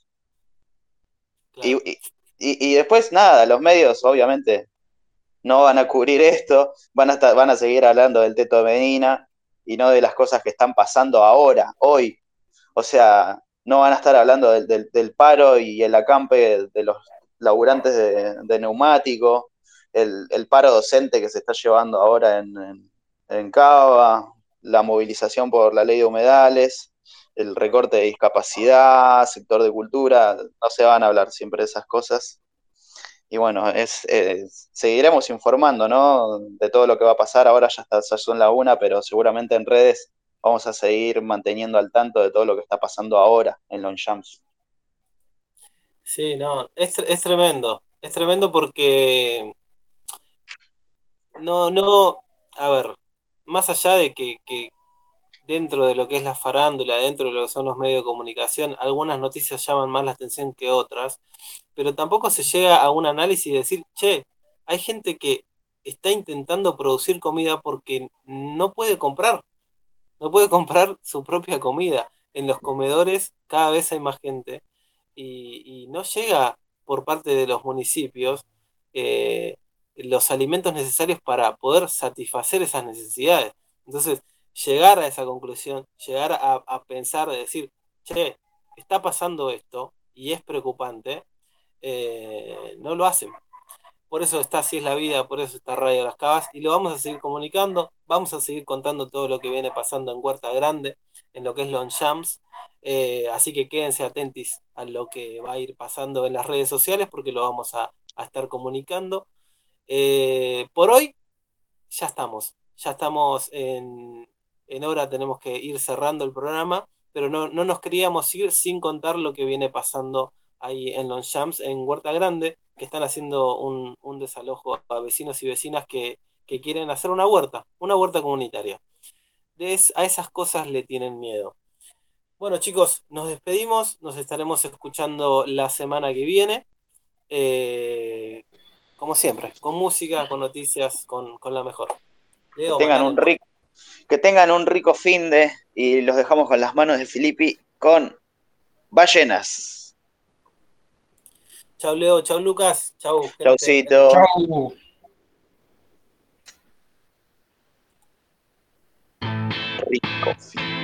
Claro. Y, y, y después, nada, los medios obviamente no van a cubrir esto, van a, estar, van a seguir hablando del Teto Medina y no de las cosas que están pasando ahora, hoy. O sea, no van a estar hablando del, del, del paro y el acampe de los laburantes de, de neumático, el, el paro docente que se está llevando ahora en, en, en Cava, la movilización por la ley de humedales, el recorte de discapacidad, sector de cultura, no se van a hablar siempre de esas cosas. Y bueno, es, es, seguiremos informando, ¿no? De todo lo que va a pasar. Ahora ya, está, ya son la una, pero seguramente en redes vamos a seguir manteniendo al tanto de todo lo que está pasando ahora en Longchamps. Sí, no, es, es tremendo. Es tremendo porque no, no, a ver, más allá de que, que dentro de lo que es la farándula, dentro de lo que son los medios de comunicación, algunas noticias llaman más la atención que otras, pero tampoco se llega a un análisis y decir, che, hay gente que está intentando producir comida porque no puede comprar, no puede comprar su propia comida. En los comedores cada vez hay más gente y, y no llega por parte de los municipios eh, los alimentos necesarios para poder satisfacer esas necesidades. Entonces, llegar a esa conclusión, llegar a, a pensar, de decir, che, está pasando esto y es preocupante, eh, no lo hacen. Por eso está Así es la Vida, por eso está Radio Las Cavas, y lo vamos a seguir comunicando, vamos a seguir contando todo lo que viene pasando en Huerta Grande, en lo que es Longchamps, eh, así que quédense atentos a lo que va a ir pasando en las redes sociales, porque lo vamos a, a estar comunicando. Eh, por hoy, ya estamos, ya estamos en... En hora tenemos que ir cerrando el programa, pero no, no nos queríamos ir sin contar lo que viene pasando ahí en Longchamps, en Huerta Grande, que están haciendo un, un desalojo a vecinos y vecinas que, que quieren hacer una huerta, una huerta comunitaria. De es, a esas cosas le tienen miedo. Bueno, chicos, nos despedimos, nos estaremos escuchando la semana que viene, eh, como siempre, con música, con noticias, con, con la mejor. Leo, que tengan mandale. un rico Que tengan un rico finde y los dejamos con las manos de Filippi con Ballenas. Chau Leo, chau Lucas, chau. gente. Chaucito. Chau. Rico finde.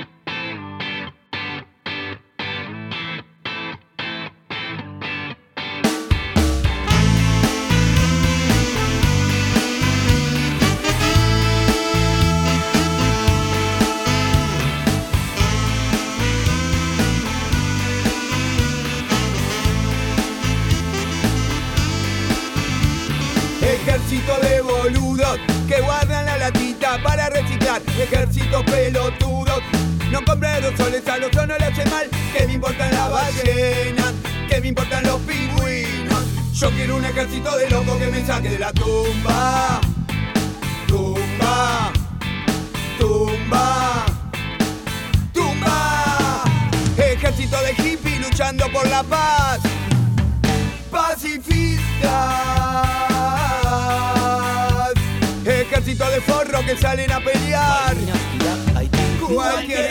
Ejército de boludos que guardan la latita para reciclar. Ejército pelotudos, no compren los soles, a los no le hace mal. Que me importan las ballenas, que me importan los pingüinos. Yo quiero un ejército de locos que me saque de la tumba. Tumba, tumba, tumba. Ejército de hippies luchando por la paz. Pacifistas. Ejército de forro que salen a pelear cualquier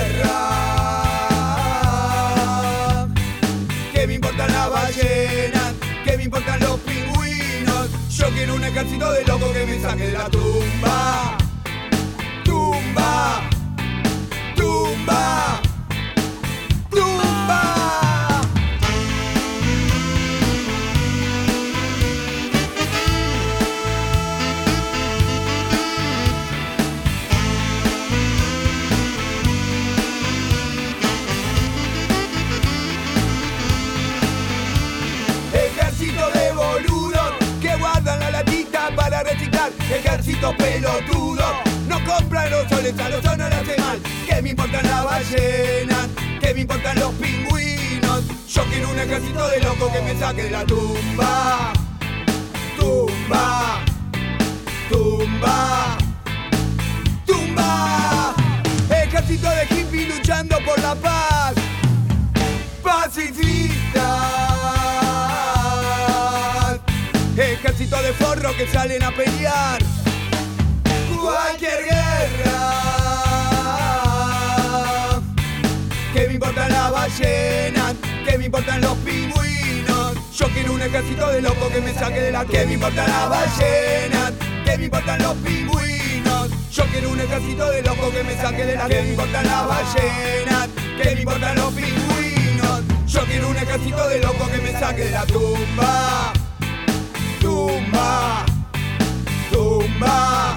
guerra. Que me importan las ballenas, que me importan los pingüinos. Yo quiero un ejército de locos que me saque de la tumba. Tumba, tumba, tumba. Ejército pelotudo, no compran los soles, a los no le hace mal. Que me importan las ballenas, que me importan los pingüinos. Yo quiero un ejército de locos que me saque de la tumba. Tumba, tumba, tumba. Ejército de hippies luchando por la paz. Pacifistas. Ejército de forro que salen a pelear cualquier guerra. Que me importan las ballenas, que me importan los pingüinos. Yo quiero un ejército de locos que me saque de la. Que me importan las ballenas, que me importan los pingüinos. Yo quiero un ejército de locos que me saque de la. Que me importan las ballenas, que me importan los pingüinos. Yo quiero un ejército de locos que me saque de la tumba. Tumba, tumba.